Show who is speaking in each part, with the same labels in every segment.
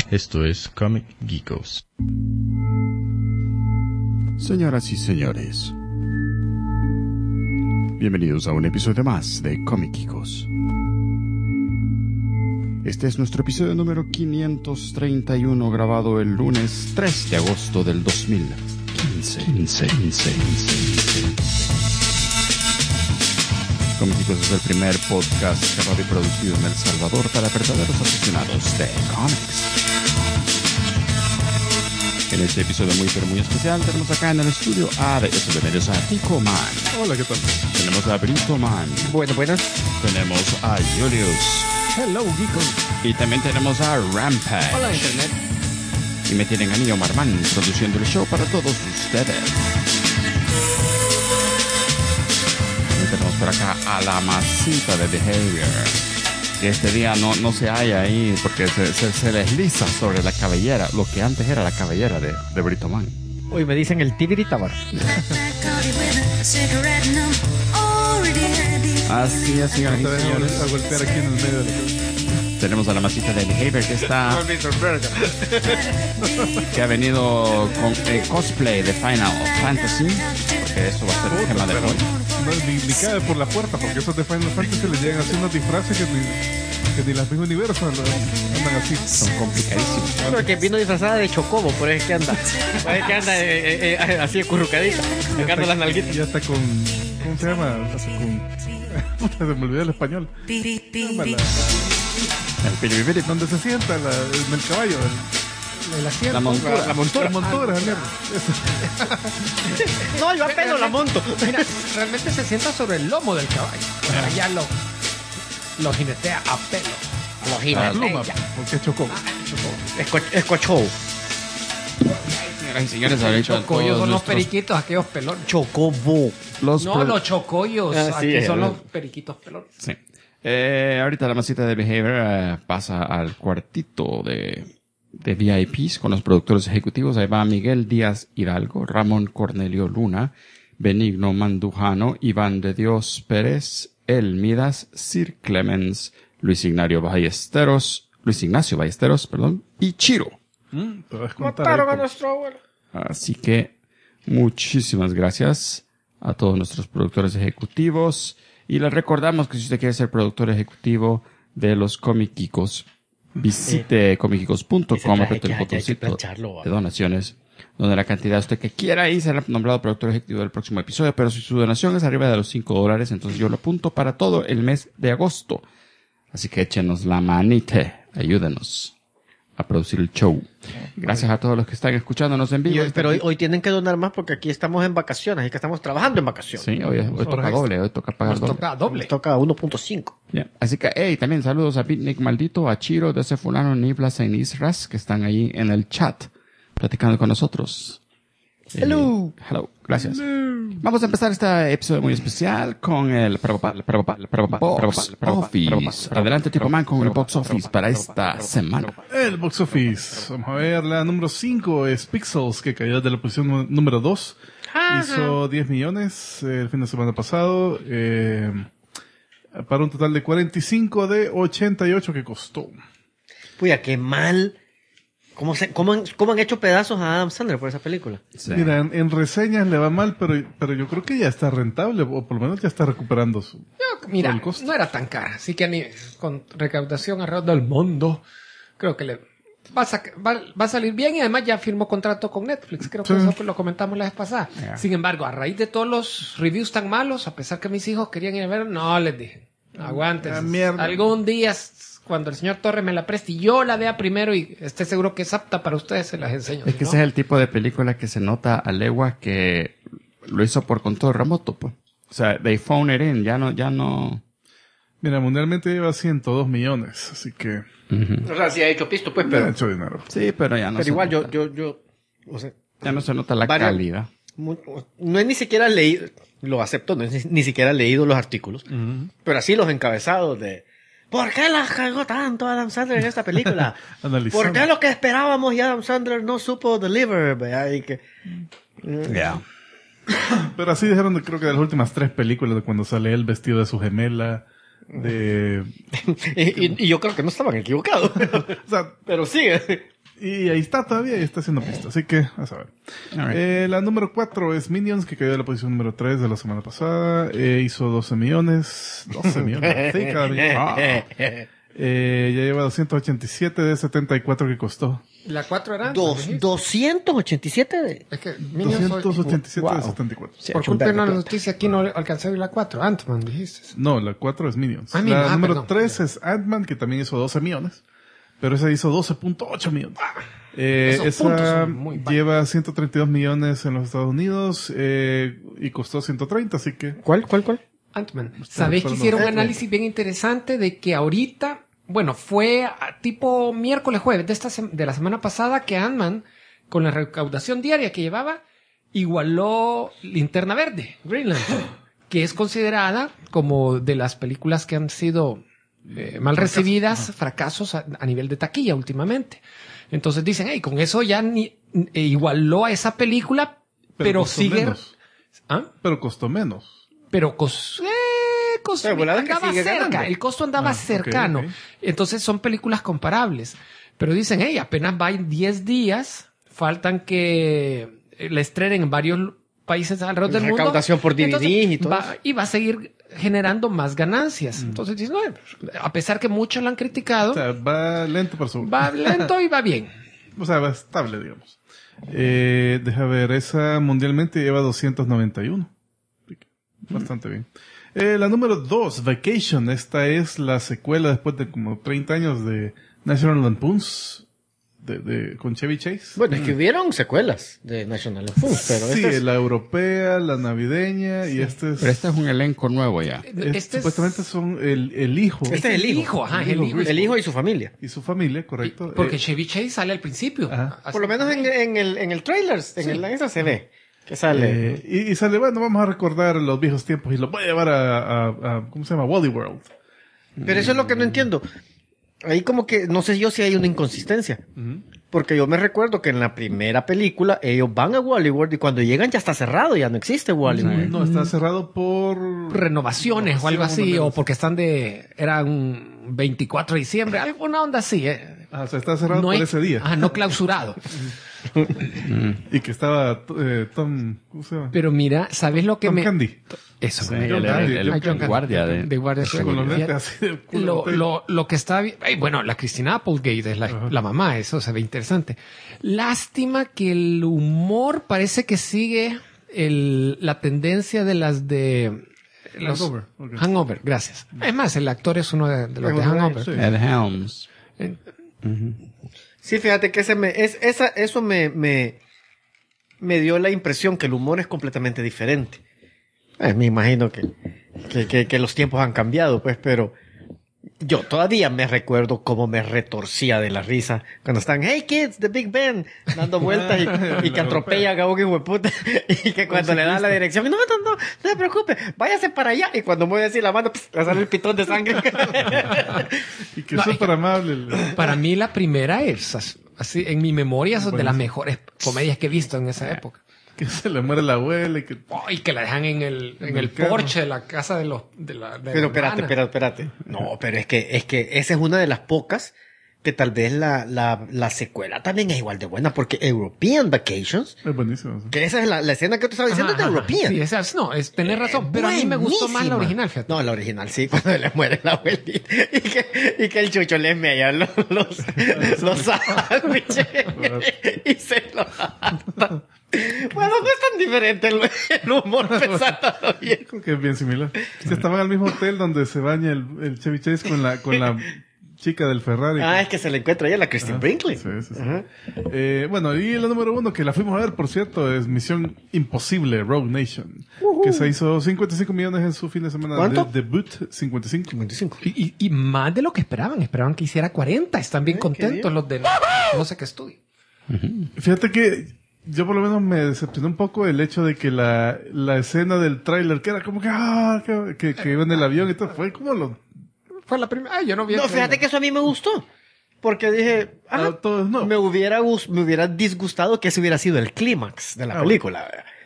Speaker 1: Esto es Comic Geekos.
Speaker 2: Señoras y señores, bienvenidos a un episodio más de Comic Geekos. Este es nuestro episodio número 531, grabado el lunes 3 de agosto del 2015. Comic Geekos es el primer podcast grabado y producido en El Salvador para verdaderos aficionados de cómics. En este episodio muy especial tenemos acá en el estudio a Tico Man.
Speaker 3: Hola, ¿qué tal?
Speaker 2: Tenemos a Brito Man.
Speaker 4: Buenas.
Speaker 2: Tenemos a Julius.
Speaker 3: Hello, Geeko.
Speaker 2: Y también tenemos a Rampage.
Speaker 4: Hola, Internet.
Speaker 2: Y me tienen a mí, Omar Man, produciendo el show para todos ustedes. Y tenemos por acá a la masita de Behavior, que este día no se halla ahí porque se desliza sobre la cabellera, lo que antes era la cabellera de Brito Man.
Speaker 4: Hoy me dicen el Tigre Tabar.
Speaker 2: Así es, señoras y
Speaker 3: Te vengo
Speaker 2: señores.
Speaker 3: a golpear aquí en el medio de la cabeza.
Speaker 2: Tenemos a la masita de Behavior que ha venido con cosplay de Final Fantasy, porque eso va a ser el tema de hoy.
Speaker 3: No, ni cae por la puerta, porque esos de Final Fantasy les llegan haciendo disfraces que ni las mismas universos andan así.
Speaker 2: Son complicadísimos.
Speaker 4: Creo que vino disfrazada de chocobo, por eso es que anda. Por eso es que anda así acurrucadita, sacando las nalguitas.
Speaker 3: Ya está con... ¿Cómo se llama? Puta, se me olvidó el español.
Speaker 2: El piribiri.
Speaker 3: Donde se sienta en el caballo. El asiento.
Speaker 2: La montura.
Speaker 3: La montura, mierda.
Speaker 4: No, yo apenas la monto.
Speaker 5: Mira, realmente se sienta sobre el lomo del caballo. Ya lo jinetea a pelo.
Speaker 4: Lo
Speaker 3: La pluma,
Speaker 4: jinetea.
Speaker 3: porque chocó.
Speaker 4: Escochó.
Speaker 2: Señoras y señores, ahorita
Speaker 5: Chocollos
Speaker 2: todos
Speaker 5: son los
Speaker 2: nuestros-
Speaker 5: periquitos, aquellos pelones.
Speaker 4: Chocobo.
Speaker 2: los
Speaker 5: No,
Speaker 2: pro-
Speaker 5: los chocollos.
Speaker 4: Ah, sí,
Speaker 5: aquí son
Speaker 4: ¿verdad?
Speaker 5: los periquitos pelones.
Speaker 2: Sí. Ahorita la masita de Behavior pasa al cuartito de VIPs con los productores ejecutivos. Ahí va Miguel Díaz Hidalgo, Ramón Cornelio Luna, Benigno Mandujano, Iván de Dios Pérez, El Midas, Sir Clemens, Luis Ignacio Ballesteros, y Chiro.
Speaker 3: Te vas a contar
Speaker 5: Mataron
Speaker 3: ahí
Speaker 5: a nuestro abuelo.
Speaker 2: Así que muchísimas gracias a todos nuestros productores ejecutivos. Y les recordamos que si usted quiere ser productor ejecutivo de los Comic Geekos, visite comicgeekos.com, apriete el botoncito de donaciones, donde la cantidad usted que quiera y será nombrado productor ejecutivo del próximo episodio. Pero si su donación es arriba de los $5, entonces yo lo apunto para todo el mes de agosto. Así que échenos la manita, ayúdenos a producir el show. Gracias a todos los que están escuchándonos en vivo.
Speaker 4: Pero hoy tienen que donar más porque aquí estamos en vacaciones y que estamos trabajando en vacaciones.
Speaker 2: Sí, hoy toca doble, hoy toca pagar
Speaker 5: Nos
Speaker 2: doble.
Speaker 5: toca doble.
Speaker 4: Nos toca 1.5.
Speaker 2: Yeah. Así que, también saludos a Bitnik Maldito, a Chiro, de ese fulano, Niblas e Isras, que están ahí en el chat, platicando con nosotros.
Speaker 4: Hello.
Speaker 2: Hello, gracias. Vamos a empezar este episodio muy especial con el Box Office. Adelante, Tipo Man, con el Box Office para esta semana.
Speaker 3: El box office. Vamos a ver, la número 5 es Pixels, que cayó de la posición número 2. Hizo 10 millones el fin de semana pasado. Para un total de 45 de 88 que costó.
Speaker 4: Puya, qué mal. ¿Cómo han hecho pedazos a Adam Sandler por esa película?
Speaker 2: Sí.
Speaker 3: Mira, en reseñas le va mal, pero yo creo que ya está rentable, o por lo menos ya está recuperando su...
Speaker 5: Mira,
Speaker 3: el costo.
Speaker 5: no era tan cara. Así que con recaudación alrededor del mundo, creo que va a salir bien y además ya firmó contrato con Netflix. Creo que
Speaker 3: Sí.
Speaker 5: eso lo comentamos la vez pasada.
Speaker 2: Yeah.
Speaker 5: Sin embargo, a raíz de todos los reviews tan malos, a pesar que mis hijos querían ir a ver, no les dije. Aguanten.
Speaker 3: Ah, mierda.
Speaker 5: Algún día, cuando el señor Torres me la preste y yo la vea primero y esté seguro que es apta para ustedes, se las enseño.
Speaker 2: Es que
Speaker 5: ¿no?
Speaker 2: ese es el tipo de película que se nota a legua que lo hizo por control remoto, pues. O sea, they phone it in, ya no.
Speaker 3: Mira, mundialmente lleva 102 millones, así que...
Speaker 4: O sea, sí ha hecho pisto, pues,
Speaker 3: ha
Speaker 4: pero
Speaker 3: hecho dinero.
Speaker 2: Sí, pero ya no.
Speaker 4: pero
Speaker 2: se
Speaker 4: igual
Speaker 2: nota.
Speaker 4: yo, o sea,
Speaker 2: Ya no se nota la
Speaker 4: varios-
Speaker 2: calidad.
Speaker 4: no he ni siquiera leído, lo acepto, no he ni siquiera leído los artículos, pero así los encabezados de ¿por qué la cagó tanto Adam Sandler en esta película?
Speaker 3: Analizando.
Speaker 4: ¿Por qué lo que esperábamos y Adam Sandler no supo deliver? ¿Verdad? Y que,
Speaker 2: Yeah.
Speaker 3: Pero así dijeron, creo que de las últimas 3 películas, de cuando sale él vestido de su gemela,
Speaker 4: y yo creo que no estaban equivocados.
Speaker 3: O sea,
Speaker 4: Pero sigue.
Speaker 3: y ahí está todavía y está haciendo pista. Así que, a saber. La número 4 es Minions, que cayó de la posición número 3 de la semana pasada. Hizo 12 millones. 12 millones. Sí, cada millón. Ya lleva 287 de 74 que costó.
Speaker 5: La 4 era...
Speaker 4: 287 de...
Speaker 5: Es que Minions hoy-
Speaker 3: 287
Speaker 4: Wow.
Speaker 3: de 74.
Speaker 4: Sí,
Speaker 5: Por
Speaker 4: hecho un
Speaker 5: culpa de
Speaker 4: vergo
Speaker 5: una
Speaker 4: de
Speaker 5: noticia aquí no alcancé a ver la 4. Ant-Man, dijiste.
Speaker 3: No, la 4 es Minions.
Speaker 5: Ah, Minions.
Speaker 3: La número
Speaker 5: Perdón.
Speaker 3: 3 es Ant-Man, que también hizo 12 millones. Pero esa hizo 12.8 millones.
Speaker 5: Esos puntos
Speaker 3: Esa
Speaker 5: son muy bajos.
Speaker 3: lleva 132 millones en los Estados Unidos y costó 130, así que...
Speaker 4: ¿Cuál?
Speaker 5: Ant-Man. ¿Sabéis que
Speaker 3: perdón.
Speaker 5: hicieron un análisis bien interesante de que ahorita, bueno, fue tipo miércoles, jueves de la semana pasada que Ant-Man, con la recaudación diaria que llevaba, igualó Linterna Verde, Green Lantern, que es considerada como de las películas que han sido mal recibidas, fracasos a nivel de taquilla últimamente. Entonces dicen, hey, con eso ya igualó a esa película, pero
Speaker 3: costó
Speaker 5: sigue...
Speaker 3: menos.
Speaker 5: ¿Ah?
Speaker 3: Pero costó menos.
Speaker 5: Pero
Speaker 4: Pero volada que
Speaker 5: andaba
Speaker 4: sigue
Speaker 5: cerca,
Speaker 4: ganando.
Speaker 5: el costo andaba cercano.
Speaker 3: ok.
Speaker 5: Entonces son películas comparables. Pero dicen, hey, apenas va en 10 días, faltan que la estrenen en varios países alrededor del mundo.
Speaker 4: Recaudación por DVD
Speaker 5: Entonces,
Speaker 4: y todo eso.
Speaker 5: y va a seguir generando más ganancias. Entonces dicen, no, a pesar que muchos la han criticado,
Speaker 3: O sea, va lento para su...
Speaker 5: va lento y va bien.
Speaker 3: O sea, va estable, digamos. Deja ver, esa mundialmente lleva 291. Bastante bien. La número 2, Vacation. Esta es la secuela después de como 30 años de National Lampoon's con Chevy Chase.
Speaker 4: Bueno, es que hubieron secuelas de National Lampoon, pero
Speaker 3: Sí,
Speaker 4: este es...
Speaker 3: la europea, la navideña y este es...
Speaker 2: Pero este es un elenco nuevo ya.
Speaker 5: Este
Speaker 3: supuestamente son el hijo
Speaker 4: Este es el hijo.
Speaker 5: Ajá, el hijo.
Speaker 4: El hijo y su familia.
Speaker 3: y su familia, correcto.
Speaker 5: Porque Chevy Chase sale al principio.
Speaker 3: Ajá.
Speaker 4: Por lo menos en el trailer, en esa se ve que sale.
Speaker 3: Y sale, bueno, vamos a recordar los viejos tiempos y lo voy a llevar a ¿cómo se llama? Wally World.
Speaker 4: Pero eso es lo que no entiendo. Ahí como que, no sé yo si hay una inconsistencia. Porque yo me recuerdo que en la primera película ellos van a Wally World y cuando llegan ya está cerrado, ya no existe Wally World.
Speaker 3: No, está cerrado por...
Speaker 5: Renovaciones o algo así,
Speaker 3: Renovación,
Speaker 5: o porque eran 24 de diciembre, alguna onda así,
Speaker 3: O sea, está cerrado por ese día.
Speaker 5: No clausurado.
Speaker 3: Y que estaba Tom... ¿Cómo se llama?
Speaker 5: Pero mira, ¿sabes lo que
Speaker 3: Tom
Speaker 5: me...
Speaker 3: Candy.
Speaker 5: Eso,
Speaker 2: Sí,
Speaker 5: John
Speaker 2: él era
Speaker 5: Candy.
Speaker 2: el
Speaker 5: John Candy.
Speaker 2: guardia de
Speaker 5: guardia de
Speaker 3: Con los
Speaker 5: seguridad.
Speaker 3: lentes así de culo.
Speaker 5: Lo que está bien, bueno, la Christina Applegate es la mamá, eso se ve interesante. Lástima que el humor parece que sigue la tendencia de las de los
Speaker 3: Hangover, ok.
Speaker 5: Hangover, gracias. Es más, el actor es uno de los de Hangover.
Speaker 3: Sí.
Speaker 2: Ed Helms.
Speaker 4: Sí, fíjate que eso me dio la impresión que el humor es completamente diferente. Me imagino que los tiempos han cambiado, pues, pero yo todavía me recuerdo cómo me retorcía de la risa cuando están, hey kids, the Big Ben, dando vueltas y que atropella a un hijo de puta y que cuando le dan la dirección, no se preocupe, váyase para allá y cuando voy a decir la mano, le sale el pitón de sangre.
Speaker 3: Y que es súper amable.
Speaker 5: Para mí la primera es así, en mi memoria son de las mejores comedias que he visto en esa época.
Speaker 3: Que se le muere la abuela y que...
Speaker 5: Y que la dejan en el
Speaker 3: carro.
Speaker 5: porche de la casa de
Speaker 4: Pero espérate. No, pero es que esa es una de las pocas que tal vez la secuela también es igual de buena, porque European Vacations,
Speaker 3: Es buenísimo. Sí.
Speaker 4: que esa es la escena que tú estabas diciendo, es de European.
Speaker 5: Sí, tenés razón, pero a mí me gustó más la
Speaker 4: Buenísima.
Speaker 5: original, fíjate.
Speaker 4: No, la original sí, cuando le muere la abuelita y que el chucho le mea los sándwiches y se lo ata. Bueno, no es tan diferente el humor pesado viejo.
Speaker 3: Que es bien similar. Sí, estaban al mismo hotel donde se baña el Chevy Chase con la chica del Ferrari.
Speaker 4: Es que se le encuentra ella, la Christine Brinkley.
Speaker 3: Sí.
Speaker 4: Ajá.
Speaker 3: Bueno, y la número 1 que la fuimos a ver, por cierto, es Misión Imposible, Rogue Nation. Que se hizo 55 millones en su fin de semana
Speaker 4: ¿Cuánto?
Speaker 3: de debut. 55.
Speaker 4: 55.
Speaker 5: Y más de lo que esperaban que hiciera 40, están bien
Speaker 4: Qué
Speaker 5: contentos
Speaker 4: bien.
Speaker 5: los de no sé qué estudio.
Speaker 3: Fíjate que yo por lo menos me decepcionó un poco el hecho de que la escena del tráiler, que era como que iba en el avión y todo, fue como
Speaker 5: Fue la primera, yo no vi el
Speaker 4: No, fíjate
Speaker 5: trailer.
Speaker 4: que eso a mí me gustó. Porque dije,
Speaker 3: todo no.
Speaker 4: me hubiera disgustado que ese hubiera sido el clímax de la película.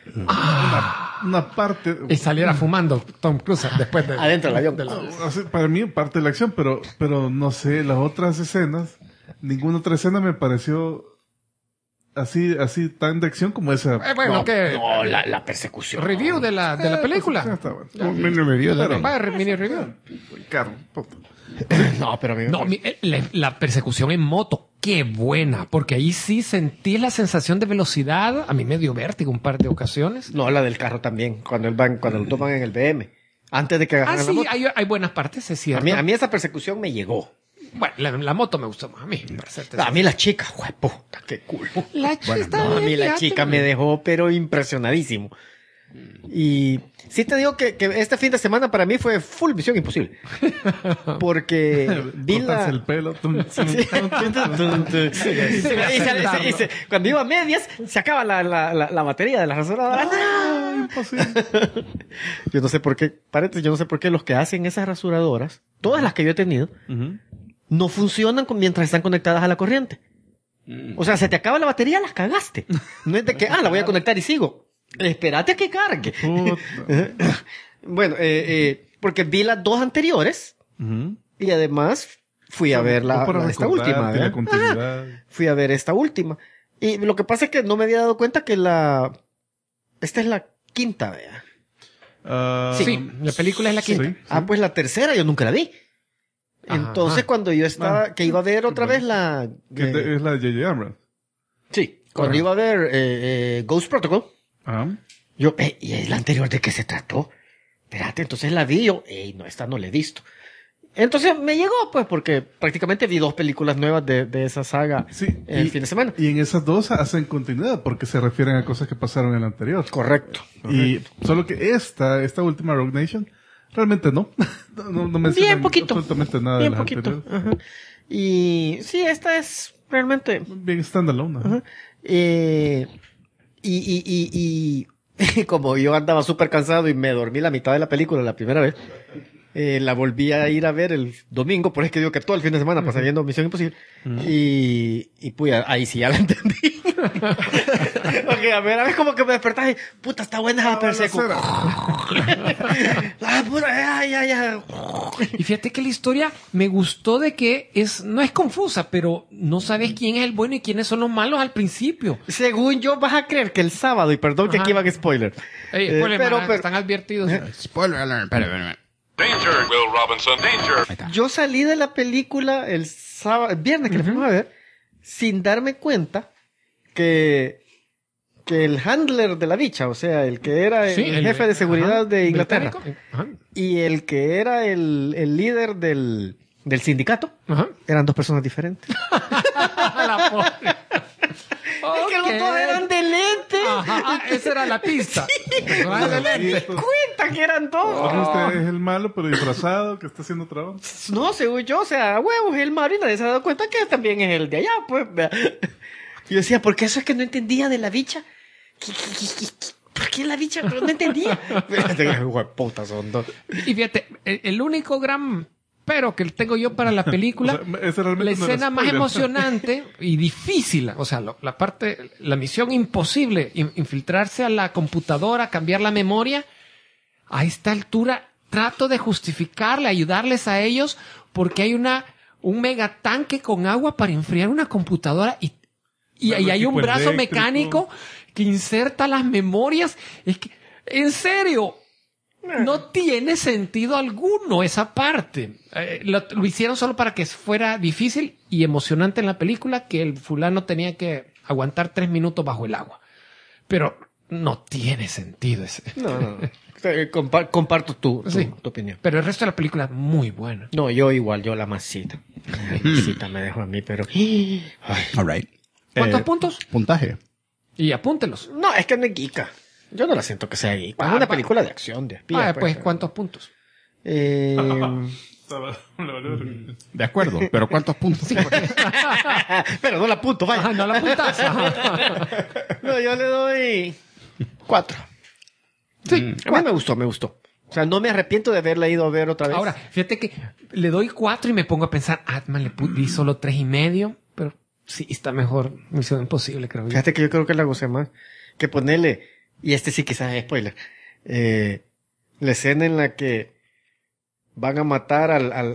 Speaker 3: una parte...
Speaker 5: Y saliera fumando Tom Cruise después de...
Speaker 4: Adentro del avión.
Speaker 3: O sea, para mí parte de la acción, pero no sé, las otras escenas, ninguna otra escena me pareció así tan de acción como esa.
Speaker 5: Bueno, que...
Speaker 4: No, la persecución.
Speaker 5: Review de la película.
Speaker 3: Está bueno.
Speaker 2: Un mini review de
Speaker 5: Vaya, mini review.
Speaker 3: Carro, puto.
Speaker 4: No, pero a mí me
Speaker 5: No, la persecución en moto, qué buena, porque ahí sí sentí la sensación de velocidad. A mí me dio vértigo un par de ocasiones.
Speaker 4: No, la del carro también, cuando lo toman en el BM. Antes de que agarren la
Speaker 5: Sí,
Speaker 4: moto.
Speaker 5: hay buenas partes, es cierto.
Speaker 4: A mí esa persecución me llegó.
Speaker 5: Bueno, la moto me gustó más a mí. para serte
Speaker 4: A mí la chica, güey, puta, qué cool.
Speaker 5: La chica está
Speaker 4: No, a mí
Speaker 5: bien,
Speaker 4: la
Speaker 5: fíjate,
Speaker 4: chica me dejó, pero impresionadísimo. Y sí te digo que este fin de semana para mí fue full Misión Imposible. Porque vi
Speaker 3: Cortarse
Speaker 4: la...
Speaker 3: el pelo.
Speaker 4: Cuando iba a medias, se acaba la batería de la rasuradora. ¡No!
Speaker 3: Imposible.
Speaker 4: Yo no sé por qué, paréntesis, yo no sé por qué los que hacen esas rasuradoras, todas las que yo he tenido, no funcionan mientras están conectadas a la corriente. O sea, se te acaba la batería, las cagaste. No es de que, la voy a conectar y sigo. Espérate a que cargue. Bueno, porque vi las dos anteriores y además fui a ver esta última.
Speaker 3: La continuidad.
Speaker 4: Fui a ver esta última. Y lo que pasa es que no me había dado cuenta que esta es la quinta, vea.
Speaker 5: Sí, la película es la quinta.
Speaker 3: Sí.
Speaker 4: Pues la tercera yo nunca la vi. Entonces
Speaker 5: Ajá.
Speaker 4: cuando yo estaba, que iba a ver otra vez la...
Speaker 3: Es la de J.J. Abrams.
Speaker 4: Sí, cuando iba a ver Ghost Protocol, yo, ¿y la anterior de qué se trató? Espérate, entonces la vi yo, no, esta no la he visto. Entonces me llegó, pues, porque prácticamente vi 2 películas nuevas de esa saga el fin de semana.
Speaker 3: Y en esas dos hacen continuidad porque se refieren a cosas que pasaron en la anterior.
Speaker 4: Correcto.
Speaker 3: Y solo que esta última Rogue Nation, realmente no. No mencionan
Speaker 4: Bien poquito.
Speaker 3: absolutamente nada
Speaker 4: Bien
Speaker 3: de las
Speaker 4: poquito.
Speaker 3: anteriores.
Speaker 4: Ajá. Y sí, esta es realmente...
Speaker 3: Bien standalone.
Speaker 4: Ajá. Y como yo andaba súper cansado y me dormí la mitad de la película la primera vez, la volví a ir a ver el domingo, por eso es que digo que todo el fin de semana pasé viendo Misión Imposible. Y pues ahí sí ya la entendí. Porque a ver como que me despertás y, puta, está buena la persecución.
Speaker 5: Y fíjate que la historia me gustó de que no es confusa, pero no sabes quién es el bueno y quiénes son los malos al principio.
Speaker 4: Según yo, vas a creer que el sábado, y perdón que
Speaker 5: Ajá.
Speaker 4: aquí van spoiler.
Speaker 5: Spoiler,
Speaker 4: pero
Speaker 5: están advertidos.
Speaker 2: Spoiler alert. Espera.
Speaker 6: Danger, Will Robinson, danger.
Speaker 4: Yo salí de la película el viernes que la fuimos a ver, sin darme cuenta que el handler de la bicha, o sea, el que era el jefe de seguridad de Inglaterra, y el que era el líder del sindicato, eran 2 personas diferentes.
Speaker 5: La pobre.
Speaker 4: Es que los dos eran de lente.
Speaker 5: Esa era la pista. Personajes de lente.
Speaker 4: Cuenta que eran 2.
Speaker 3: Este es el malo, pero disfrazado, que está haciendo trabajo.
Speaker 4: No, según yo, o sea, huevos, el malo, y nadie se ha dado cuenta que también es el de allá, pues. Yo decía, ¿por qué eso es que no entendía de la bicha? ¿Por qué la bicha? Pero no entendía. Puta, son 2.
Speaker 5: Y fíjate, el único gran pero que tengo yo para la película,
Speaker 3: O sea, ese realmente
Speaker 5: la
Speaker 3: no era
Speaker 5: escena más
Speaker 3: spoiler.
Speaker 5: emocionante y difícil, o sea, la misión imposible, infiltrarse a la computadora, cambiar la memoria, a esta altura trato de justificarle, ayudarles a ellos, porque hay un megatanque con agua para enfriar una computadora y hay un
Speaker 3: equipo
Speaker 5: brazo
Speaker 3: eléctrico.
Speaker 5: mecánico que inserta las memorias. Es que, en serio, no tiene sentido alguno esa parte. Lo hicieron solo para que fuera difícil y emocionante en la película, que el fulano tenía que aguantar 3 minutos bajo el agua. Pero no tiene sentido ese.
Speaker 4: No. Comparto tu opinión.
Speaker 5: Pero el resto de la película es muy buena.
Speaker 4: No, yo igual, yo la masita. La masita me dejó a mí, pero... Ay.
Speaker 2: All right.
Speaker 5: ¿Cuántos puntos?
Speaker 2: Puntaje.
Speaker 5: Y apúntelos.
Speaker 4: No, es que no es geeka. Yo no la siento que sea geeka. Es una película de acción, de espía.
Speaker 5: Pues, ¿cuántos puntos?
Speaker 2: De acuerdo, pero ¿cuántos puntos?
Speaker 5: Sí, porque...
Speaker 4: Pero no la apunto, vaya.
Speaker 5: no la apuntas.
Speaker 4: No, yo le doy 4.
Speaker 5: Sí,
Speaker 4: A mí me gustó. O sea, no me arrepiento de haberla ido a ver otra vez.
Speaker 5: Ahora, fíjate que le doy 4 y me pongo a pensar, Atman le di solo 3.5, pero sí, está mejor Misión Imposible, creo yo.
Speaker 4: Fíjate que yo creo que la gocé más. Que ponerle y este sí quizás es spoiler, la escena en la que van a matar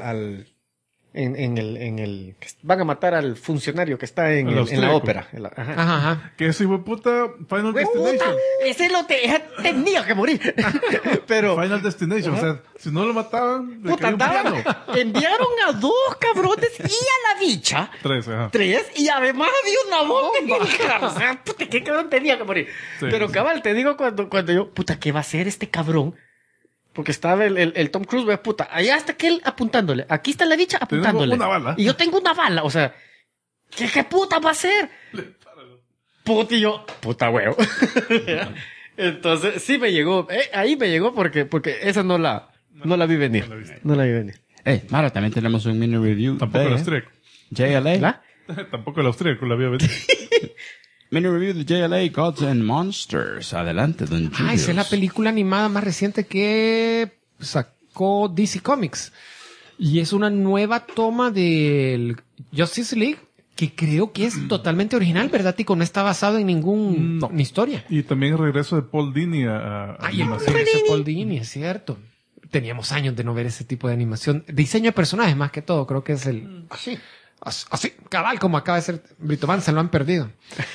Speaker 4: van a matar al funcionario que está en la
Speaker 3: austríaco.
Speaker 4: ópera. Ajá.
Speaker 5: Ajá.
Speaker 3: Que ese hijo de puta Final
Speaker 4: ¡Güey, puta!
Speaker 3: Destination.
Speaker 4: Ese tenía que morir. Pero,
Speaker 3: Final Destination. O sea, si no lo mataban, le
Speaker 4: puta,
Speaker 3: caía un piano.
Speaker 4: enviaron a 2 cabrones y a la bicha.
Speaker 3: 3, ajá.
Speaker 4: 3, y además había una bomba en el carro. O sea, puta, qué cabrón tenía que morir.
Speaker 3: Sí,
Speaker 4: Pero
Speaker 3: sí.
Speaker 4: cabal, te digo cuando yo, puta, ¿qué va a hacer este cabrón? Porque estaba el Tom Cruise, ve, puta, allá está aquel apuntándole. Aquí está la bicha apuntándole.
Speaker 3: Tengo una bala.
Speaker 4: Y yo tengo una bala, o sea, ¿qué puta va a hacer? Puta, y yo, puta huevo. Entonces, sí me llegó, ahí me llegó porque esa no la vi venir.
Speaker 3: No la viste.
Speaker 4: No la vi venir.
Speaker 2: Mara, también tenemos un mini review
Speaker 3: Tampoco el
Speaker 2: de
Speaker 3: austríaco.
Speaker 2: JLA.
Speaker 4: ¿La?
Speaker 3: Tampoco el austríaco la había vendido.
Speaker 2: Mini review de JLA, Gods and Monsters. Adelante, don Julius.
Speaker 5: Esa es la película animada más reciente que sacó DC Comics. Y es una nueva toma del Justice League que creo que es totalmente original, ¿verdad, Tico? No está basado en ninguna historia.
Speaker 3: Y también el regreso de Paul Dini a
Speaker 5: Ay, el
Speaker 3: animación.
Speaker 5: regreso de Paul Dini, es cierto. Teníamos años de no ver ese tipo de animación. Diseño de personajes más que todo, creo que es el... Así, cabal, como acaba de ser Britoman, se lo han perdido.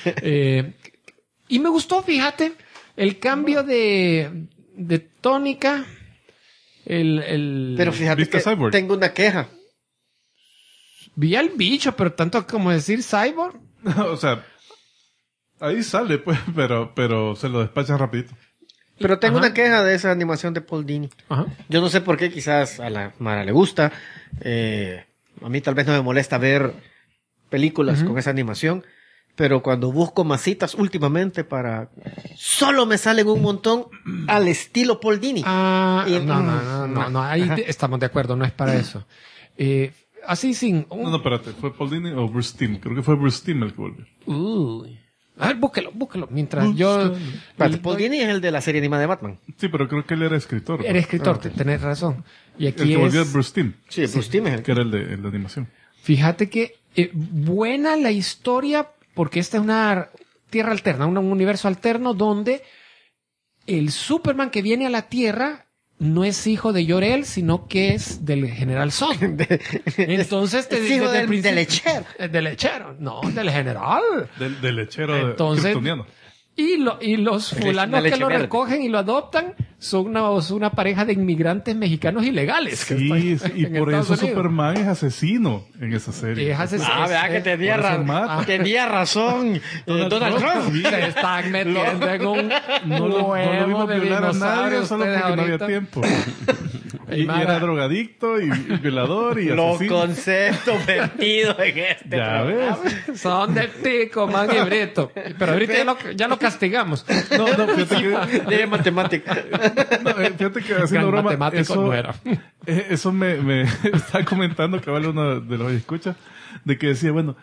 Speaker 5: Y me gustó, fíjate, el cambio de tónica.
Speaker 4: Pero fíjate
Speaker 3: ¿Viste
Speaker 4: que
Speaker 3: Cyborg?
Speaker 4: tengo una queja.
Speaker 5: Vi al bicho, pero tanto como decir cyborg.
Speaker 3: O sea, ahí sale, pues, pero se lo despachan rapidito.
Speaker 4: Pero tengo
Speaker 5: Ajá.
Speaker 4: una queja de esa animación de Paul Dini.
Speaker 5: Ajá.
Speaker 4: Yo no sé por qué, quizás a la Mara le gusta. A mí tal vez no me molesta ver películas con esa animación. Pero cuando busco masitas últimamente solo me salen un montón al estilo Paul Dini.
Speaker 5: Ah,
Speaker 4: Y-
Speaker 5: no, ahí estamos de acuerdo, no es para eso. Así sin...
Speaker 3: No, espérate, ¿fue Paul Dini o Bruce Timm? Creo que fue Bruce Timm el que volvió.
Speaker 5: Uy. A ver, búsquelo. Mientras yo...
Speaker 4: Espérate, Paul Dini es el de la serie animada de Batman.
Speaker 3: Sí, pero creo que él era escritor.
Speaker 5: Era escritor, tenés razón. Y
Speaker 3: El
Speaker 5: aquí
Speaker 3: que volvió es
Speaker 5: es...
Speaker 3: Bruce Timm,
Speaker 4: Sí, Bruce Timm es el
Speaker 3: que era el de animación.
Speaker 5: Fíjate que buena la historia porque esta es una tierra alterna, un universo alterno donde el Superman que viene a la Tierra no es hijo de Jor-El, sino que es del General Zod. Entonces,
Speaker 4: Es hijo
Speaker 5: desde el
Speaker 4: del
Speaker 5: principio-
Speaker 4: lechero.
Speaker 5: Del lechero, no, del general.
Speaker 3: Del lechero
Speaker 5: Entonces,
Speaker 3: kryptoniano.
Speaker 5: Y los fulanos
Speaker 4: la leche
Speaker 5: que lo
Speaker 4: verde.
Speaker 5: recogen y lo adoptan son una pareja de inmigrantes mexicanos ilegales. que
Speaker 3: Sí,
Speaker 5: están
Speaker 3: y
Speaker 5: en
Speaker 3: por
Speaker 5: Estados
Speaker 3: eso
Speaker 5: Unidos.
Speaker 3: Superman es asesino en esa serie.
Speaker 5: Es asesino.
Speaker 4: vea que tenía,
Speaker 3: por eso mata.
Speaker 4: tenía razón Donald Trump.
Speaker 3: Sí.
Speaker 5: Se están metiendo en un
Speaker 3: No lo
Speaker 5: huevo
Speaker 3: vimos
Speaker 5: de
Speaker 3: violar a nadie
Speaker 5: dinosaurios
Speaker 3: solo
Speaker 5: ustedes
Speaker 3: porque no había
Speaker 5: ahorita.
Speaker 3: tiempo.
Speaker 5: Y
Speaker 3: Y
Speaker 5: Mara-
Speaker 3: era drogadicto y violador y
Speaker 4: Los
Speaker 3: asesino.
Speaker 4: conceptos metidos en este
Speaker 3: Ya
Speaker 4: programa.
Speaker 3: ves.
Speaker 5: Son de Tico, man y Brito. Pero ahorita ya lo castigamos.
Speaker 3: No, fíjate que,
Speaker 4: De matemática.
Speaker 3: fíjate que haciendo
Speaker 5: Gran
Speaker 3: broma,
Speaker 5: matemático no era.
Speaker 3: eso me estaba comentando cabal uno de los escuchas, de que decía, bueno,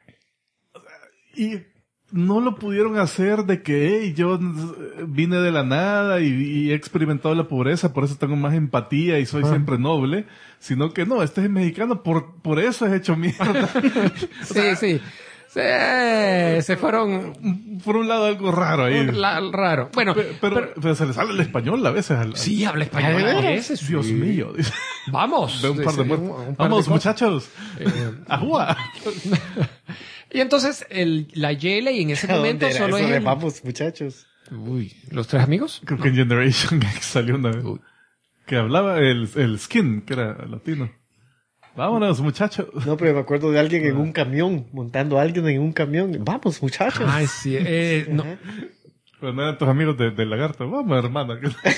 Speaker 3: y no lo pudieron hacer de que hey, yo vine de la nada y he experimentado la pobreza, por eso tengo más empatía y soy siempre noble, sino que no, este es mexicano, por eso es hecho mierda.
Speaker 5: Sí. Se fueron
Speaker 3: Por un lado algo raro ahí.
Speaker 5: raro. Bueno,
Speaker 3: Pero se le sale el español a veces.
Speaker 5: sí, habla español.
Speaker 4: ¿De veras?
Speaker 5: a veces,
Speaker 3: Dios
Speaker 5: sí.
Speaker 3: mío. Dice.
Speaker 5: Vamos.
Speaker 3: Ve un par de
Speaker 5: Sí,
Speaker 3: muertos.
Speaker 5: un par de
Speaker 3: Vamos,
Speaker 5: cosas.
Speaker 3: muchachos. Ajúa.
Speaker 5: Y entonces la Yele y en ese momento
Speaker 4: ¿Dónde era
Speaker 5: solo
Speaker 4: eso
Speaker 5: es
Speaker 4: de
Speaker 5: el-
Speaker 4: vamos, muchachos?
Speaker 5: Uy, ¿los tres amigos?
Speaker 3: Creo que en Generation X salió una vez. Que hablaba el Skin, que era latino. Vámonos, muchachos.
Speaker 4: No, pero me acuerdo de alguien en un camión, montando a alguien en un camión. Vamos, muchachos.
Speaker 5: Ay, sí. No.
Speaker 3: Pero no eran tus amigos de Lagarto. Vamos, hermana.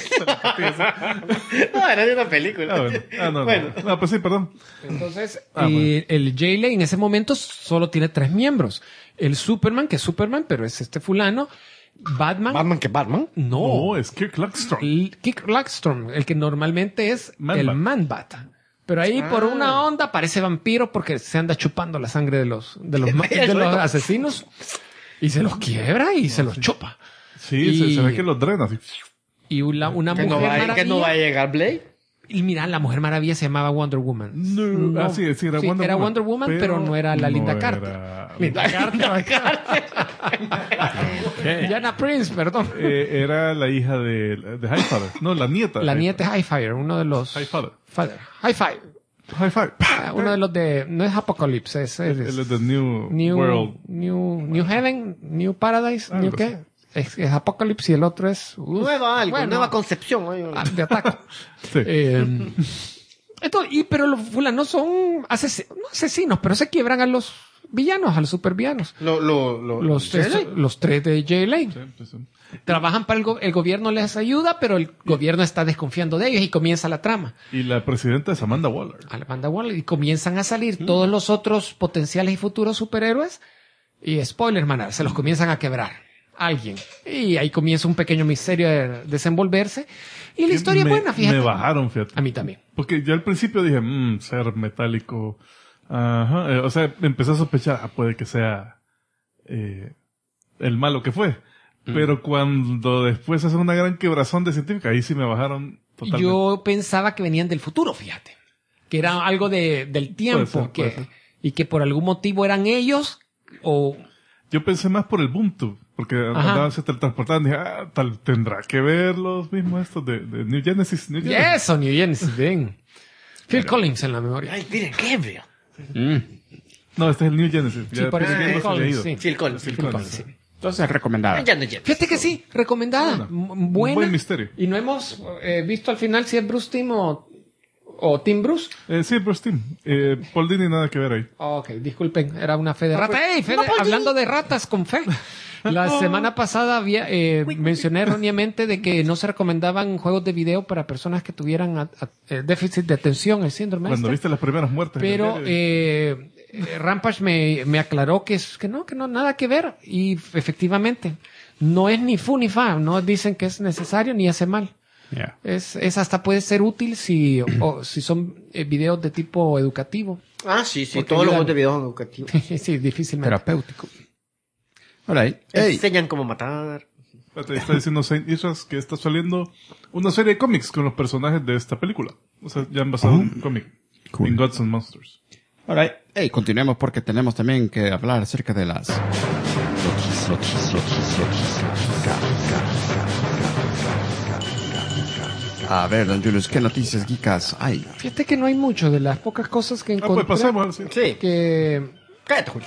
Speaker 4: No, era de una película.
Speaker 3: Ah, bueno. No.
Speaker 4: Bueno.
Speaker 3: No, pues sí, perdón.
Speaker 5: Entonces,
Speaker 3: Bueno.
Speaker 5: el J-Lay en ese momento solo tiene 3 miembros. El Superman, que es Superman, pero es este fulano. Batman.
Speaker 4: ¿Batman que Batman?
Speaker 5: No.
Speaker 3: No, es Kirk Luckstrom.
Speaker 5: Kirk Luckstrom, el que normalmente es
Speaker 3: Man-Bat.
Speaker 5: el Man-Bat. Pero ahí por una onda parece vampiro porque se anda chupando la sangre de los asesinos y se los quiebra y se los chupa.
Speaker 3: Sí,
Speaker 5: Y-
Speaker 3: se ve que los drena. Así.
Speaker 5: Y una
Speaker 4: ¿Que
Speaker 5: mujer
Speaker 4: no, va,
Speaker 5: maravilla.
Speaker 4: que no va a llegar Blade?
Speaker 5: Y mira, la Mujer Maravilla se llamaba Wonder Woman.
Speaker 3: No. Sí, era
Speaker 5: Wonder Woman, pero no era la Linda Carter. Linda Carter. Jana Prince, perdón.
Speaker 3: Era la hija de Highfather. No, la nieta.
Speaker 5: La nieta es Highfire, uno de los...
Speaker 3: Highfather.
Speaker 5: High-Five. Uno de los de... No es Apocalypse, es
Speaker 3: The New World.
Speaker 5: New Heaven, New Paradise,
Speaker 3: Algo
Speaker 5: New qué. Es Apocalypse y el otro es...
Speaker 4: nueva concepción.
Speaker 5: De ataque.
Speaker 3: Sí.
Speaker 5: Entonces, pero los fulanos son no asesinos, pero se quiebran a los villanos, a los supervillanos. Los tres de Jay Lane.
Speaker 3: Sí.
Speaker 5: Trabajan para el gobierno, les ayuda, pero el gobierno está desconfiando de ellos y comienza la trama.
Speaker 3: Y la presidenta es Amanda Waller.
Speaker 5: Amanda Waller. Y comienzan a salir todos los otros potenciales y futuros superhéroes. Y spoiler, manar, se los comienzan a quebrar. Alguien. Y ahí comienza un pequeño misterio de desenvolverse. Y la historia es buena, fíjate.
Speaker 3: Me bajaron, fíjate.
Speaker 5: A mí también.
Speaker 3: Porque yo al principio dije, ser metálico. Ajá. O sea, empecé a sospechar, puede que sea el malo que fue. Pero cuando después hacen una gran quebrazón de científica, ahí sí me bajaron totalmente.
Speaker 5: Yo pensaba que venían del futuro, fíjate. Que era algo del tiempo.
Speaker 3: Puede ser.
Speaker 5: Y que por algún motivo eran ellos o...
Speaker 3: Yo pensé más por el Ubuntu, porque se teletransportaban y dije, tendrá que ver los mismos estos de New Genesis.
Speaker 5: New Genesis, bien. Phil Collins en la memoria.
Speaker 4: Ay, miren, Gabriel.
Speaker 3: No, este es el New Genesis.
Speaker 5: Sí, parece Phil Collins, sí.
Speaker 4: Phil Collins,
Speaker 5: sí.
Speaker 2: Entonces, recomendada.
Speaker 5: Fíjate que sí, recomendada. Buena.
Speaker 3: Buen misterio.
Speaker 5: Y no hemos visto al final si es Bruce Timm o Tim Bruce.
Speaker 3: Sí, Bruce Timm. Paul Dini nada que ver ahí.
Speaker 5: Ok, disculpen, era una fe de rata. ¡Ey, hablando de ratas con fe! La semana pasada mencioné erróneamente de que no se recomendaban juegos de video para personas que tuvieran déficit de atención, el síndrome.
Speaker 3: Cuando viste las primeras muertes.
Speaker 5: Pero Rampage me aclaró que no, nada que ver. Y efectivamente, no es ni fu ni fa. No dicen que es necesario ni hace mal.
Speaker 2: Yeah.
Speaker 5: Es hasta puede ser útil si son videos de tipo educativo.
Speaker 4: Sí,
Speaker 5: Porque
Speaker 4: todos los juegos de videos son educativos.
Speaker 5: Sí, difícilmente.
Speaker 2: Terapéutico. Alright.
Speaker 4: Enseñan cómo matar.
Speaker 3: Está diciendo Saint Isras que está saliendo una serie de cómics con los personajes de esta película. O sea, ya han basado en un cómic.
Speaker 2: Cool.
Speaker 3: En Gods and Monsters.
Speaker 2: Alright. Continuemos porque tenemos también que hablar acerca de las... A ver, don Julius, ¿qué noticias geekas hay?
Speaker 5: Fíjate que no hay mucho de las pocas cosas que encontré.
Speaker 3: Pues pasemos. Sí.
Speaker 5: Que...
Speaker 4: Cállate, Julio.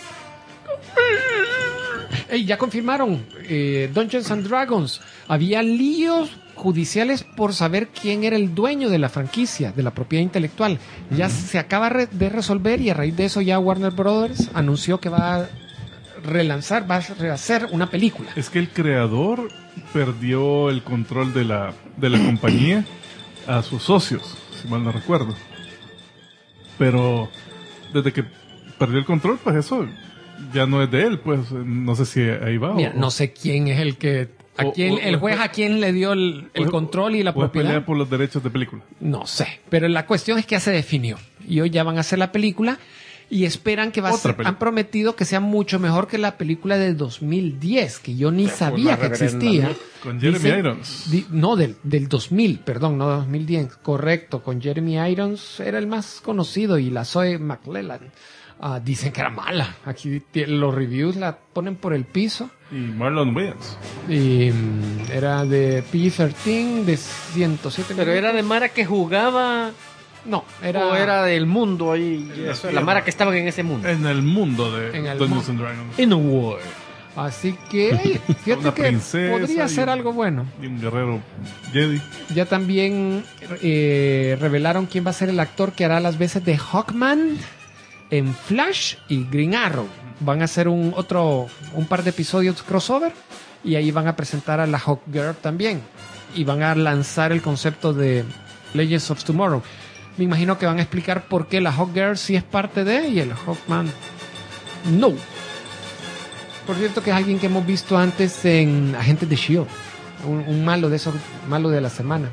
Speaker 5: Ya confirmaron Dungeons and Dragons. Había líos judiciales por saber quién era el dueño de la franquicia, de la propiedad intelectual. Ya se acaba de resolver y a raíz de eso ya Warner Brothers anunció que va a rehacer una película.
Speaker 3: Es que el creador perdió el control de la compañía a sus socios, si mal no recuerdo. Pero desde que perdió el control, pues eso ya no es de él, pues no sé si ahí va.
Speaker 5: Mira, no sé quién es el que... el juez a quién le dio el control y la propiedad.
Speaker 3: Pelea por los derechos de película.
Speaker 5: No sé, pero la cuestión es que ya se definió. Y hoy ya van a hacer la película y esperan que han prometido que sea mucho mejor que la película del 2010, que yo ni sabía que existía.
Speaker 3: Con Jeremy Irons.
Speaker 5: Del 2000, perdón, no 2010. Correcto, con Jeremy Irons era el más conocido y la Zoe McClellan. Dicen que era mala. Aquí los reviews la ponen por el piso.
Speaker 3: Y Marlon Wayans.
Speaker 5: Y era de PG-13, de 107.
Speaker 4: Pero era de Mara que jugaba.
Speaker 5: No,
Speaker 4: O era del mundo ahí. La Mara que estaban en ese mundo.
Speaker 3: En el mundo de Dungeons and Dragons.
Speaker 4: In the world.
Speaker 5: Así que, fíjate que podría ser algo bueno.
Speaker 3: Y un guerrero Jedi.
Speaker 5: Ya también revelaron quién va a ser el actor que hará las veces de Hawkman en Flash y Green Arrow. Van a hacer un par de episodios crossover y ahí van a presentar a la Hawkgirl también. Y van a lanzar el concepto de Legends of Tomorrow. Me imagino que van a explicar por qué la Hawkgirl sí es parte de y el Hawkman no. Por cierto que es alguien que hemos visto antes en Agentes de S.H.I.E.L.D. Un malo de esos, malo de la semana.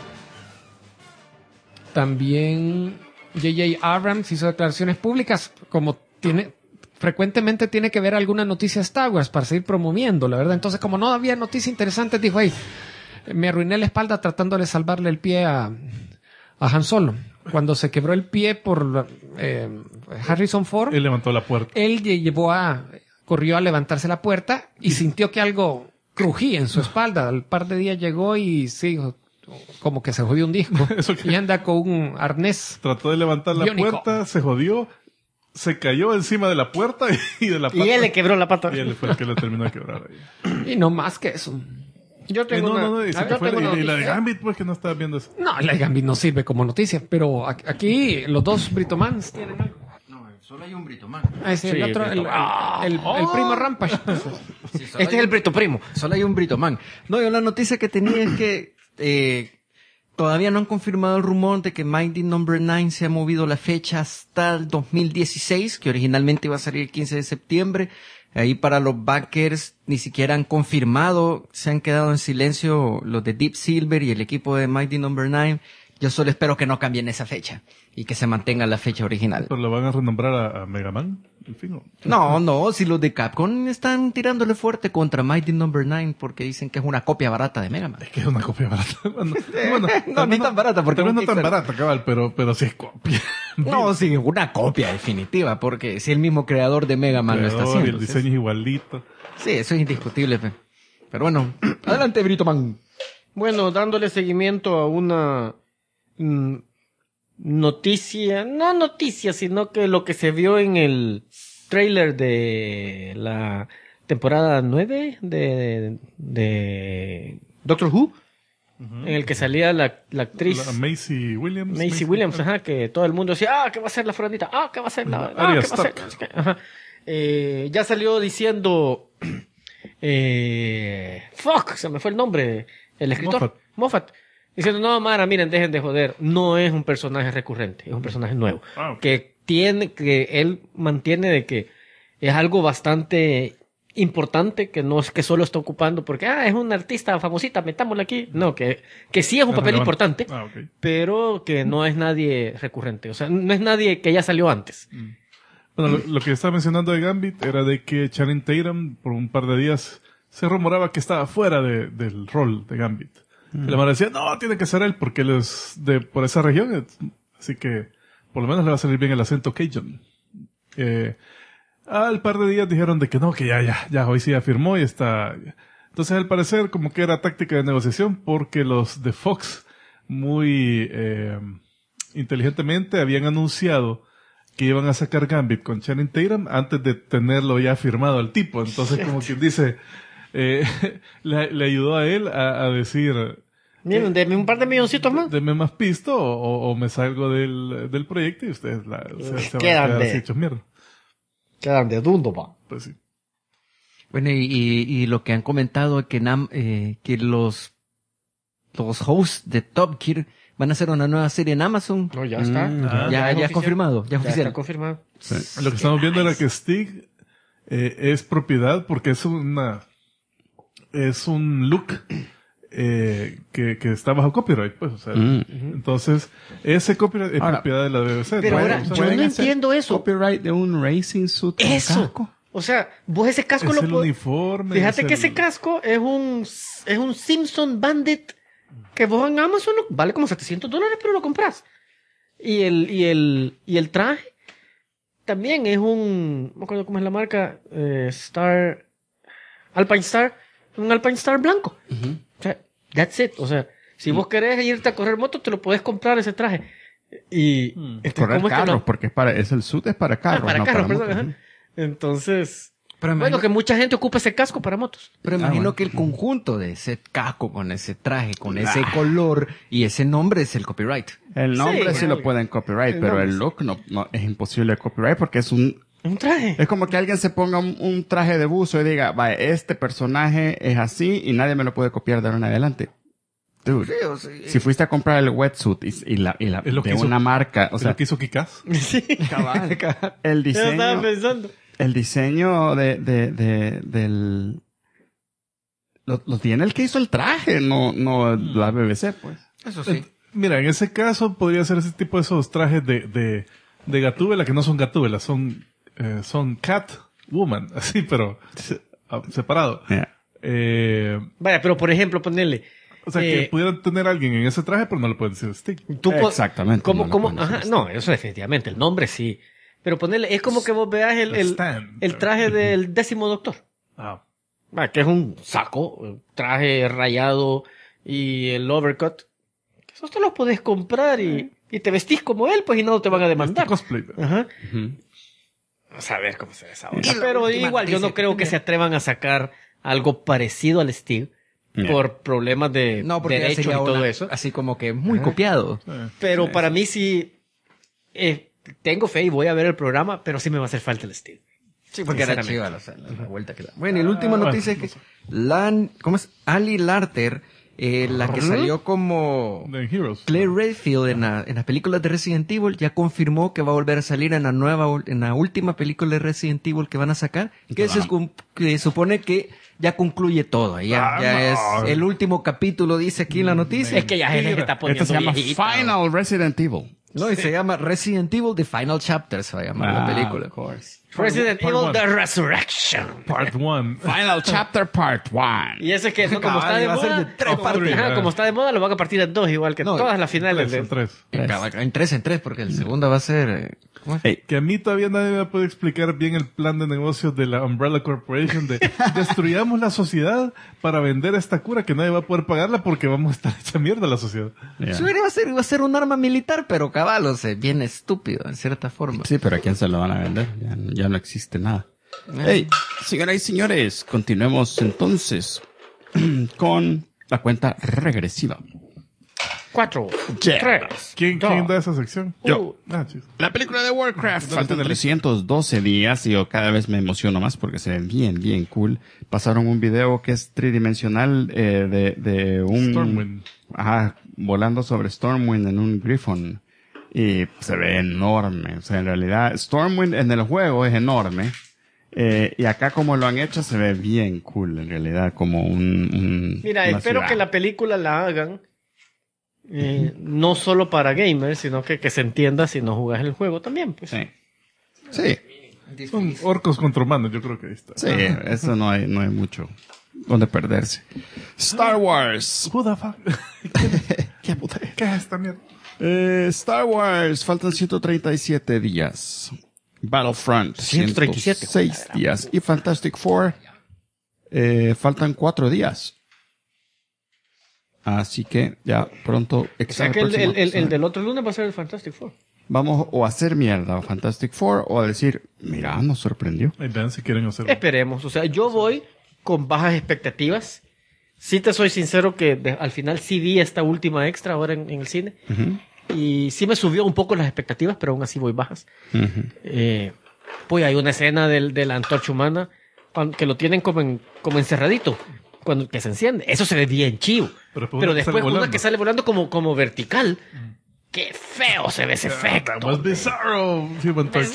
Speaker 5: También J.J. Abrams hizo declaraciones públicas, como frecuentemente tiene que ver alguna noticia Star Wars para seguir promoviendo, la verdad. Entonces, como no había noticias interesantes, dijo, me arruiné la espalda tratando de salvarle el pie a a Han Solo. Cuando se quebró el pie por Harrison Ford,
Speaker 3: Él levantó la puerta.
Speaker 5: él corrió a levantarse la puerta y sintió que algo crujía en su espalda. Al par de días llegó y sí, como que se jodió un disco. Y anda con un arnés.
Speaker 3: Trató de levantar la
Speaker 5: biónico.
Speaker 3: puerta, se jodió, se cayó encima de la puerta y de la pata.
Speaker 4: Y él le quebró la pata.
Speaker 3: Y él fue el que lo terminó de quebrar ahí.
Speaker 5: Y no más que eso.
Speaker 4: Yo tengo
Speaker 3: y
Speaker 4: una
Speaker 3: la de
Speaker 4: noticia.
Speaker 3: Gambit, pues que no estabas viendo eso.
Speaker 5: No, la Gambit no sirve como noticia, pero aquí los dos Britomans tienen algo.
Speaker 7: No, solo hay un Britoman.
Speaker 5: Ah, sí, el otro, el primo Rampage.
Speaker 7: Sí,
Speaker 4: Este es el Brito Primo.
Speaker 7: Solo hay un Britoman. No, yo la noticia que tenía es que todavía no han confirmado el rumor de que Mighty Number 9 se ha movido la fecha hasta el 2016, que originalmente iba a salir el 15 de septiembre. Ahí para los backers ni siquiera han confirmado, se han quedado en silencio los de Deep Silver y el equipo de Mighty Number 9. Yo solo espero que no cambien esa fecha y que se mantenga la fecha original.
Speaker 3: Pero lo van a renombrar a Mega Man, en fin.
Speaker 7: No, si los de Capcom están tirándole fuerte contra Mighty Number 9 porque dicen que es una copia barata de Mega Man.
Speaker 3: Es que es una copia barata.
Speaker 7: No, ni tan barata, porque
Speaker 3: tal vez
Speaker 7: es un
Speaker 3: no tan
Speaker 7: Kickstarter.
Speaker 3: barata, cabal, pero sí es copia.
Speaker 7: No, sí, es una copia definitiva, porque si el mismo creador de Mega Man lo está
Speaker 3: Creador, y
Speaker 7: haciendo.
Speaker 3: el diseño es igualito.
Speaker 7: Sí, eso es indiscutible, pe. Pero bueno, adelante, Britoman.
Speaker 4: Bueno, dándole seguimiento a una noticia, no noticia, sino que lo que se vio en el trailer de la temporada 9 de Doctor Who, en el que salía la actriz
Speaker 3: La Macy Williams.
Speaker 4: Macy Williams, ajá, que todo el mundo decía, ¿qué va a ser la fulanita? ¿Qué va a ser la
Speaker 3: Arya
Speaker 4: ¿qué va a ser? Ajá. Ya salió diciendo fuck, se me fue el nombre, el escritor Moffat, diciendo, no, Mara, miren, dejen de joder, no es un personaje recurrente, es un personaje nuevo, que él mantiene de que es algo bastante importante, que no es que solo está ocupando porque, es una artista famosita, metámosla aquí, no, que sí es un papel importante,
Speaker 3: Okay.
Speaker 4: pero que no es nadie recurrente, o sea, no es nadie que ya salió antes.
Speaker 3: Bueno, lo que estaba mencionando de Gambit era de que Channing Tatum, por un par de días, se rumoraba que estaba fuera del rol de Gambit. Y la madre decía, no, tiene que ser él, porque él es por esa región, así que por lo menos le va a salir bien el acento Cajun. Al par de días dijeron de que no, que ya, hoy sí ya firmó y está. Entonces, al parecer, como que era táctica de negociación, porque los de Fox, muy inteligentemente, habían anunciado que iban a sacar Gambit con Channing Tatum antes de tenerlo ya firmado al tipo. Entonces, como quien dice, le ayudó a él a decir,
Speaker 4: Miren, denme un par de milloncitos más.
Speaker 3: denme más pisto o me salgo del proyecto y ustedes se van a
Speaker 4: Quedan
Speaker 3: quedar
Speaker 4: de-
Speaker 3: así hechos mierda.
Speaker 4: Quedan de dundo, pa.
Speaker 3: Pues sí.
Speaker 7: Bueno, y lo que han comentado es que que los hosts de Top Gear van a hacer una nueva serie en Amazon.
Speaker 4: No, ya está.
Speaker 7: Ya es
Speaker 4: oficial.
Speaker 7: confirmado, ya es
Speaker 4: Ya
Speaker 7: oficial.
Speaker 4: está confirmado.
Speaker 3: Lo que estamos viendo era que Stig es propiedad porque es un look que está bajo copyright, pues, o sea, entonces ese copyright es
Speaker 2: Ahora,
Speaker 3: propiedad de la BBC.
Speaker 4: pero
Speaker 3: ¿no?
Speaker 4: ahora,
Speaker 3: O sea,
Speaker 4: yo no
Speaker 2: ¿Pueden hacer
Speaker 4: entiendo eso.
Speaker 2: Copyright de un racing suit con
Speaker 4: Eso.
Speaker 2: casco?
Speaker 4: O sea, vos ese casco
Speaker 3: es
Speaker 4: lo
Speaker 3: el
Speaker 4: puedes...
Speaker 3: uniforme.
Speaker 4: Fíjate
Speaker 3: es
Speaker 4: que
Speaker 3: el-
Speaker 4: ese casco es un Simpson Bandit que vos en Amazon vale como $700, pero lo compras. Y el traje también es no me acuerdo cómo es la marca, Alpine Star, un Alpine Star blanco. O sea, that's it. O sea, si vos querés irte a correr moto, te lo puedes comprar ese traje. Y entonces,
Speaker 2: Correr
Speaker 4: ¿cómo es que
Speaker 2: carros,
Speaker 4: no?
Speaker 2: porque el suit es para carros,
Speaker 4: Para
Speaker 2: no
Speaker 4: carros,
Speaker 2: para
Speaker 4: perdón,
Speaker 2: motos.
Speaker 4: ajá. Entonces,
Speaker 7: Pero
Speaker 4: bueno, que mucha gente ocupa ese casco para motos.
Speaker 7: Pero imagino
Speaker 2: bueno.
Speaker 7: que el conjunto de ese casco, con ese traje, con ese color y ese nombre es el copyright.
Speaker 2: El nombre sí,
Speaker 4: Sí,
Speaker 2: lo pueden copyright,
Speaker 4: el
Speaker 2: pero
Speaker 4: nombre
Speaker 2: el
Speaker 4: sí.
Speaker 2: look no es imposible de copyright porque es un
Speaker 4: traje.
Speaker 2: es como que alguien se ponga un traje de buzo y diga, vaya, este personaje es así y nadie me lo puede copiar de ahora en adelante. Dude, si fuiste a comprar el wetsuit y la
Speaker 3: Es lo que
Speaker 2: de
Speaker 3: hizo-
Speaker 2: una marca, o
Speaker 3: es
Speaker 2: sea,
Speaker 3: lo que hizo Kikaz.
Speaker 4: Sí.
Speaker 2: cabal, el
Speaker 4: Yo estaba
Speaker 2: diseño,
Speaker 4: pensando.
Speaker 2: el diseño del lo tiene el que hizo el traje, no la BBC, pues.
Speaker 7: Eso sí.
Speaker 3: Mira, en ese caso podría ser ese tipo de esos trajes de Gatúbela que no son Gatúbela, son Catwoman, así, pero separado.
Speaker 2: Yeah.
Speaker 4: Vaya, pero por ejemplo, ponerle
Speaker 3: O sea, que pudieran tener a alguien en ese traje, pero no le pueden decir Stick.
Speaker 2: Exactamente.
Speaker 4: ¿Cómo? Ajá, no, eso definitivamente. El nombre sí. Pero ponerle, es como que vos veas el traje del 10º Doctor. Que es un saco, traje rayado y el overcut. Eso te lo podés comprar y te vestís como él, pues, y no te van a demandar.
Speaker 3: Cosplay.
Speaker 4: Ajá. Vamos a ver cómo se ve esa onda. Pero igual, yo no creo que se atrevan a sacar algo parecido al Steve por problemas de derechos y todo eso.
Speaker 7: Así como que muy copiado.
Speaker 4: Pero para mí sí, tengo fe y voy a ver el programa, pero sí me va a hacer falta el Steve.
Speaker 7: Sí, porque era chiva la vuelta que da. Bueno, y la última noticia es que ¿cómo es? Ali Larter, la que salió como Claire Redfield en las películas de Resident Evil, ya confirmó que va a volver a salir en la última película de Resident Evil que van a sacar, que supone que ya concluye todo. Ya es el último capítulo, dice aquí en la noticia.
Speaker 4: Es que ya se está poniendo
Speaker 2: se llama
Speaker 4: viejita.
Speaker 2: Final Resident Evil.
Speaker 7: No, y se llama Resident Evil The Final Chapter, se va a llamar la película.
Speaker 2: Of course.
Speaker 4: Resident Evil The Resurrection.
Speaker 3: Part 1.
Speaker 2: Final Chapter Part 1.
Speaker 4: Y ese que eso, como está de
Speaker 7: va a ser
Speaker 4: moda,
Speaker 7: de 3 partes.
Speaker 4: como está de moda, lo van a partir en 2, igual que todas las finales.
Speaker 3: En 3.
Speaker 7: En 3, porque el segundo va a ser... ¿cómo es?
Speaker 3: Que a mí todavía nadie me puede explicar bien el plan de negocios de la Umbrella Corporation de destruyamos la sociedad para vender esta cura que nadie va a poder pagarla porque vamos a estar hecha mierda la sociedad.
Speaker 7: Sí, iba a ser un arma militar, pero cabal, o sea, bien estúpido, en cierta forma.
Speaker 2: Sí, pero ¿a quién se lo van a vender? Ya no existe nada. Hey, señoras y señores, continuemos entonces con la cuenta regresiva.
Speaker 4: 4,
Speaker 2: Yeah.
Speaker 4: 3.
Speaker 3: ¿Quién da esa sección?
Speaker 2: Yo.
Speaker 3: Chis.
Speaker 2: La película de Warcraft. Faltan 312 días y yo cada vez me emociono más porque se ve bien, bien cool. Pasaron un video que es tridimensional de un...
Speaker 3: Stormwind.
Speaker 2: Ajá, volando sobre Stormwind en un Griffon. Y se ve enorme. O sea, en realidad, Stormwind en el juego es enorme. Y acá como lo han hecho se ve bien cool, en realidad, como
Speaker 4: Mira,
Speaker 2: una
Speaker 4: espero
Speaker 2: ciudad.
Speaker 4: que la película la hagan no solo para gamers, sino que se entienda si no jugas el juego también, pues.
Speaker 2: Sí. Sí.
Speaker 3: Son orcos contra humanos, yo creo que ahí está.
Speaker 2: Sí, eso no hay mucho donde perderse. Star Wars.
Speaker 3: Who the fuck?
Speaker 2: ¿Qué puta?
Speaker 3: ¿Qué es esta mierda?
Speaker 2: Star Wars, faltan 137 días. Battlefront,
Speaker 4: 137.
Speaker 2: 106 días. Y Fantastic Four, faltan 4 días. Así que ya pronto...
Speaker 4: O sea que el del otro lunes va a ser el Fantastic Four.
Speaker 2: Vamos o a hacer mierda a Fantastic Four o a decir, mira, nos sorprendió.
Speaker 3: Ahí vean si quieren hacerlo.
Speaker 4: Esperemos. O sea, yo voy con bajas expectativas. Sí te soy sincero que al final sí vi esta última extra ahora en el cine. Y sí me subió un poco las expectativas, pero aún así voy bajas. Pues hay una escena de la antorcha humana que lo tienen como encerradito. Que se enciende. Eso se ve bien chivo. Pero después una que sale volando como vertical. ¡Qué feo se ve ese efecto!
Speaker 3: That was bizarro. Human Torch.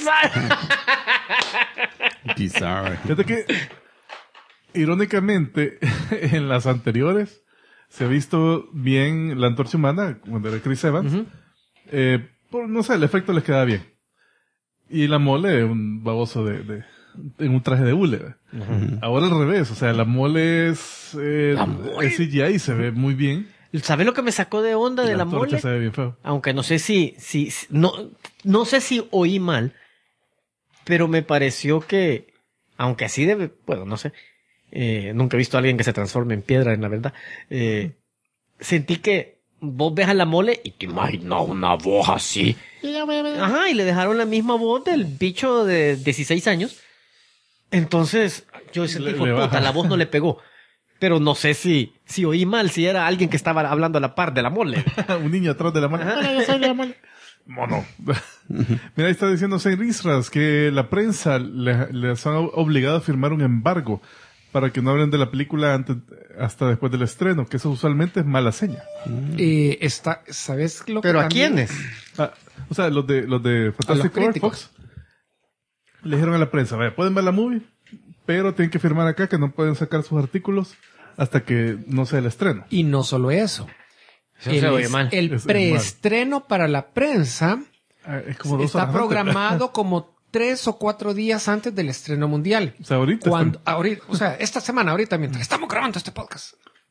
Speaker 2: Bizarre.
Speaker 3: Fíjate que, irónicamente, en las anteriores se ha visto bien la antorcha humana, cuando era Chris Evans. No sé, el efecto les queda bien. Y la mole, un baboso en un traje de hule. Ahora al revés, o sea, la mole es CGI y se ve muy bien.
Speaker 4: ¿Sabes lo que me sacó de onda de la mole?
Speaker 3: Se ve bien feo.
Speaker 4: Aunque no sé no sé si oí mal, pero me pareció que, aunque así debe, bueno, no sé, nunca he visto a alguien que se transforme en piedra, en la verdad. Sentí que vos ves a la mole y te imaginas una voz así. Ajá, y le dejaron la misma voz del bicho de 16 años. Entonces, yo sentí, puta, la voz no le pegó. Pero no sé si oí mal, si era alguien que estaba hablando a la par de la mole.
Speaker 3: Un niño atrás de la mole. Yo soy la mole. Mono. Mira, ahí está diciendo Saint Risras que la prensa les han obligado a firmar un embargo para que no hablen de la película hasta después del estreno, que eso usualmente es mala seña.
Speaker 5: ¿Sabes lo que
Speaker 4: ¿Pero a
Speaker 5: también?
Speaker 4: quiénes?
Speaker 3: O sea, los de Fantastic Four, Fox, le dijeron a la prensa, vaya, pueden ver la movie, pero tienen que firmar acá que no pueden sacar sus artículos hasta que no sea el estreno.
Speaker 5: Y no solo eso.
Speaker 4: Eso se oye mal.
Speaker 5: El
Speaker 3: Es
Speaker 5: preestreno para la prensa
Speaker 3: Es como 2
Speaker 5: está
Speaker 3: horas
Speaker 5: programado como 3 o 4 días antes del estreno mundial.
Speaker 3: antes. O sea, ahorita.
Speaker 5: O sea, esta semana, ahorita, mientras estamos grabando este podcast.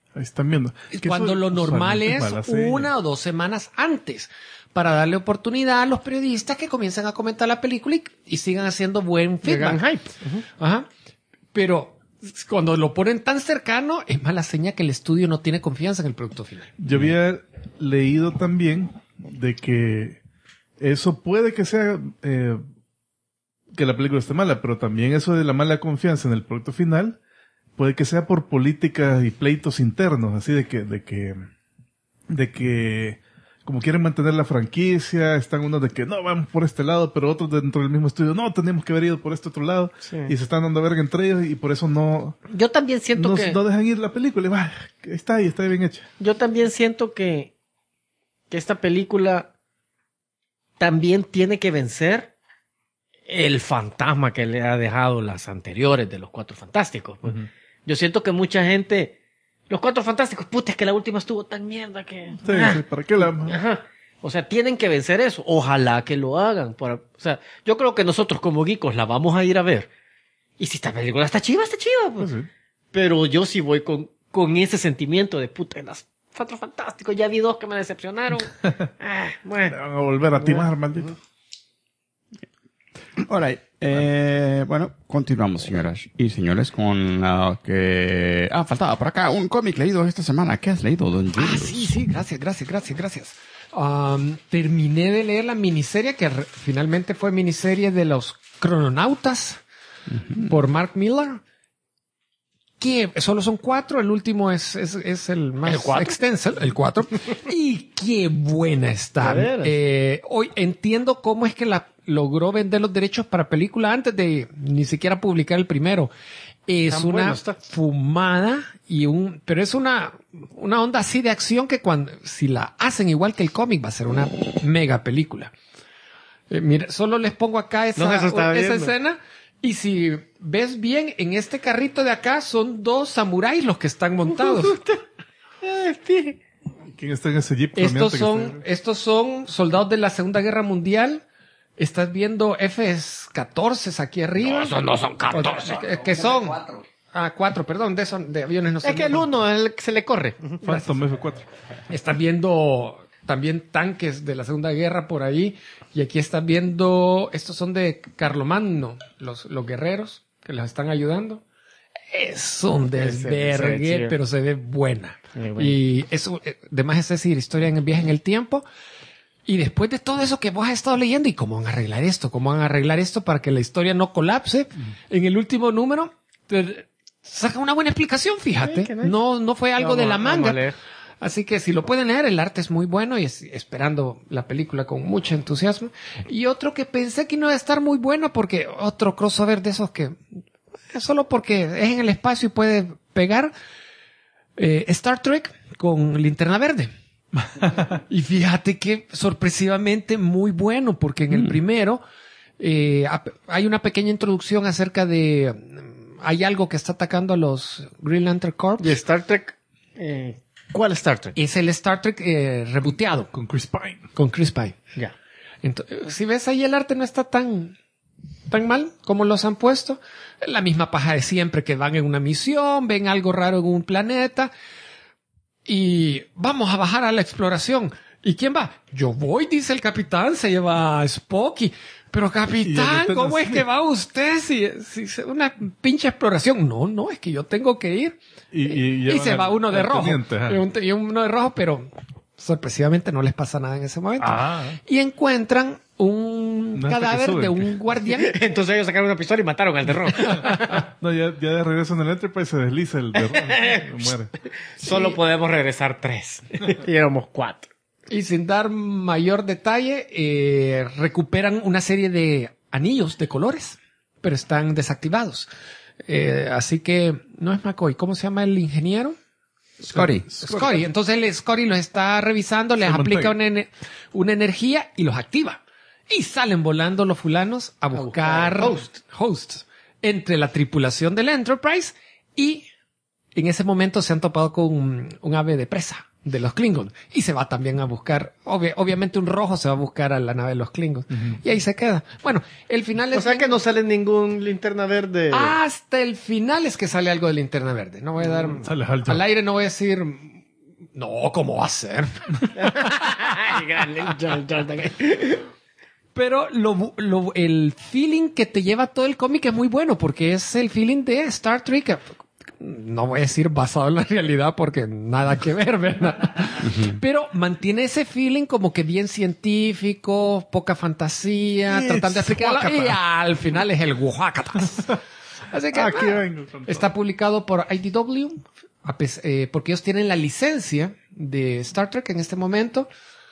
Speaker 3: Ahí están viendo. Que
Speaker 5: Cuando
Speaker 3: eso
Speaker 5: lo normal
Speaker 3: usualmente
Speaker 5: es
Speaker 3: mala señal.
Speaker 5: 1 o 2 semanas antes, para darle oportunidad a los periodistas que comiencen a comentar la película y sigan haciendo buen
Speaker 4: Llegan
Speaker 5: feedback.
Speaker 4: hype. Ujú.
Speaker 5: Ajá. Pero cuando lo ponen tan cercano, es mala señal que el estudio no tiene confianza en el producto final.
Speaker 3: Yo había leído también de que eso puede que sea que la película esté mala, pero también eso de la mala confianza en el producto final puede que sea por políticas y pleitos internos, así de que como quieren mantener la franquicia, están unos de que no, vamos por este lado, pero otros dentro del mismo estudio, no, teníamos que haber ido por este otro lado,
Speaker 4: Sí.
Speaker 3: y se están dando verga entre ellos y por eso no
Speaker 4: Yo también siento que...
Speaker 3: no dejan ir la película, y va, está ahí, está bien hecha.
Speaker 4: Yo también siento que esta película también tiene que vencer el fantasma que le ha dejado las anteriores de los Cuatro Fantásticos. Pues. Yo siento que mucha gente... Los Cuatro Fantásticos, puta, es que la última estuvo tan mierda que...
Speaker 3: Sí, sí, ¿para qué la amas?
Speaker 4: Ajá. O sea, tienen que vencer eso. Ojalá que lo hagan. O sea, yo creo que nosotros como geekos la vamos a ir a ver. Y si esta película está chiva, está chiva. Pues.
Speaker 3: Pues sí.
Speaker 4: Pero yo sí voy con ese sentimiento de puta, las Cuatro Fantásticos, ya vi 2 que me decepcionaron.
Speaker 3: Me
Speaker 4: Bueno.
Speaker 3: van a volver a timar, maldito.
Speaker 2: Alright. Bueno, continuamos, señoras y señores, con que... faltaba por acá un cómic leído esta semana. ¿Qué has leído, don Julius?
Speaker 5: Sí, gracias. Terminé de leer la miniserie que finalmente fue miniserie de los Crononautas por Mark Millar. Que solo son 4, el último es el más extenso, el 4. Y qué buena está. Hoy entiendo cómo es que logró vender los derechos para película antes de ni siquiera publicar el primero. Es
Speaker 4: Tan
Speaker 5: una
Speaker 4: bueno está.
Speaker 5: fumada pero es una onda así de acción que si la hacen igual que el cómic va a ser una mega película. Mira, solo les pongo acá
Speaker 4: No, eso estaba
Speaker 5: esa
Speaker 4: viendo.
Speaker 5: escena. Y si ves bien, en este carrito de acá son 2 samuráis los que están montados.
Speaker 3: ¿Quién está en ese jeep?
Speaker 5: Estos son soldados de la Segunda Guerra Mundial. Estás viendo F-14 aquí arriba.
Speaker 4: No son 14.
Speaker 5: ¿Qué son? 4, perdón, de aviones no sé.
Speaker 4: Es que el 1 es el que se le corre.
Speaker 3: Phantom F4.
Speaker 5: Estás viendo también tanques de la Segunda Guerra por ahí. Y aquí estás viendo, estos son de Carlomagno, los guerreros que los están ayudando. Es un desvergue, pero se ve buena.
Speaker 4: Bueno.
Speaker 5: Y eso, además es decir, historia en el viaje en el tiempo. Y después de todo eso que vos has estado leyendo, ¿y cómo van a arreglar esto? ¿Cómo van a arreglar esto para que la historia no colapse? En el último número, te saca una buena explicación, fíjate.
Speaker 4: qué nice.
Speaker 5: No fue algo de la
Speaker 4: Vamos a
Speaker 5: manga.
Speaker 4: leer.
Speaker 5: Así que si lo pueden leer, el arte es muy bueno y esperando la película con mucho entusiasmo. Y otro que pensé que no iba a estar muy bueno porque otro crossover de esos que solo porque es en el espacio y puede pegar, Star Trek con Linterna Verde. Y fíjate que sorpresivamente muy bueno porque en el primero hay una pequeña introducción acerca de hay algo que está atacando a los Green Lantern Corps.
Speaker 4: Y Star Trek... ¿Cuál Star Trek?
Speaker 5: Es el Star Trek reboteado
Speaker 3: Con Chris Pine.
Speaker 5: con Chris Pine.
Speaker 4: Ya.
Speaker 5: Entonces, si ves ahí el arte no está tan mal como los han puesto. La misma paja de siempre que van en una misión, ven algo raro en un planeta y vamos a bajar a la exploración. ¿Y quién va? Yo voy, dice el capitán, se lleva a Spocky. Pero
Speaker 3: Y
Speaker 5: capitán,
Speaker 3: el
Speaker 5: ¿cómo es
Speaker 3: Lieutenant
Speaker 5: que va usted si una pinche exploración? No, es que yo tengo que ir. Y
Speaker 3: llevan
Speaker 5: se va
Speaker 3: al-
Speaker 5: uno de
Speaker 3: al
Speaker 5: rojo.
Speaker 3: teniente, ajá.
Speaker 5: Y uno de rojo, pero sorpresivamente no les pasa nada en ese momento.
Speaker 3: Ah.
Speaker 5: Y encuentran un
Speaker 3: No, hasta que
Speaker 5: cadáver
Speaker 3: suben.
Speaker 5: de un guardián.
Speaker 4: Entonces ellos sacaron una pistola y mataron al de rojo.
Speaker 3: No, ya de regreso en el Enterprise se desliza el de rojo. Muere.
Speaker 4: Solo podemos regresar 3. Y éramos 4.
Speaker 5: Y sin dar mayor detalle, recuperan una serie de anillos de colores, pero están desactivados. Así que no es McCoy. ¿Cómo se llama el ingeniero?
Speaker 2: Scotty.
Speaker 5: Scotty. Entonces Scotty los está revisando, les
Speaker 3: Simon
Speaker 5: aplica
Speaker 3: Pegg.
Speaker 5: una energía y los activa. Y salen volando los fulanos a buscar hosts entre la tripulación del Enterprise y en ese momento se han topado con un ave de presa, de los Klingons. Y se va también a buscar, obviamente un rojo se va a buscar a la nave de los Klingons. Y ahí se queda. Bueno, el final es...
Speaker 4: O sea que no sale ningún linterna verde.
Speaker 5: Hasta el final es que sale algo de Linterna Verde. No voy a dar...
Speaker 3: Sale Hal Jordan.
Speaker 5: Al aire no voy a decir... No, ¿cómo va a ser? Pero el feeling que te lleva todo el cómic es muy bueno porque es el feeling de Star Trek. No voy a decir basado en la realidad porque nada que ver, ¿verdad? Pero mantiene ese feeling como que bien científico, poca fantasía, tratando de explicarlo. Y al final es el guacatas. Así que
Speaker 3: Aquí vengo con todo.
Speaker 5: está publicado por IDW porque ellos tienen la licencia de Star Trek en este momento.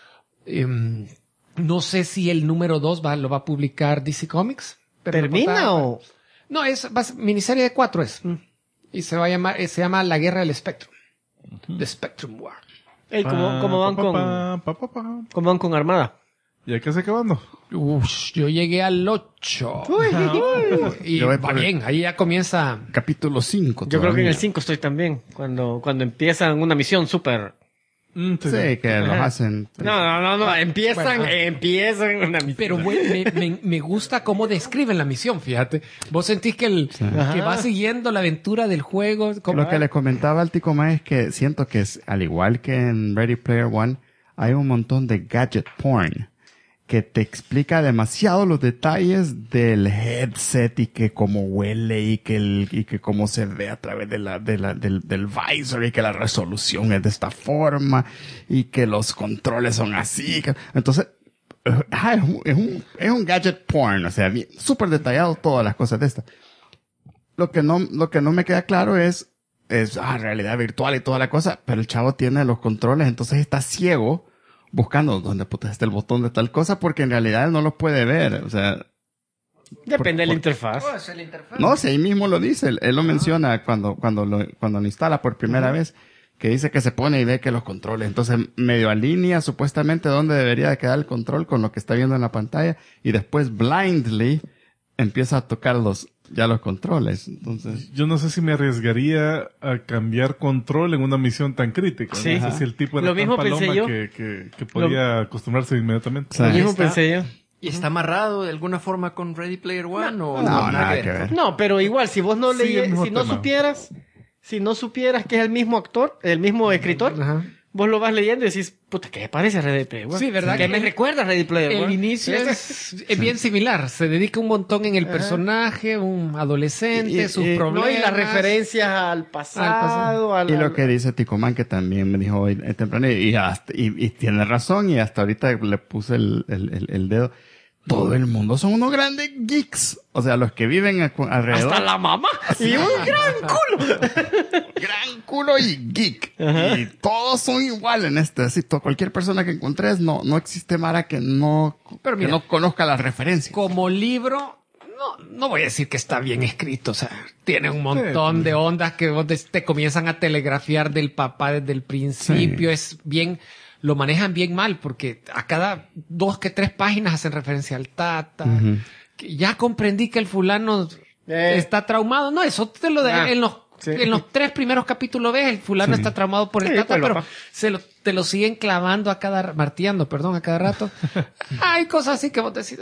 Speaker 5: No sé si el número 2 lo va a publicar DC Comics. Pero
Speaker 4: ¿Termina o...?
Speaker 5: No, miniserie de 4 es. Y se llama La Guerra del Spectrum. The Spectrum War.
Speaker 4: Ey, ¿cómo van con Armada?
Speaker 3: Ya casi acabando.
Speaker 5: Yo llegué al 8. Y
Speaker 1: Yo voy
Speaker 5: va
Speaker 1: por-
Speaker 5: bien, ahí ya comienza.
Speaker 1: Capítulo 5.
Speaker 4: Yo creo que en el 5 estoy también. Cuando empiezan una misión súper...
Speaker 1: Sí, que los hacen.
Speaker 4: No. Empiezan una misión.
Speaker 5: Pero me gusta cómo describen la misión, fíjate. Vos sentís que que va siguiendo la aventura del juego.
Speaker 1: Lo que le comentaba al Tico Mae es que siento que es, al igual que en Ready Player One, hay un montón de gadget porn que te explica demasiado los detalles del headset y que cómo huele y que cómo se ve a través del visor y que la resolución es de esta forma y que los controles son así. Entonces, es un gadget porn, o sea, súper detallado todas las cosas de esta. Lo que no me queda claro es realidad virtual y toda la cosa, pero el chavo tiene los controles, entonces está ciego buscando dónde puta está el botón de tal cosa, porque en realidad él no los puede ver, o sea...
Speaker 4: Depende de la interfaz.
Speaker 1: No, si ahí mismo lo dice, él lo menciona cuando lo instala por primera vez, que dice que se pone y ve que los controles, entonces medio alinea supuestamente dónde debería de quedar el control con lo que está viendo en la pantalla, y después blindly empieza a tocar los controles, entonces...
Speaker 3: Yo no sé si me arriesgaría a cambiar control en una misión tan crítica.
Speaker 4: Sí.
Speaker 3: No sé si el tipo era
Speaker 4: Lo mismo
Speaker 3: tan paloma
Speaker 4: pensé yo.
Speaker 3: que podía acostumbrarse inmediatamente.
Speaker 1: Sí.
Speaker 4: Lo mismo
Speaker 7: Está-
Speaker 4: pensé yo.
Speaker 7: ¿Y está amarrado de alguna forma con Ready Player One? o
Speaker 1: No, nada que ver.
Speaker 4: No, pero igual, si vos no
Speaker 3: Sí, el mismo
Speaker 4: si no
Speaker 3: tema.
Speaker 4: supieras que es el mismo actor, el mismo escritor,
Speaker 5: Ajá.
Speaker 4: vos lo vas leyendo y decís, puta, ¿qué parece Ready Player One?
Speaker 5: Sí, ¿verdad?
Speaker 4: ¿Qué me recuerda a Ready Player One?
Speaker 5: El inicio es bien similar. Se dedica un montón en el personaje, un adolescente, sus problemas.
Speaker 4: No, y las referencias al pasado,
Speaker 1: Y lo que dice Ticoman, que también me dijo hoy temprano, y tiene razón, y hasta ahorita le puse el dedo. Todo el mundo son unos grandes geeks. O sea, los que viven alrededor.
Speaker 4: hasta la mamá. Y un gran culo.
Speaker 1: Gran culo y geek. Y todos son igual en este. Así, cualquier persona que encontres, no existe Mara que no
Speaker 5: Pero mira,
Speaker 1: conozca las referencias.
Speaker 5: como libro, no voy a decir que está bien escrito. O sea, tiene un montón de ondas que vos te comienzan a telegrafiar del papá desde el principio.
Speaker 1: Sí.
Speaker 5: Es bien... Lo manejan bien mal porque a cada 2 que 3 páginas hacen referencia al tata. Que ya comprendí que el fulano está traumado. No, eso te lo en los 3 primeros capítulos ves, el fulano está traumado por el
Speaker 4: Sí,
Speaker 5: tata,
Speaker 4: por el
Speaker 5: pero
Speaker 4: papá.
Speaker 5: te lo siguen clavando martillando, a cada rato. Hay cosas así que vos decís,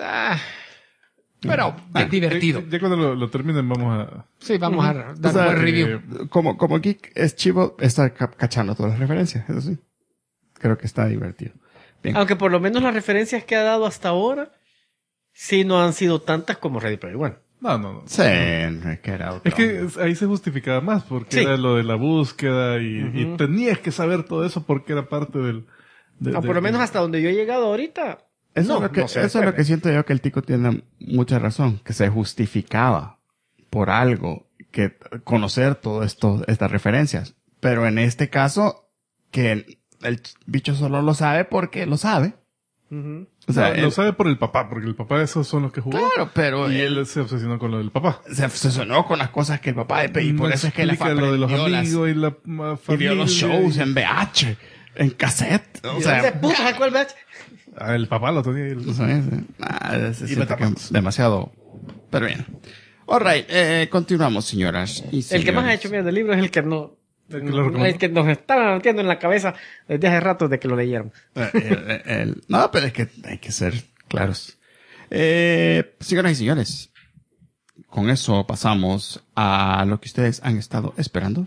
Speaker 5: pero es divertido.
Speaker 3: Ya cuando lo terminen vamos a...
Speaker 5: Sí, vamos a dar
Speaker 1: O sea,
Speaker 5: un buen review.
Speaker 1: Como geek es chivo estar cachando todas las referencias, eso sí. Creo que está divertido. Bien.
Speaker 4: Aunque por lo menos las referencias que ha dado hasta ahora, sí no han sido tantas como Ready Player One.
Speaker 3: No.
Speaker 1: Sí, es que era otro.
Speaker 3: Es que ahí se justificaba más porque
Speaker 4: Sí.
Speaker 3: era lo de la búsqueda y tenías que saber todo eso porque era parte del...
Speaker 4: O por lo menos hasta donde yo he llegado ahorita.
Speaker 1: Eso,
Speaker 4: no,
Speaker 1: es lo que,
Speaker 4: no se
Speaker 1: eso es lo
Speaker 4: puede.
Speaker 1: que siento yo, que el tico tiene mucha razón, que se justificaba por algo, que conocer todas estas referencias. Pero en este caso, que el bicho solo lo sabe porque lo sabe. O sea,
Speaker 3: lo sabe por el papá, porque el papá esos son los que jugó.
Speaker 1: claro, pero
Speaker 3: Y él se obsesionó con lo del papá.
Speaker 1: se obsesionó con las cosas que el papá, y por
Speaker 3: No
Speaker 1: eso es que le
Speaker 3: explica lo de los
Speaker 1: aprendió
Speaker 3: amigos y la
Speaker 1: y
Speaker 3: familia.
Speaker 1: vio los shows en VH, en cassette. O
Speaker 4: ¿Dónde
Speaker 1: sea,
Speaker 4: puta sacó el batch?
Speaker 3: El papá lo tenía.
Speaker 1: no sé, se siente que
Speaker 3: Betamax.
Speaker 1: demasiado, pero bien. Alright, continuamos, señoras y
Speaker 4: El
Speaker 1: señores.
Speaker 4: que más ha hecho mierda del libro es el que no
Speaker 3: ¿De qué lo recomiendo?
Speaker 4: Es que nos estaban metiendo en la cabeza desde hace rato de que lo leyeron.
Speaker 1: No, pero es que hay que ser claros. Señoras y señores, con eso pasamos a lo que ustedes han estado esperando.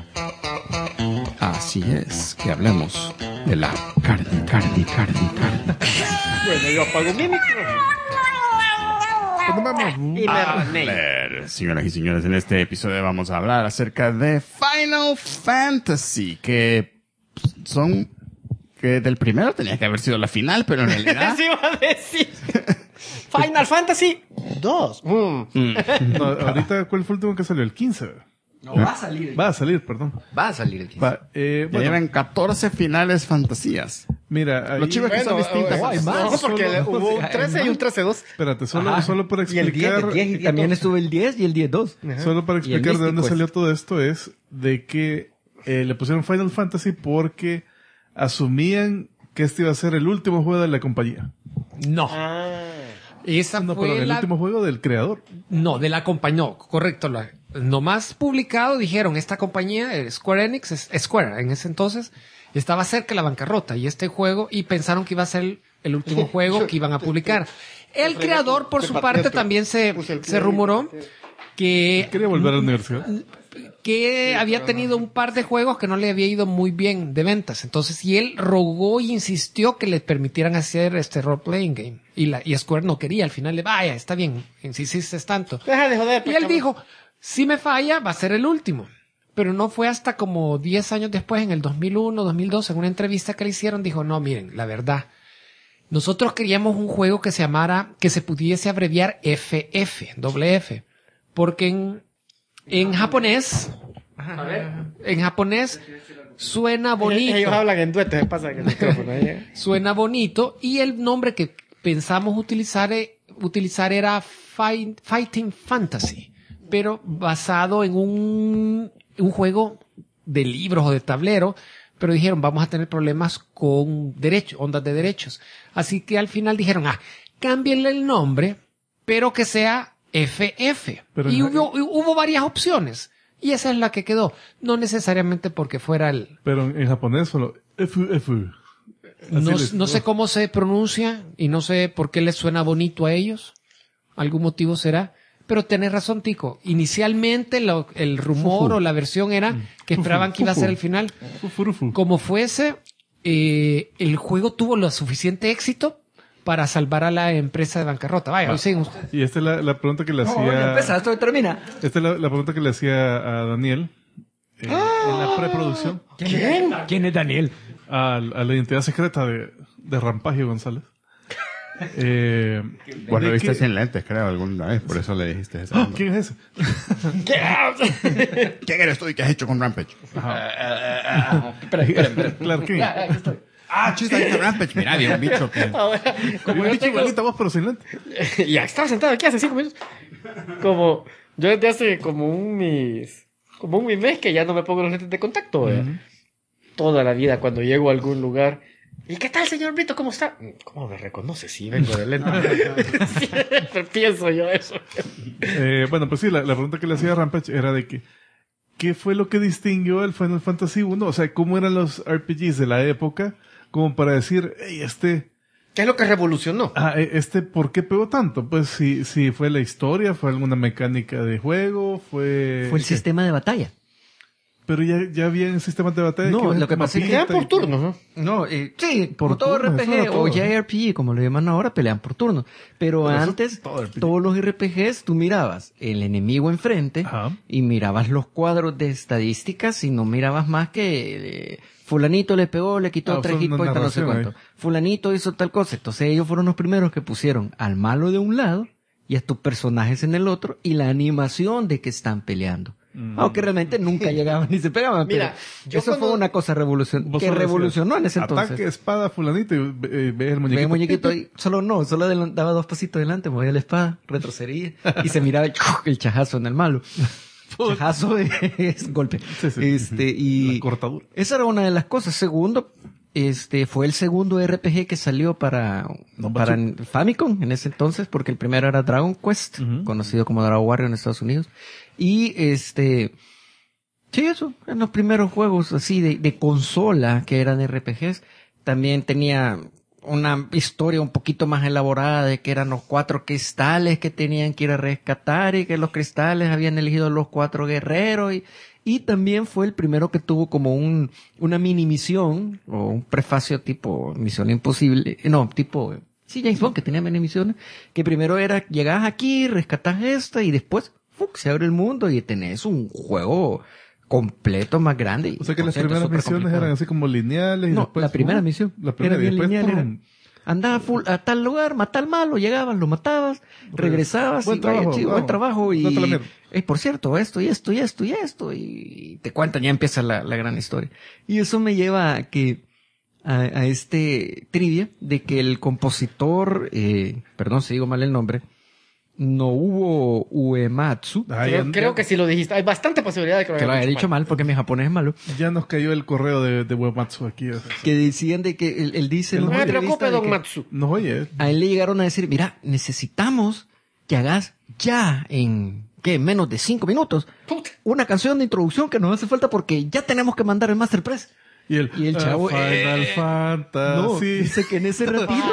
Speaker 1: Así es, que hablemos de la carne.
Speaker 4: Bueno, yo apago mi micrófono. Y me
Speaker 1: A
Speaker 4: rené.
Speaker 1: ver, señoras y señores, en este episodio vamos a hablar acerca de Final Fantasy, que del primero tenía que haber sido la final, pero en realidad...
Speaker 4: Eso iba a decir. Final Fantasy 2.
Speaker 3: No, ahorita, ¿cuál fue el último que salió? El 15.
Speaker 7: No, va a salir.
Speaker 3: Va a salir, perdón.
Speaker 7: Va a salir el 15.
Speaker 3: Va,
Speaker 1: Ya
Speaker 3: bueno,
Speaker 1: llevan 14 finales fantasías.
Speaker 3: mira, ahí,
Speaker 1: Lo chivo es que son distintas.
Speaker 7: hay más.
Speaker 4: No, porque
Speaker 3: Solo-
Speaker 4: hubo un 13 y un 13-2.
Speaker 3: espérate,
Speaker 7: Ajá.
Speaker 3: solo para
Speaker 4: Y el 10,
Speaker 3: explicar,
Speaker 4: el 10 y
Speaker 7: También
Speaker 4: 10.
Speaker 7: estuvo el 10 y el 10-2.
Speaker 3: solo para
Speaker 7: Y el
Speaker 3: explicar de dónde
Speaker 7: místico
Speaker 3: salió
Speaker 7: es.
Speaker 3: todo esto es de que le pusieron Final Fantasy porque asumían que este iba a ser el último juego de la compañía.
Speaker 5: No.
Speaker 4: Ah.
Speaker 5: Esa
Speaker 3: No,
Speaker 5: fue
Speaker 3: pero el
Speaker 5: la...
Speaker 3: último juego del creador.
Speaker 5: No, de la compañía. No, correcto. Nomás publicado dijeron, esta compañía, Square Enix, Square en ese entonces, estaba cerca de la bancarrota y este juego, y pensaron que iba a ser el último juego que iban a publicar. El creador, por su parte, también se rumoró que
Speaker 3: Quería volver a la universidad.
Speaker 5: había tenido un par de juegos que no le había ido muy bien de ventas. Entonces, y él rogó y insistió que le permitieran hacer este role-playing game. Y Square no quería. Al final le, vaya, está bien, insistes tanto.
Speaker 4: Deja de joder.
Speaker 5: Y él dijo, si me falla, va a ser el último. Pero no fue hasta como 10 años después, en el 2001, 2002, en una entrevista que le hicieron, dijo, no, miren, la verdad, nosotros queríamos un juego que se pudiese abreviar FF, doble F. Porque en japonés, suena bonito.
Speaker 4: Ellos hablan en dueto, se pasa en el micrófono.
Speaker 5: Suena bonito y el nombre que pensamos utilizar era Fighting Fantasy, pero basado en un juego de libros o de tablero, pero dijeron vamos a tener problemas con ondas de derechos. Así que al final dijeron, cámbienle el nombre, pero que sea FF.
Speaker 3: Pero
Speaker 5: y
Speaker 3: en-
Speaker 5: hubo varias opciones. Y esa es la que quedó. No necesariamente porque fuera el...
Speaker 3: Pero en japonés solo FF.
Speaker 5: No sé cómo se pronuncia y no sé por qué les suena bonito a ellos. Algún motivo será. Pero tenés razón, Tico. Inicialmente el rumor o la versión era que esperaban que iba a ser el final.
Speaker 3: Fufurufu.
Speaker 5: Como fuese, el juego tuvo lo suficiente éxito para salvar a la empresa de bancarrota. Vaya, hoy siguen ustedes.
Speaker 3: Y esta es la pregunta que le
Speaker 7: No,
Speaker 3: hacía...
Speaker 7: ya empezó, esto termina.
Speaker 3: Esta es la pregunta que le hacía a Daniel en la preproducción
Speaker 7: ¿Quién es Daniel?
Speaker 3: a la identidad secreta de Rampagio González.
Speaker 1: Bueno,
Speaker 3: de
Speaker 1: viste
Speaker 3: que-
Speaker 1: sin lentes, creo, alguna vez, por eso le dijiste eso.
Speaker 3: ¡Ah! ¿Quién es ese?
Speaker 1: ¿Quién eres tú y qué has hecho con Rampage?
Speaker 3: Claro, ¿quién?
Speaker 1: Chiste, ahí está Rampage. Mira, había un bicho que...
Speaker 3: Como un bicho igualito a vos, pero sin lente.
Speaker 4: Ya estaba sentado aquí hace 5 minutos. Como, yo desde hace como un mes que ya no me pongo los lentes de contacto. Toda la vida cuando llego a algún lugar. ¿Y qué tal, señor Brito? ¿Cómo está? ¿Cómo me reconoce si vengo de lente? Siempre pienso yo eso.
Speaker 3: Bueno, pues sí, la pregunta que le hacía a Rampage era de que ¿qué fue lo que distinguió al Final Fantasy 1? O sea, ¿cómo eran los RPGs de la época? Como para decir, hey,
Speaker 4: ¿Qué es lo que revolucionó?
Speaker 3: ¿por qué pegó tanto? Pues si fue la historia, fue alguna mecánica de juego, fue
Speaker 7: Fue el sistema de batalla.
Speaker 3: Pero ya había sistemas de batalla.
Speaker 7: No,
Speaker 3: iban
Speaker 7: lo que
Speaker 3: como
Speaker 7: pasa es que
Speaker 3: pinta
Speaker 4: Quedan por
Speaker 3: y-
Speaker 4: turnos, ¿no?
Speaker 7: No, sí,
Speaker 3: Por
Speaker 7: por todo
Speaker 3: turnos, eso
Speaker 7: RPG
Speaker 3: era todo,
Speaker 7: o
Speaker 3: ¿no?
Speaker 7: JRPG, como lo llaman ahora, pelean por turnos. Pero
Speaker 3: Pero eso
Speaker 7: antes,
Speaker 3: es todo RPG.
Speaker 7: todos los RPGs, tú mirabas el enemigo enfrente
Speaker 3: Ajá.
Speaker 7: y mirabas los cuadros de estadísticas y no mirabas más que fulanito le pegó, le quitó 3
Speaker 3: fue
Speaker 7: hit
Speaker 3: una
Speaker 7: points, no sé
Speaker 3: narración
Speaker 7: cuánto. Fulanito hizo tal cosa. Entonces ellos fueron los primeros que pusieron al malo de un lado y a tus personajes en el otro y la animación de que están peleando. Aunque realmente nunca llegaban ni se pegaban.
Speaker 4: Mira,
Speaker 7: pero
Speaker 4: yo
Speaker 7: eso
Speaker 4: cuando-
Speaker 7: fue una cosa
Speaker 3: Vos
Speaker 7: que
Speaker 3: solo
Speaker 7: revolucionó en
Speaker 3: decías,
Speaker 7: ese entonces.
Speaker 3: Ataque, espada, fulanito, y ves el muñequito.
Speaker 7: Veía el muñequito ahí, solo daba 2 pasitos adelante, movía la espada, retrocedía y se miraba el chajazo en el malo. Chajazo es golpe.
Speaker 3: Sí, sí.
Speaker 7: Y
Speaker 3: La cortadura.
Speaker 7: esa era una de las cosas. Segundo, fue el segundo RPG que salió para Famicom en ese entonces, porque el primero era Dragon Quest,
Speaker 3: Ujú.
Speaker 7: conocido como Dragon Warrior en Estados Unidos. Y Sí, eso, en los primeros juegos así de consola que eran RPGs, también tenía una historia un poquito más elaborada de que eran los 4 cristales que tenían que ir a rescatar y que los cristales habían elegido los 4 guerreros y también fue el primero que tuvo como una mini misión o un prefacio tipo Misión Imposible, sí, James Bond, que tenía mini misiones, que primero era, llegás aquí, rescatás esta y después, se abre el mundo y tenés un juego completo más grande.
Speaker 3: O sea que las primeras misiones eran así como lineales y
Speaker 7: no,
Speaker 3: después...
Speaker 7: la primera misión era bien lineal. Andaba a tal lugar, matar al malo, llegabas, lo matabas, regresabas,
Speaker 3: buen trabajo,
Speaker 7: buen trabajo y...
Speaker 3: No te la mierda.
Speaker 7: Por cierto, esto y esto y esto y esto y te cuentan, ya empieza la gran historia. Y eso me lleva a que a este trivia de que el compositor, perdón si digo mal el nombre, Nobuo Uematsu.
Speaker 4: Creo que sí lo dijiste. Hay bastante posibilidad de que
Speaker 7: lo haya dicho mal porque mi japonés es malo.
Speaker 3: Ya nos cayó el correo de Uematsu aquí.
Speaker 7: Que decían de que él dice...
Speaker 4: No me
Speaker 7: preocupe,
Speaker 4: don Matsu.
Speaker 3: Nos oye.
Speaker 7: A él le llegaron a decir, mira, necesitamos que hagas ya en menos de 5 minutos una canción de introducción que nos hace falta porque ya tenemos que mandar el Masterpress.
Speaker 3: Y el
Speaker 7: chavo
Speaker 3: Final Fantasy.
Speaker 7: No, dice que en ese ratito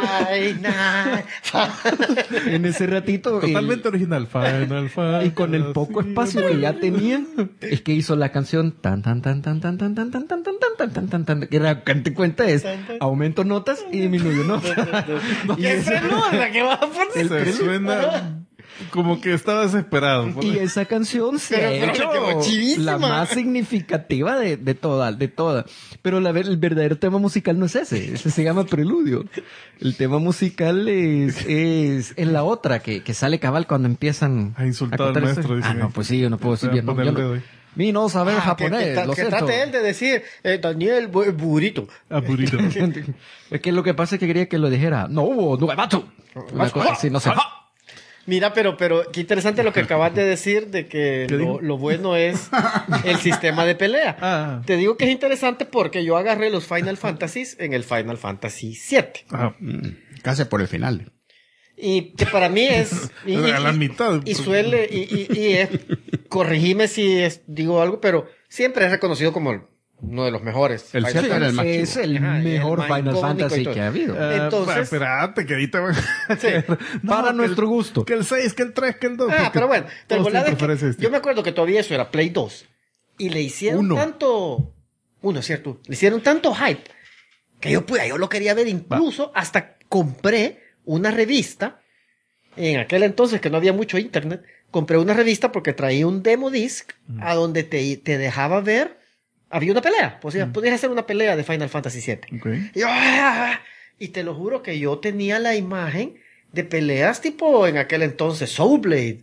Speaker 3: totalmente original Final Fantasy.
Speaker 7: Y con el poco espacio que ya tenía es que hizo la canción tan tan tan tan tan tan tan tan tan tan tan tan tan tan que era, te cuenta es aumento notas y disminuyo notas.
Speaker 4: ¿Qué frenuda que vas a poner?
Speaker 3: Suena como que estaba desesperado.
Speaker 7: Y esa canción se ha hecho la más significativa de toda. Pero el verdadero tema musical no es ese se llama Preludio. El tema musical es la otra, que sale cabal cuando empiezan
Speaker 3: a insultar al maestro.
Speaker 7: No, pues sí, yo no puedo decir bien. Mi no saber japonés,
Speaker 4: que trate él de decir, Daniel Burito.
Speaker 3: Burito.
Speaker 7: Es que lo que pasa es que quería que lo dijera, no hubo, una cosa así, no sé.
Speaker 4: Mira, pero qué interesante lo que acabas de decir de que lo bueno es el sistema de pelea. Te digo que es interesante porque yo agarré los Final Fantasies en el Final Fantasy VII.
Speaker 1: Casi por el final.
Speaker 4: Y que para mí es...
Speaker 3: a la mitad.
Speaker 4: Y suele... corregime si digo algo, pero siempre es reconocido como uno de los mejores.
Speaker 1: El 7 era el más chivo.
Speaker 7: Es el mejor Final Fantasy que ha habido.
Speaker 4: Entonces...
Speaker 3: Espérate, que ahorita...
Speaker 7: Para nuestro gusto.
Speaker 3: Que el 6, que el 3, que el 2.
Speaker 4: Pero bueno. Yo me acuerdo que todavía eso era Play 2. Y le hicieron tanto... Uno, ¿cierto? Le hicieron tanto hype que yo lo quería ver incluso hasta compré una revista. En aquel entonces que no había mucho internet. Compré una revista porque traía un demo disc a donde te dejaba ver... Había una pelea, podías hacer una pelea de Final Fantasy VII.
Speaker 3: Okay.
Speaker 4: Y te lo juro que yo tenía la imagen de peleas tipo en aquel entonces Soulblade.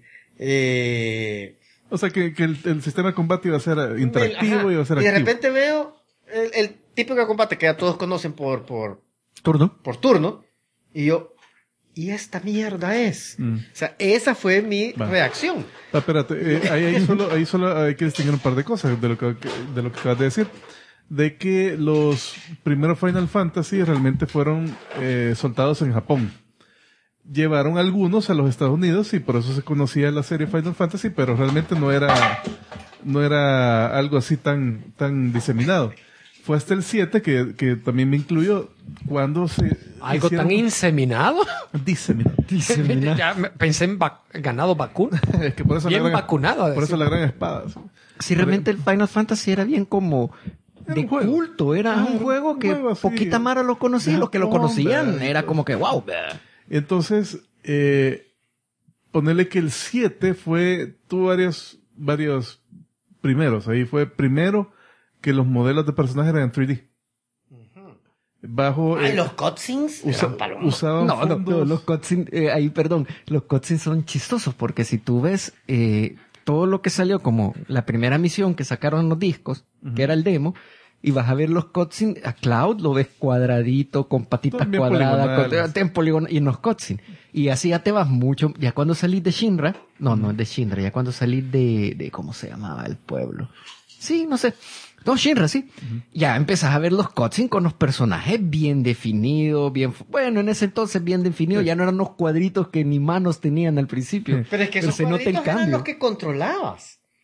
Speaker 3: O sea que el sistema de combate iba a ser interactivo y iba a ser
Speaker 4: activo. Y de repente
Speaker 3: activo.
Speaker 4: veo el típico de combate que ya todos conocen por turno. Y yo... ¿Y esta mierda es? O sea, esa fue mi reacción.
Speaker 3: Espérate, ahí solo hay que distinguir un par de cosas de lo que acabas de decir. De que los primeros Final Fantasy realmente fueron soltados en Japón. Llevaron algunos a los Estados Unidos y por eso se conocía la serie Final Fantasy, pero realmente no era algo así tan diseminado. Fue hasta el 7 que también me incluyó cuando se...
Speaker 5: ¿Algo tan inseminado?
Speaker 3: Diseminado.
Speaker 5: Ya pensé en ganado vacuno.
Speaker 3: Es que por eso
Speaker 5: bien vacunado.
Speaker 3: Por eso la gran espada.
Speaker 7: Sí, realmente el Final Fantasy era bien como... de culto, era un juego que poquita mara lo conocía, los que lo conocían era como que wow.
Speaker 3: Entonces, ponerle que el 7 tuvo varios primeros, ahí fue primero que los modelos de personajes eran en 3D. Bajo...
Speaker 4: los cutscenes
Speaker 3: usaban
Speaker 7: no, los cutscenes, los cutscenes son chistosos porque si tú ves todo lo que salió como la primera misión que sacaron los discos, que era el demo, y vas a ver los cutscenes, a Cloud lo ves cuadradito, con patitas cuadradas, en poligonal, y en los cutscenes. Y así ya te vas mucho, ya cuando salís de Shinra, no es de Shinra, ya cuando salís de ¿cómo se llamaba el pueblo? Sí, no sé. No, Shinra, sí. Ya empezás a ver los cutscenes con los personajes bien definidos, bueno, en ese entonces bien definidos, ya no eran unos cuadritos que ni manos tenían al principio.
Speaker 4: Pero es que esos
Speaker 7: se nota el
Speaker 4: cuadritos eran
Speaker 7: cambio.
Speaker 4: los que controlabas.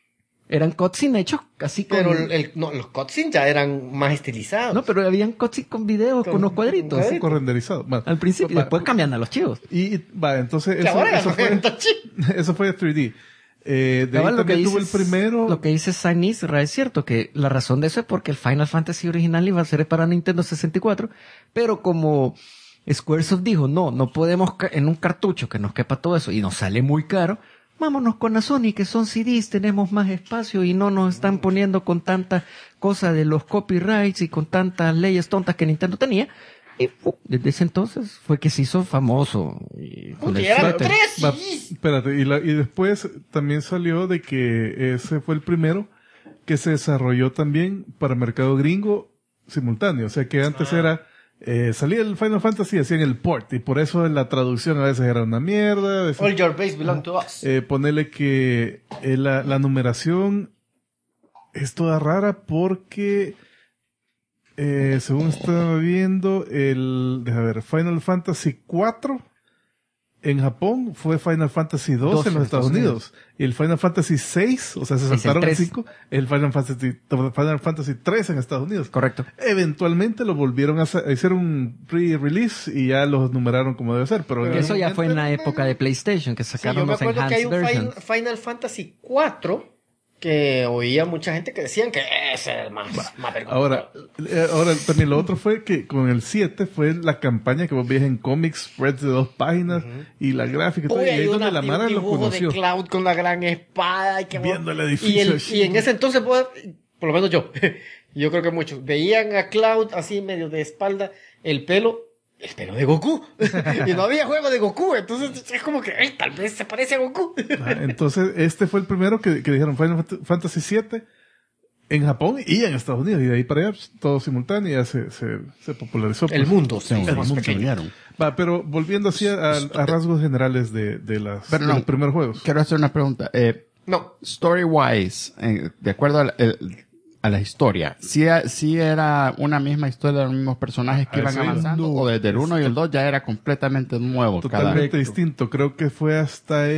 Speaker 7: Eran cutscenes hechos así con...
Speaker 4: Pero no, los cutscenes ya eran más estilizados.
Speaker 7: No, pero habían cutscenes con videos, con los cuadritos.
Speaker 4: con
Speaker 3: Un poco renderizado. Bueno,
Speaker 7: Al principio, y
Speaker 3: va,
Speaker 7: después cambian a los chivos.
Speaker 3: Entonces
Speaker 4: Que ahora ya
Speaker 3: eso
Speaker 4: no
Speaker 3: fue,
Speaker 4: está chido.
Speaker 3: eso fue 3D. De
Speaker 7: Cabal,
Speaker 3: ahí también tuvo el primero.
Speaker 7: Lo que dice Sain Isra es cierto, que la razón de eso es porque el Final Fantasy original iba a ser para Nintendo 64, pero como Squaresoft dijo, no podemos en un cartucho que nos quepa todo eso y nos sale muy caro, vámonos con la Sony, que son CDs, tenemos más espacio y no nos están poniendo con tanta cosa de los copyrights y con tantas leyes tontas que Nintendo tenía. Y desde ese entonces fue que se hizo famoso. Y con el
Speaker 4: eran
Speaker 7: suéter.
Speaker 4: 3
Speaker 3: Va,
Speaker 4: CDs.
Speaker 3: espérate, y después también salió de que ese fue el primero que se desarrolló también para mercado gringo simultáneo. O sea que antes era, salía el Final Fantasy y hacían el port, y por eso la traducción a veces era una mierda. A veces,
Speaker 4: All your base belong to us.
Speaker 3: ponerle que la numeración es toda rara porque, según estaba viendo, déjame ver, Final Fantasy 4 en Japón fue Final Fantasy 2 en los Estados Unidos. Y el Final Fantasy 6, o sea, se saltaron el 5, el Final Fantasy 3 en Estados Unidos.
Speaker 7: Correcto.
Speaker 3: Eventualmente lo volvieron a hacer un pre-release y ya los numeraron como debe ser. Pero
Speaker 7: Que eso ya fue en la época de PlayStation, que
Speaker 4: Sí, yo
Speaker 7: sacaron
Speaker 4: me
Speaker 7: los
Speaker 4: acuerdo que hay
Speaker 7: enhanced
Speaker 4: un
Speaker 7: versions.
Speaker 4: Final Fantasy 4 que oía mucha gente que decían que ese es el más vergonzoso.
Speaker 3: Ahora también lo otro fue que con el 7 fue la campaña que vos veías en cómics, spreads de 2 páginas y la gráfica y todo.
Speaker 4: Uy,
Speaker 3: Y ahí
Speaker 4: hay
Speaker 3: es donde la
Speaker 4: un
Speaker 3: Mara lo
Speaker 4: dibujo
Speaker 3: conoció.
Speaker 4: de Cloud con la gran espada. Y que
Speaker 3: Viendo el edificio
Speaker 4: y en ese entonces, pues, por lo menos yo creo que muchos, veían a Cloud así medio de espalda, el pelo de Goku. Y no había juego de Goku, entonces es como que, tal vez se parece a Goku.
Speaker 3: Entonces, este fue el primero que dijeron Final Fantasy 7 en Japón y en Estados Unidos. Y de ahí para allá, pues, todo simultáneo, y ya se popularizó.
Speaker 4: El mundo,
Speaker 1: Se
Speaker 4: sí, más pequeño.
Speaker 1: unieron.
Speaker 3: Pero volviendo así a rasgos generales de
Speaker 1: Pero
Speaker 3: los primeros juegos.
Speaker 1: Quiero hacer una pregunta.
Speaker 4: No,
Speaker 1: Story-wise, de acuerdo a la historia, ¿sí era una misma historia de los mismos personajes que iban
Speaker 3: Sí.
Speaker 1: avanzando? ¿O desde el 1 y el 2 ya era completamente nuevo?
Speaker 3: Totalmente distinto. Creo que fue hasta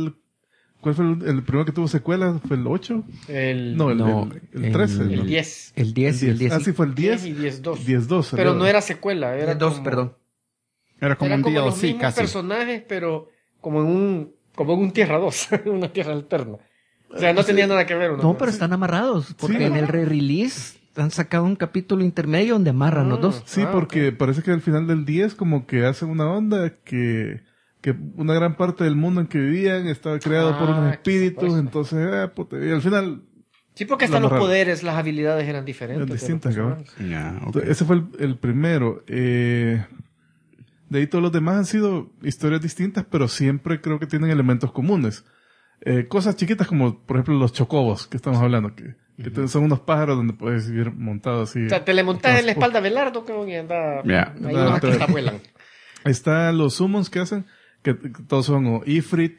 Speaker 3: ¿cuál fue el primero que tuvo secuela? ¿Fue el 8?
Speaker 4: el
Speaker 3: No, el 13.
Speaker 4: el 10.
Speaker 7: El 10 y el 10.
Speaker 3: Ah, sí, fue el 10.
Speaker 4: 10 y 10-2.
Speaker 3: 10-2.
Speaker 4: Pero no era secuela, era
Speaker 7: 2,
Speaker 4: como,
Speaker 7: perdón.
Speaker 1: Era como
Speaker 4: era
Speaker 1: un
Speaker 4: como los
Speaker 1: DLC
Speaker 4: mismos
Speaker 1: casi.
Speaker 4: personajes, pero como en un Tierra 2, una Tierra alterna. O sea, no tenía nada que ver.
Speaker 7: No, pero están amarrados, porque
Speaker 3: Sí.
Speaker 7: en el re-release han sacado un capítulo intermedio donde amarran los dos.
Speaker 3: Sí, porque parece que al final del 10 como que hacen una onda que una gran parte del mundo en que vivían estaba creado por unos espíritus,
Speaker 4: quizá,
Speaker 3: entonces, y al final,
Speaker 4: Sí, porque hasta
Speaker 3: Lo
Speaker 4: los
Speaker 3: amarraron.
Speaker 4: poderes, las habilidades eran diferentes.
Speaker 3: Eran
Speaker 4: de los
Speaker 3: distintas, cabrón.
Speaker 4: personajes.
Speaker 1: Ya, ok.
Speaker 3: ese fue el primero. De ahí todos los demás han sido historias distintas, pero siempre creo que tienen elementos comunes. Cosas chiquitas como, por ejemplo, los chocobos que estamos hablando, que son unos pájaros donde puedes ir montado así.
Speaker 4: O sea, te le montas en la espalda a Belardo, cabrón, y anda...
Speaker 1: Ya.
Speaker 4: Hay unos que hasta vuelan.
Speaker 3: Están los summons que hacen, que todos son o Ifrit,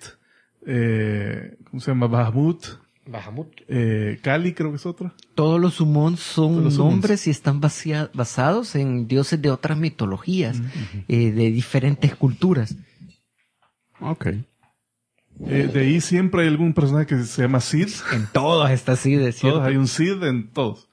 Speaker 3: ¿cómo se llama? Bahamut,
Speaker 4: Bahamut.
Speaker 3: Kali creo que es otra.
Speaker 7: Todos los summons son
Speaker 3: Todos los summons.
Speaker 7: nombres y están basados en dioses de otras mitologías, de diferentes culturas.
Speaker 1: Ok.
Speaker 3: De ahí siempre hay algún personaje que se llama Sid.
Speaker 7: En todos está así, de cierto.
Speaker 3: Todos, hay un Sid en todos.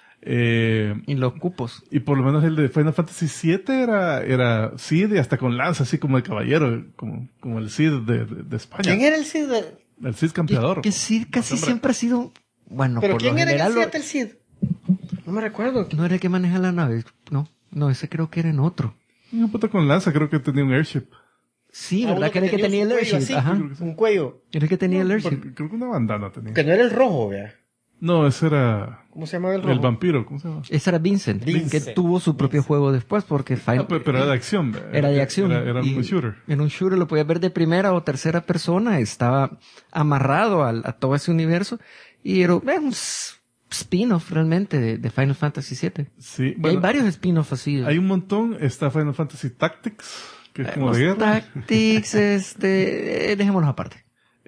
Speaker 7: Y los cupos.
Speaker 3: Y por lo menos el de Final Fantasy VII era Sid y hasta con lanza, así como de caballero, como el Sid de España.
Speaker 4: ¿Quién era el Cid?
Speaker 3: El Cid campeador.
Speaker 7: Que Cid casi siempre ha sido, bueno,
Speaker 4: ¿Pero
Speaker 7: por
Speaker 4: quién
Speaker 7: lo
Speaker 4: era
Speaker 7: general,
Speaker 4: el Cid? No me recuerdo.
Speaker 7: no era el que maneja la nave, no, ese creo que era en otro.
Speaker 3: Un puto con lanza, creo que tenía un airship.
Speaker 7: Sí,
Speaker 4: Ah,
Speaker 7: ¿verdad?
Speaker 4: uno
Speaker 7: Que era el que tenía el
Speaker 4: un cuello
Speaker 7: airship,
Speaker 4: así,
Speaker 7: ajá.
Speaker 4: Un cuello.
Speaker 7: Era el que tenía el airship.
Speaker 3: Creo que una bandana tenía.
Speaker 4: Que no era el rojo, vea.
Speaker 3: No, ese era
Speaker 4: ¿Cómo se llama el rojo?
Speaker 3: el vampiro, ¿cómo se llama?
Speaker 7: Ese era Vincent,
Speaker 4: Vincent.
Speaker 7: que tuvo su propio juego después porque
Speaker 3: Pero era de acción. ¿verdad?
Speaker 7: era de acción.
Speaker 3: Era
Speaker 7: Y
Speaker 3: un shooter.
Speaker 7: En un shooter lo podías ver de primera o tercera persona, estaba amarrado a todo ese universo y era un spin-off realmente de Final Fantasy VII.
Speaker 3: Sí,
Speaker 7: Y hay
Speaker 3: bueno,
Speaker 7: varios spin-offs así.
Speaker 3: hay un montón. Está Final Fantasy Tactics, que es como
Speaker 7: Los
Speaker 3: de guerra.
Speaker 7: Tactics, dejémoslos aparte.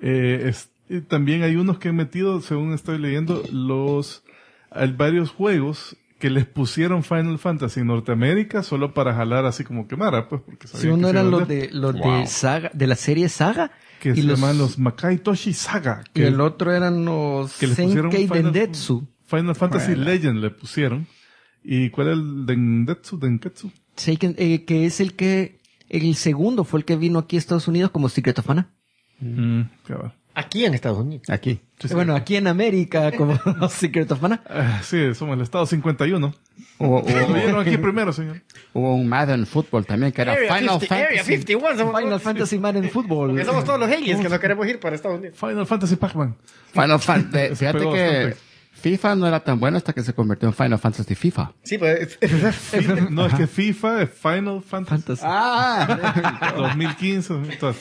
Speaker 3: Y también hay unos que han metido, según estoy leyendo, hay varios juegos que les pusieron Final Fantasy en Norteamérica solo para jalar así como quemara, pues, porque
Speaker 7: Si
Speaker 3: sabían
Speaker 7: uno
Speaker 3: que se
Speaker 7: eran
Speaker 3: iba a
Speaker 7: los
Speaker 3: vender.
Speaker 7: de Saga, de la serie Saga,
Speaker 3: Que se llaman los Makai Toshi Saga.
Speaker 7: y el otro eran los
Speaker 3: que les pusieron
Speaker 7: Senkei Dendetsu.
Speaker 3: Final Fantasy Legend le pusieron. ¿Y cuál era el Denketsu?
Speaker 7: Que es el segundo fue el que vino aquí a Estados Unidos como Secret of Mana.
Speaker 3: Cabal.
Speaker 4: Aquí en Estados Unidos.
Speaker 1: Aquí.
Speaker 7: Bueno, aquí en América como Secret of Mana.
Speaker 3: Sí, somos el estado 51.
Speaker 1: Hubo,
Speaker 3: Lo vieron aquí primero, señor.
Speaker 1: hubo un Madden Football también que era Final
Speaker 4: Area
Speaker 1: Fantasy.
Speaker 4: 51. Somos,
Speaker 7: Final Fantasy Man en fútbol.
Speaker 4: porque somos todos los aliens que no queremos ir para Estados Unidos.
Speaker 3: Final Fantasy Pac-Man.
Speaker 1: Final Fantasy. Fíjate
Speaker 3: pegó
Speaker 1: que
Speaker 3: bastante.
Speaker 1: FIFA no era tan bueno hasta que se convirtió en Final Fantasy FIFA.
Speaker 4: Sí, pues.
Speaker 3: No, es que FIFA es Final Fantasy.
Speaker 7: Fantasy.
Speaker 1: Ah,
Speaker 3: 2015. Entonces,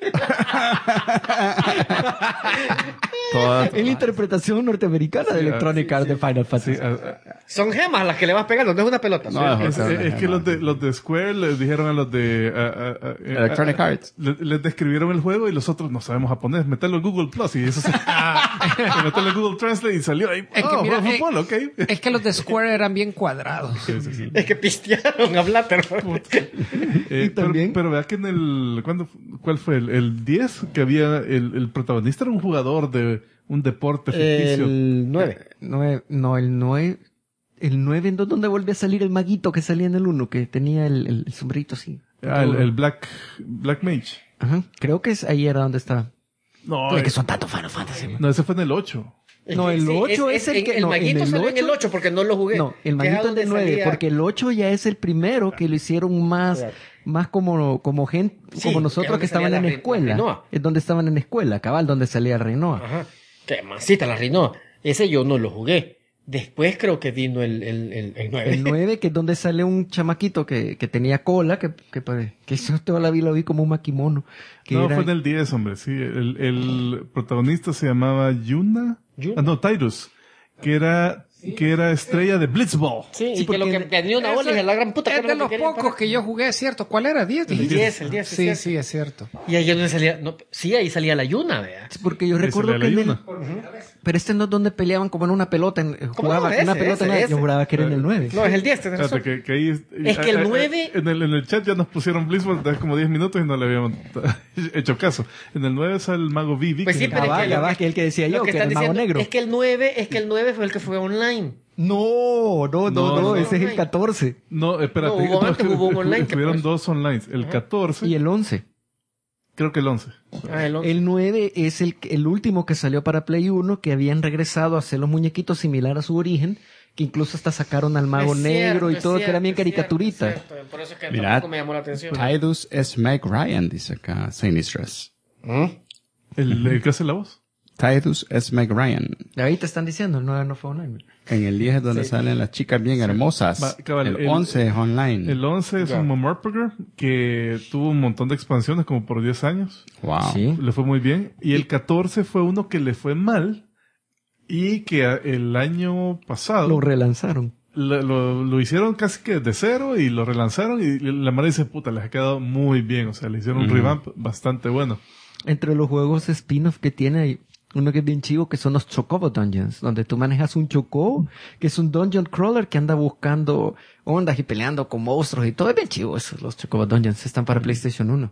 Speaker 1: todo,
Speaker 7: Es la interpretación norteamericana de Electronic Arts de Final Fantasy.
Speaker 4: Son gemas las que le vas pegando, no es una pelota.
Speaker 1: No,
Speaker 4: ¿sí?
Speaker 3: es que los de Square les dijeron a los de
Speaker 1: Electronic Arts.
Speaker 3: les describieron el juego y los otros no sabemos japonés. Meterlo en Google Plus y eso se... meterlo en Google Translate y salió ahí.
Speaker 5: Es que
Speaker 3: Oh,
Speaker 5: mira,
Speaker 3: juego de fútbol, ok.
Speaker 5: Es que los de Square eran bien cuadrados.
Speaker 4: Es que pistearon a Blatter.
Speaker 7: también-
Speaker 3: Pero vea que en el... ¿Cuál fue? El 10, que había... El protagonista era un jugador de un deporte ficticio.
Speaker 4: El 9.
Speaker 7: El 9 ¿dónde volvió a salir el maguito que salía en el 1? Que tenía el sombrerito así.
Speaker 3: El Black Mage.
Speaker 7: Ajá. Creo que ahí era donde estaba.
Speaker 3: No,
Speaker 7: Es que son tantos Final Fantasy. Man.
Speaker 3: no, ese fue en el 8.
Speaker 7: No, el 8 es el que...
Speaker 4: El
Speaker 7: no,
Speaker 4: maguito
Speaker 7: en el
Speaker 4: salió en el
Speaker 7: 8
Speaker 4: 8 porque no lo jugué.
Speaker 7: No, el
Speaker 4: Que es a
Speaker 7: maguito es
Speaker 4: donde
Speaker 7: del 9,
Speaker 4: salía-
Speaker 7: porque el 8 ya es el primero que lo hicieron más como gente,
Speaker 4: Sí,
Speaker 7: como
Speaker 4: que es
Speaker 7: nosotros
Speaker 4: donde
Speaker 7: que estaban
Speaker 4: salía
Speaker 7: en
Speaker 4: la
Speaker 7: escuela.
Speaker 4: Rinoa.
Speaker 7: Es donde estaban en escuela, cabal, donde salía Rinoa.
Speaker 4: Ajá. Qué masita la Rinoa. Ese yo no lo jugué. Después creo que vino el 9.
Speaker 7: El 9, que es donde sale un chamaquito que tenía cola, que yo toda la vida lo vi como un maquimono. Que
Speaker 3: No,
Speaker 7: era-
Speaker 3: fue en el 10, hombre, sí. El protagonista se llamaba Yuna.
Speaker 4: Yuna.
Speaker 3: No, Tyrus. Que era estrella de Blitzball.
Speaker 4: Sí,
Speaker 7: Sí,
Speaker 4: y que lo
Speaker 7: porque
Speaker 4: que tenía una bola y a la gran puta.
Speaker 5: Es
Speaker 4: que
Speaker 5: de
Speaker 4: era lo
Speaker 5: los
Speaker 4: que quería
Speaker 5: pocos
Speaker 4: para-
Speaker 5: que yo jugué, ¿cierto? ¿Cuál era? ¿10?
Speaker 4: El 10, el 10.
Speaker 5: Sí, sí, es cierto.
Speaker 4: Y ahí donde salía, no, sí, ahí salía la Yuna, vea.
Speaker 7: Porque yo
Speaker 3: Ahí
Speaker 7: recuerdo
Speaker 3: salía
Speaker 7: que
Speaker 3: la
Speaker 7: en el...
Speaker 3: Yuna.
Speaker 7: Pero este no es donde peleaban como en una pelota, jugaban
Speaker 4: no?
Speaker 7: una
Speaker 4: Ese,
Speaker 7: pelota,
Speaker 4: ese.
Speaker 7: yo juraba que era en el 9.
Speaker 4: No, es el 10, tenés razón.
Speaker 3: Espérate, que ahí...
Speaker 4: Es que el 9
Speaker 3: En el chat ya nos pusieron Blitzball hace como 10 minutos y no le habíamos hecho caso. En el 9 sale el mago Vivi.
Speaker 4: Pues sí, pero es que,
Speaker 7: que el que decía
Speaker 4: lo
Speaker 7: yo, que era
Speaker 4: están
Speaker 7: el mago
Speaker 4: diciendo
Speaker 7: negro.
Speaker 4: es que el 9 fue el que fue online.
Speaker 7: No, ese es el
Speaker 4: online.
Speaker 7: 14.
Speaker 3: No, espérate.
Speaker 4: No, hubo antes, hubo un online que
Speaker 3: Tuvieron
Speaker 4: pues-
Speaker 3: dos online. El 14,
Speaker 7: Y el 11.
Speaker 3: creo que el 11.
Speaker 4: Ah, el 11.
Speaker 7: El 9 es el último que salió para Play 1, que habían regresado a hacer los muñequitos similar a su origen, que incluso hasta sacaron al mago
Speaker 4: Es
Speaker 7: negro
Speaker 4: cierto,
Speaker 7: y
Speaker 4: es
Speaker 7: todo, que
Speaker 4: cierto,
Speaker 7: era bien
Speaker 4: es cierto,
Speaker 7: caricaturita.
Speaker 4: es cierto. Por eso es que
Speaker 1: Mirad.
Speaker 4: tampoco me llamó la atención.
Speaker 1: Tidus es Meg Ryan, dice acá, Saint Stress.
Speaker 3: El que hace la voz.
Speaker 1: Tidus es Meg Ryan.
Speaker 7: Ahí te están diciendo, no fue online.
Speaker 1: En el 10 es donde salen las chicas bien hermosas.
Speaker 3: Va, cabal,
Speaker 1: el
Speaker 3: el-
Speaker 1: 11 es online.
Speaker 3: El 11 es
Speaker 4: Ya.
Speaker 3: un Momorpager que tuvo un montón de expansiones como por 10 años.
Speaker 1: Wow.
Speaker 7: Sí.
Speaker 3: Le fue muy bien. Y el 14 fue uno que le fue mal y que el año pasado
Speaker 7: Lo relanzaron.
Speaker 3: lo hicieron casi que de cero y lo relanzaron y la madre dice, puta, les ha quedado muy bien. O sea, le hicieron un revamp bastante bueno.
Speaker 7: Entre los juegos spin-off que tiene hay uno que es bien chivo, que son los Chocobo Dungeons, donde tú manejas un chocobo, que es un dungeon crawler que anda buscando ondas y peleando con monstruos y todo. Es bien chivo eso, los Chocobo Dungeons. Están para PlayStation 1.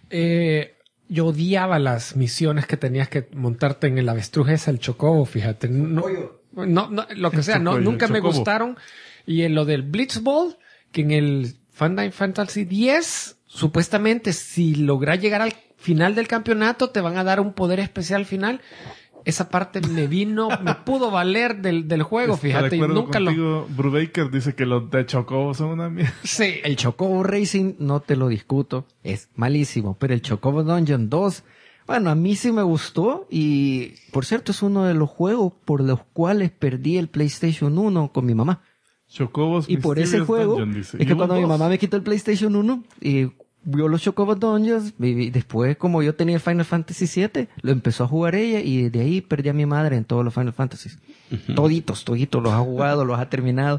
Speaker 5: Yo odiaba las misiones que tenías que montarte en el avestruz ese, el chocobo, fíjate. No, lo que sea, no,
Speaker 3: chocoyo,
Speaker 5: nunca me
Speaker 3: chocobo.
Speaker 5: gustaron. Y en lo del Blitzball, que en el Final Fantasy X, supuestamente si logras llegar al final del campeonato, te van a dar un poder especial al final. Esa parte me pudo valer del juego,
Speaker 3: Está
Speaker 5: fíjate,
Speaker 3: de
Speaker 5: y
Speaker 3: acuerdo
Speaker 5: nunca lo...
Speaker 3: contigo, Brubaker dice que los de Chocobo son una mierda.
Speaker 5: Sí,
Speaker 7: El Chocobo Racing, no te lo discuto, es malísimo, pero el Chocobo Dungeon 2, bueno, a mí sí me gustó y, por cierto, es uno de los juegos por los cuales perdí el PlayStation 1 con mi mamá.
Speaker 3: Chocobos
Speaker 7: Y por ese
Speaker 3: Mysterious
Speaker 7: juego,
Speaker 3: Dungeon, dice.
Speaker 7: es
Speaker 3: Y
Speaker 7: que
Speaker 3: hubo
Speaker 7: cuando mi
Speaker 3: dos.
Speaker 7: mamá me quitó el PlayStation 1 y vio los Chocobo Dungeons, y después como yo tenía el Final Fantasy 7, lo empezó a jugar ella y de ahí perdí a mi madre en todos los Final Fantasies. Toditos los ha jugado, los ha terminado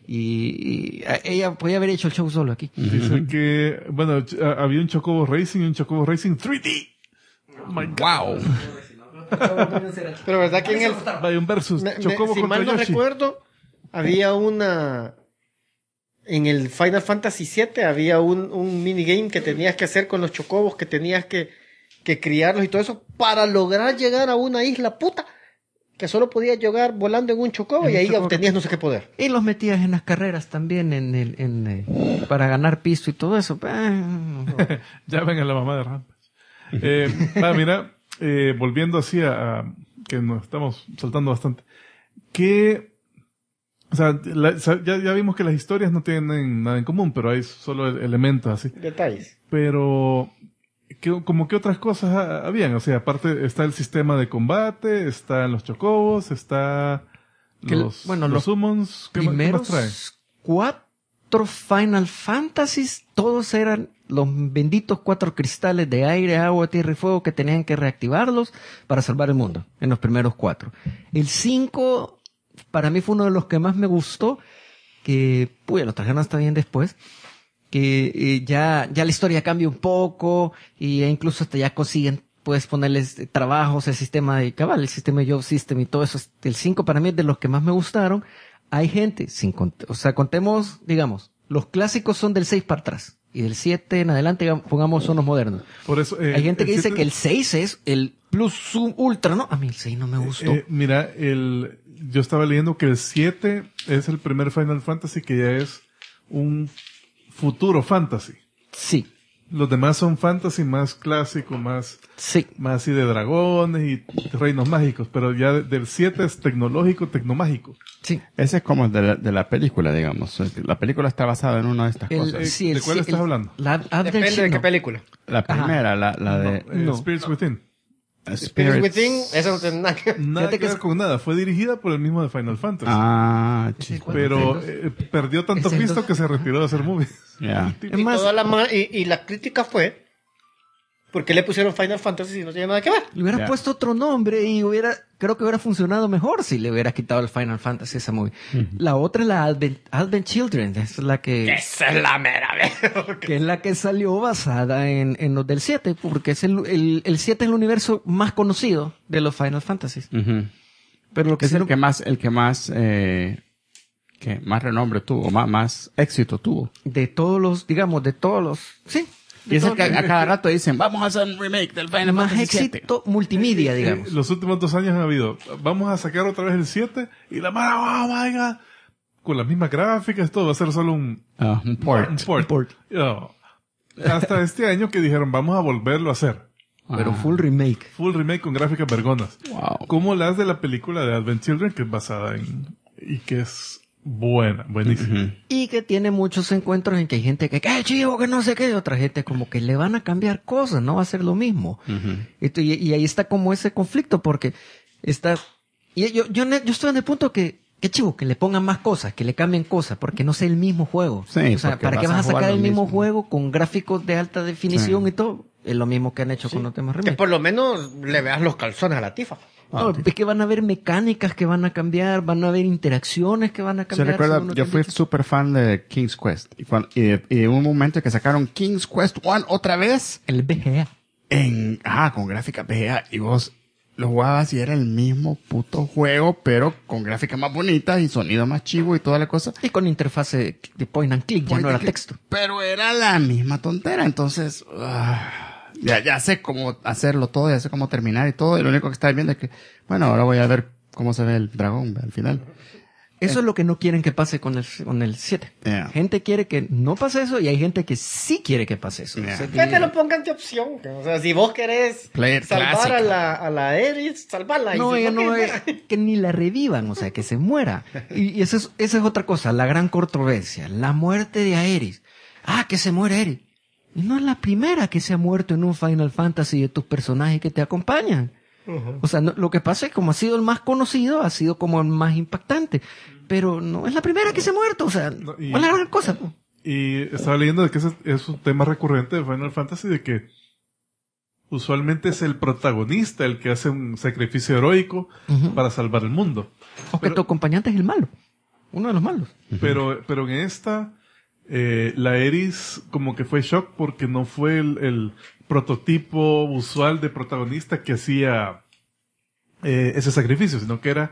Speaker 7: y ella podía haber hecho el show solo aquí.
Speaker 3: Dice que, bueno, había un Chocobo Racing y un Chocobo Racing 3D. Oh my God.
Speaker 1: Wow.
Speaker 4: Pero verdad que en el...
Speaker 3: Vaya un versus Chocobo
Speaker 4: si
Speaker 3: contra
Speaker 4: mal no
Speaker 3: Yoshi.
Speaker 4: recuerdo, había una... En el Final Fantasy VII había un minigame que tenías que hacer con los chocobos, que tenías que criarlos y todo eso para lograr llegar a una isla puta que solo podías llegar volando en un chocobo y ahí obtenías no sé qué poder.
Speaker 7: Y los metías en las carreras también para ganar piso y todo eso.
Speaker 3: Ya ven a la mamá de Rampage. Mira, volviendo así a que nos estamos saltando bastante. O sea, ya vimos que las historias no tienen nada en común, pero hay solo elementos así.
Speaker 4: Detalles.
Speaker 3: Pero, como que otras cosas habían. O sea, aparte está el sistema de combate, están los chocobos, está los summons. ¿Qué más trae?
Speaker 7: 4 Final Fantasies, todos eran los benditos 4 cristales de aire, agua, tierra y fuego que tenían que reactivarlos para salvar el mundo, en los primeros 4. El 5, para mí fue uno de los que más me gustó, que, lo trajeron hasta bien después, que ya la historia cambia un poco, y incluso hasta ya consiguen, puedes ponerles trabajos, el sistema de Job System y todo eso. El 5 para mí es de los que más me gustaron. Hay gente, contemos, digamos, los clásicos son del 6 para atrás. Y del 7 en adelante, pongamos unos modernos.
Speaker 3: Por eso,
Speaker 7: hay gente que dice que el 6 es el plus zoom ultra, ¿no? A mí el 6 no me gustó.
Speaker 3: Mira, yo estaba leyendo que el 7 es el primer Final Fantasy que ya es un futuro fantasy.
Speaker 7: Sí.
Speaker 3: Los demás son fantasy más clásico, más así de dragones y reinos mágicos, pero ya del 7 es tecnológico, tecnomágico.
Speaker 1: Sí. Ese es como el de la película, digamos. La película está basada en una de estas cosas.
Speaker 3: ¿De cuál estás hablando?
Speaker 4: Depende de qué película.
Speaker 1: La primera, la de...
Speaker 3: Spirits Within.
Speaker 4: Spirits Within, esa no tiene nada que
Speaker 3: ver con nada. Fue dirigida por el mismo de Final Fantasy. Pero perdió tanto pisto que se retiró de hacer movies.
Speaker 1: Yeah.
Speaker 4: Y la crítica fue ¿por qué le pusieron Final Fantasy si no tiene nada que ver?
Speaker 7: Le hubieras puesto otro nombre y creo que hubiera funcionado mejor si le hubieras quitado el Final Fantasy a esa movie. La otra es la Advent Children, es la que...
Speaker 4: Esa es la mera vez.
Speaker 7: Que es la que salió basada en los del 7, porque es el 7 es el universo más conocido de los Final Fantasies. Pero lo que
Speaker 1: es el que más renombre tuvo, más éxito tuvo.
Speaker 7: De todos los, sí.
Speaker 1: Y es el que a cada rato dicen, vamos a hacer un remake del Final
Speaker 7: más
Speaker 1: Fantasy VII.
Speaker 7: éxito multimedia, digamos.
Speaker 3: Los últimos 2 años han habido, vamos a sacar otra vez el 7 y la mara, oh my god, con las mismas gráficas, todo va a ser solo un port. Hasta este año que dijeron, vamos a volverlo a hacer.
Speaker 7: Pero full remake.
Speaker 3: Full remake con gráficas vergonas.
Speaker 1: Wow.
Speaker 3: Como las de la película de Advent Children, que es basada y que es buenísima.
Speaker 7: Y que tiene muchos encuentros en que hay gente que, ¡qué chivo, que no sé qué! Y otra gente como que le van a cambiar cosas, no va a ser lo mismo. Y ahí está como ese conflicto, porque está... Y yo estoy en el punto que, qué chivo, que le pongan más cosas, que le cambien cosas, porque no sea el mismo juego.
Speaker 1: Sí,
Speaker 7: o sea, ¿para qué vas a sacar el mismo juego con gráficos de alta definición y todo? Es lo mismo que han hecho con los temas remakes.
Speaker 4: Que por lo menos le veas los calzones a la tifa.
Speaker 7: Es que van a haber mecánicas que van a cambiar, van a haber interacciones que van a cambiar.
Speaker 1: Se recuerda, yo fui súper fan de King's Quest. Y hubo un momento que sacaron King's Quest 1 otra vez.
Speaker 7: El BGA.
Speaker 1: Con gráfica BGA. Y vos lo jugabas y era el mismo puto juego, pero con gráfica más bonita y sonido más chivo y toda la cosa.
Speaker 7: Y con interfase de point and click, ya no era texto.
Speaker 1: Pero era la misma tontera, entonces... Ya sé cómo hacerlo todo, ya sé cómo terminar y todo, y lo único que estaba viendo es que, bueno, ahora voy a ver cómo se ve el dragón al final.
Speaker 7: Eso es lo que no quieren que pase con el 7.
Speaker 1: Yeah.
Speaker 7: Gente quiere que no pase eso y hay gente que sí quiere que pase eso.
Speaker 1: Yeah.
Speaker 7: O sea,
Speaker 4: que te lo pongan de opción. O sea, si vos querés salvar a la Aerith, salvarla.
Speaker 7: No,
Speaker 4: y si
Speaker 7: no es que ni la revivan, o sea, que se muera. Y esa es otra cosa, la gran controversia. La muerte de Aerith. Que se muere Aerith. Y no es la primera que se ha muerto en un Final Fantasy de tus personajes que te acompañan. O sea, lo que pasa es que como ha sido el más conocido, ha sido como el más impactante. Pero no es la primera que se ha muerto. O sea, no es la gran cosa.
Speaker 3: Y estaba leyendo de que ese es un tema recurrente de Final Fantasy, de que usualmente es el protagonista el que hace un sacrificio heroico para salvar el mundo.
Speaker 7: O que tu acompañante es el malo. Uno de los malos.
Speaker 3: Pero en esta... la Aerith como que fue shock porque no fue el prototipo usual de protagonista que hacía ese sacrificio, sino que era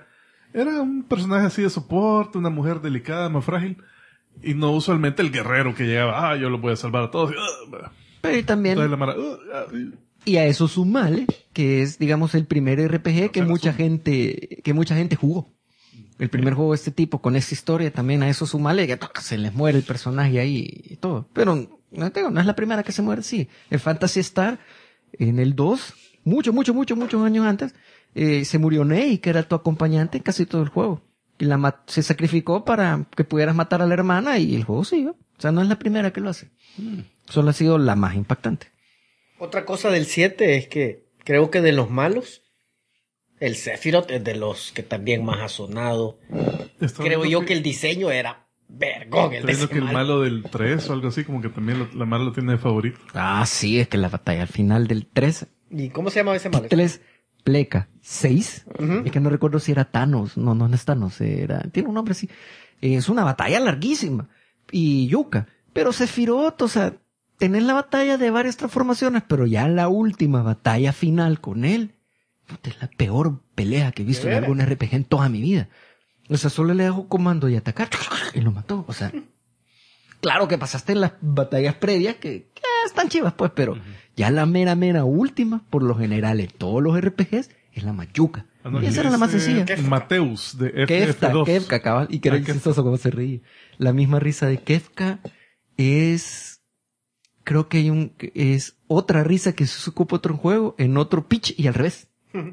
Speaker 3: Era un personaje así de soporte, una mujer delicada, más frágil. Y no usualmente el guerrero que llegaba, yo lo voy a salvar a todos.
Speaker 7: Pero también...
Speaker 3: Entonces la Mara,
Speaker 7: Y a eso sumale, que es, digamos, el primer RPG que mucha gente jugó. El primer juego de este tipo, con esta historia, también a eso sumale, que se les muere el personaje ahí y todo. Pero, no es la primera que se muere, sí. El Phantasy Star, en el 2, muchos años antes, se murió Ney, que era tu acompañante en casi todo el juego. Y se sacrificó para que pudieras matar a la hermana y el juego siguió. O sea, no es la primera que lo hace. Solo ha sido la más impactante.
Speaker 4: Otra cosa del 7 es que creo que de los malos, el Sephiroth es de los que también más ha sonado. Creo yo que el diseño era vergón.
Speaker 3: Creo que el malo del 3 o algo así, como que también la Mara lo tiene de favorito.
Speaker 7: Ah, sí, es que la batalla al final del 3...
Speaker 4: ¿Y cómo se llamaba ese malo?
Speaker 7: 3, Pleca, 6. Es que no recuerdo si era Thanos. No es Thanos. Tiene un nombre así. Es una batalla larguísima. Y yuca. Pero Sephiroth, o sea, tenés la batalla de varias transformaciones, pero ya la última batalla final con él, es la peor pelea que he visto en algún RPG en toda mi vida. O sea, solo le dejo comando y atacar y lo mató. O sea, claro que pasaste en las batallas previas que están chivas, pues, pero ya la mera última, por lo general en todos los RPGs, es la mayuca. Y esa era la más sencilla.
Speaker 3: Mateus de
Speaker 7: FF2. Kefka, cabal. Y que era
Speaker 3: Kefka.
Speaker 7: chistoso como se reía. La misma risa de Kefka es... Creo que es otra risa que se ocupa otro juego, en otro pitch y al revés.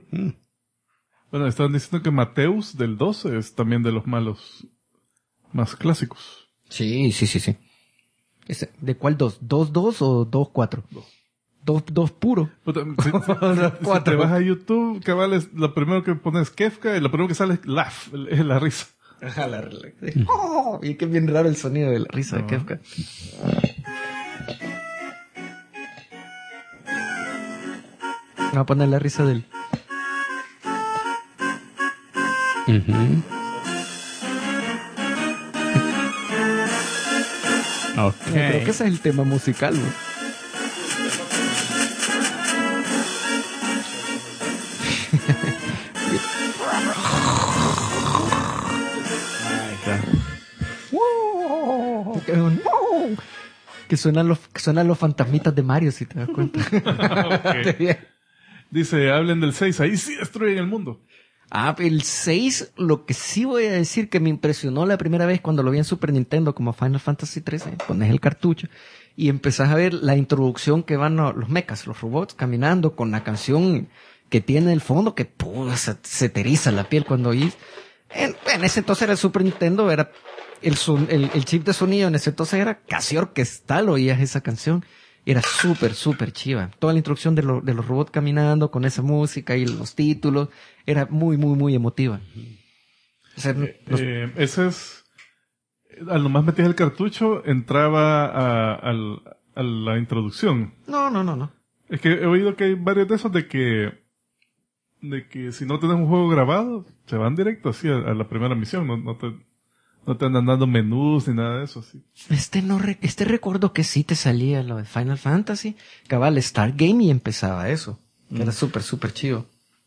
Speaker 3: Bueno, estaban diciendo que Mateus del 2 es también de los malos más clásicos.
Speaker 7: Sí. ¿De cuál 2? ¿2 o 2-4? 2 puro.
Speaker 3: Puta, si te vas a YouTube, cabal, lo primero que pones Kefka y lo primero que sale es laugh, es la risa.
Speaker 7: Ajá, Oh, y qué bien raro el sonido de la risa de Kefka. Voy a poner la risa del...
Speaker 2: Okay.
Speaker 7: Creo que ese es el tema musical, ¿no? Que suenan los fantasmitas de Mario, si te das cuenta.
Speaker 3: Okay. Dice, hablen del 6, ahí sí destruyen el mundo.
Speaker 7: El 6, lo que sí voy a decir que me impresionó la primera vez cuando lo vi en Super Nintendo como Final Fantasy 13, pones el cartucho y empezás a ver la introducción que van los mechas, los robots caminando con la canción que tiene el fondo que se te eriza la piel cuando oís. En ese entonces era el Super Nintendo, era el chip de sonido en ese entonces era casi orquestal, oías esa canción. Era súper chiva. Toda la introducción de los robots caminando con esa música y los títulos era muy emotiva. O sea,
Speaker 3: ese es... Al nomás metías el cartucho, entraba a la introducción.
Speaker 7: No.
Speaker 3: Es que he oído que hay varios de esos de que si no tenés un juego grabado, se van directo así a la primera misión. No te andan dando menús ni nada de eso, sí.
Speaker 7: Este recuerdo que sí te salía lo de Final Fantasy. Cabal, Star Game y empezaba eso. Era súper chido.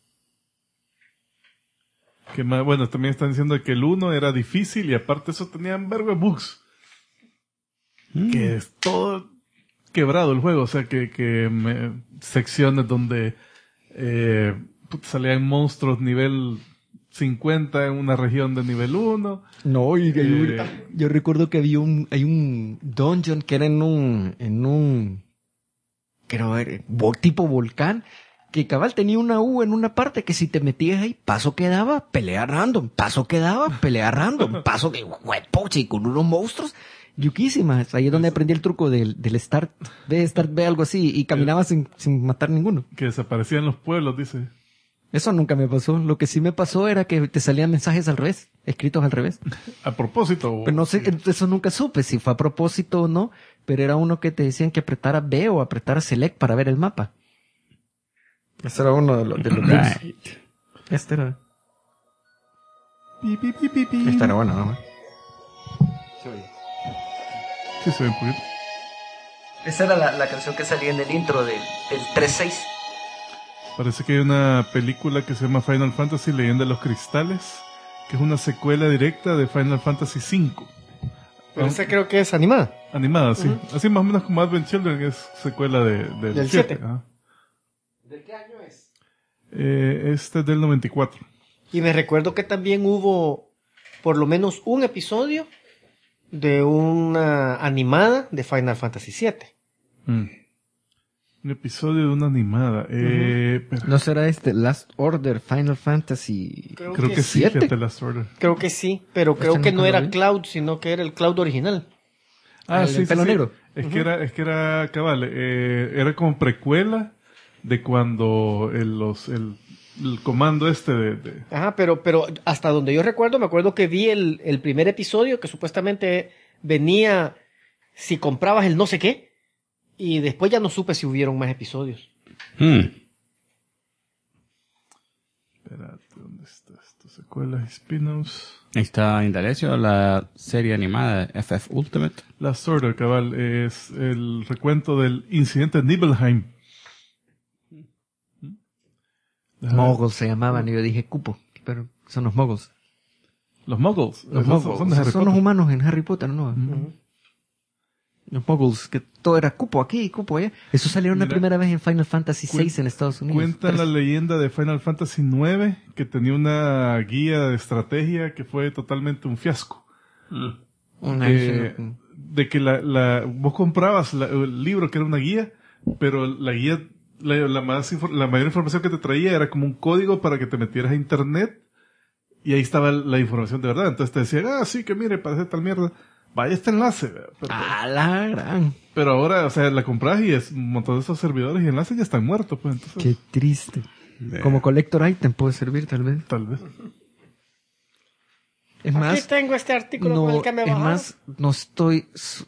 Speaker 3: Que más, bueno, también están diciendo que el 1 era difícil y aparte eso tenían vergo de bugs. Que es todo quebrado el juego. O sea, secciones donde salían monstruos nivel 50 en una región de nivel 1.
Speaker 7: No, y yo recuerdo que hay un dungeon que era en un tipo volcán, que cabal tenía una U en una parte que si te metías ahí, paso quedaba, pelea random, paso quedaba, pelea random, paso que huepoche y con unos monstruos yuquísimas. Ahí es donde aprendí el truco del Start B, algo así, y caminaba sin matar ninguno.
Speaker 3: Que desaparecían los pueblos, dice.
Speaker 7: Eso nunca me pasó. Lo que sí me pasó era que te salían mensajes al revés, escritos al revés.
Speaker 3: A propósito.
Speaker 7: Pero no sé, eso nunca supe si fue a propósito o no, pero era uno que te decían que apretara B o apretara Select para ver el mapa. Ese era uno de los
Speaker 2: Right.
Speaker 7: Este era.
Speaker 3: Pi.
Speaker 7: Este era bueno, ¿no?
Speaker 3: Sí, se ve un poquito.
Speaker 7: Esa era la canción que salía en el intro del 3.6.
Speaker 3: Parece que hay una película que se llama Final Fantasy Leyenda de los Cristales, que es una secuela directa de Final Fantasy V.
Speaker 4: Pero esa creo que es animada.
Speaker 3: Animada, sí. Así más o menos como Advent Children es secuela del 7.
Speaker 5: ¿De qué año es?
Speaker 3: Este es del 94.
Speaker 4: Y me recuerdo que también hubo por lo menos un episodio de una animada de Final Fantasy VII.
Speaker 3: Un episodio de una animada. Pero
Speaker 7: ¿No será Last Order Final Fantasy?
Speaker 3: creo que sí,
Speaker 7: ¿7?
Speaker 3: fíjate, Last Order.
Speaker 4: Creo que sí, pero creo
Speaker 7: Este
Speaker 4: que
Speaker 7: nunca
Speaker 4: no
Speaker 7: lo
Speaker 4: era
Speaker 7: vi.
Speaker 4: Cloud, sino que era el Cloud original.
Speaker 3: Ah,
Speaker 7: El
Speaker 3: sí, sí,
Speaker 7: pelo
Speaker 3: sí.
Speaker 7: negro.
Speaker 3: Es que era cabal. Era como precuela de cuando el comando de
Speaker 4: Ajá, pero hasta donde yo recuerdo, me acuerdo que vi el primer episodio que supuestamente venía si comprabas el no sé qué, y después ya no supe si hubieron más episodios.
Speaker 3: Espérate, ¿dónde está esto? Secuelas y spin-offs.
Speaker 2: Ahí está Indalecio, la serie animada de FF Ultimate.
Speaker 3: Last Order, cabal, es el recuento del incidente de Nibelheim.
Speaker 7: Moguls se llamaban y yo dije cupo, pero son los moguls.
Speaker 3: Los Muggles.
Speaker 7: Los
Speaker 3: Esos
Speaker 7: moguls
Speaker 3: son de Harry
Speaker 7: son los
Speaker 3: Potter.
Speaker 7: humanos en Harry Potter, ¿no? Los moguls, que todo era cupo aquí, cupo allá. Eso salieron la
Speaker 3: Mira,
Speaker 7: primera vez en Final Fantasy VI en Estados Unidos.
Speaker 3: Cuenta la leyenda de Final Fantasy IX que tenía una guía de estrategia que fue totalmente un fiasco.
Speaker 7: Una
Speaker 3: De que vos comprabas el libro que era una guía, pero la guía, la mayor información que te traía era como un código para que te metieras a internet y ahí estaba la información de verdad. Entonces te decían, sí, que mire, parece tal mierda. Vaya este enlace. Pero,
Speaker 7: a la gran.
Speaker 3: pero ahora, o sea, la compras y es un montón de esos servidores y enlaces ya están muertos, pues. Entonces,
Speaker 7: Qué triste. Como collector item puede servir tal vez.
Speaker 3: tal vez.
Speaker 7: Es
Speaker 4: Aquí
Speaker 7: más,
Speaker 4: tengo este artículo con el que me
Speaker 7: es
Speaker 4: bajaron.
Speaker 7: más, no estoy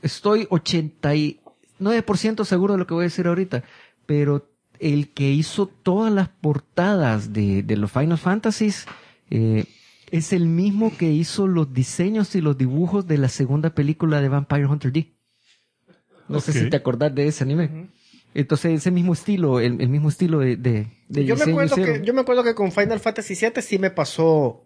Speaker 7: 89% seguro de lo que voy a decir ahorita, pero el que hizo todas las portadas de los Final Fantasies es el mismo que hizo los diseños y los dibujos de la segunda película de Vampire Hunter D. No sé
Speaker 3: Ok.
Speaker 7: si te acordás de ese anime. Entonces, ese mismo estilo, el mismo estilo de
Speaker 4: Yo me
Speaker 7: diseño
Speaker 4: acuerdo
Speaker 7: hicieron.
Speaker 4: yo me acuerdo que con Final Fantasy VII sí me pasó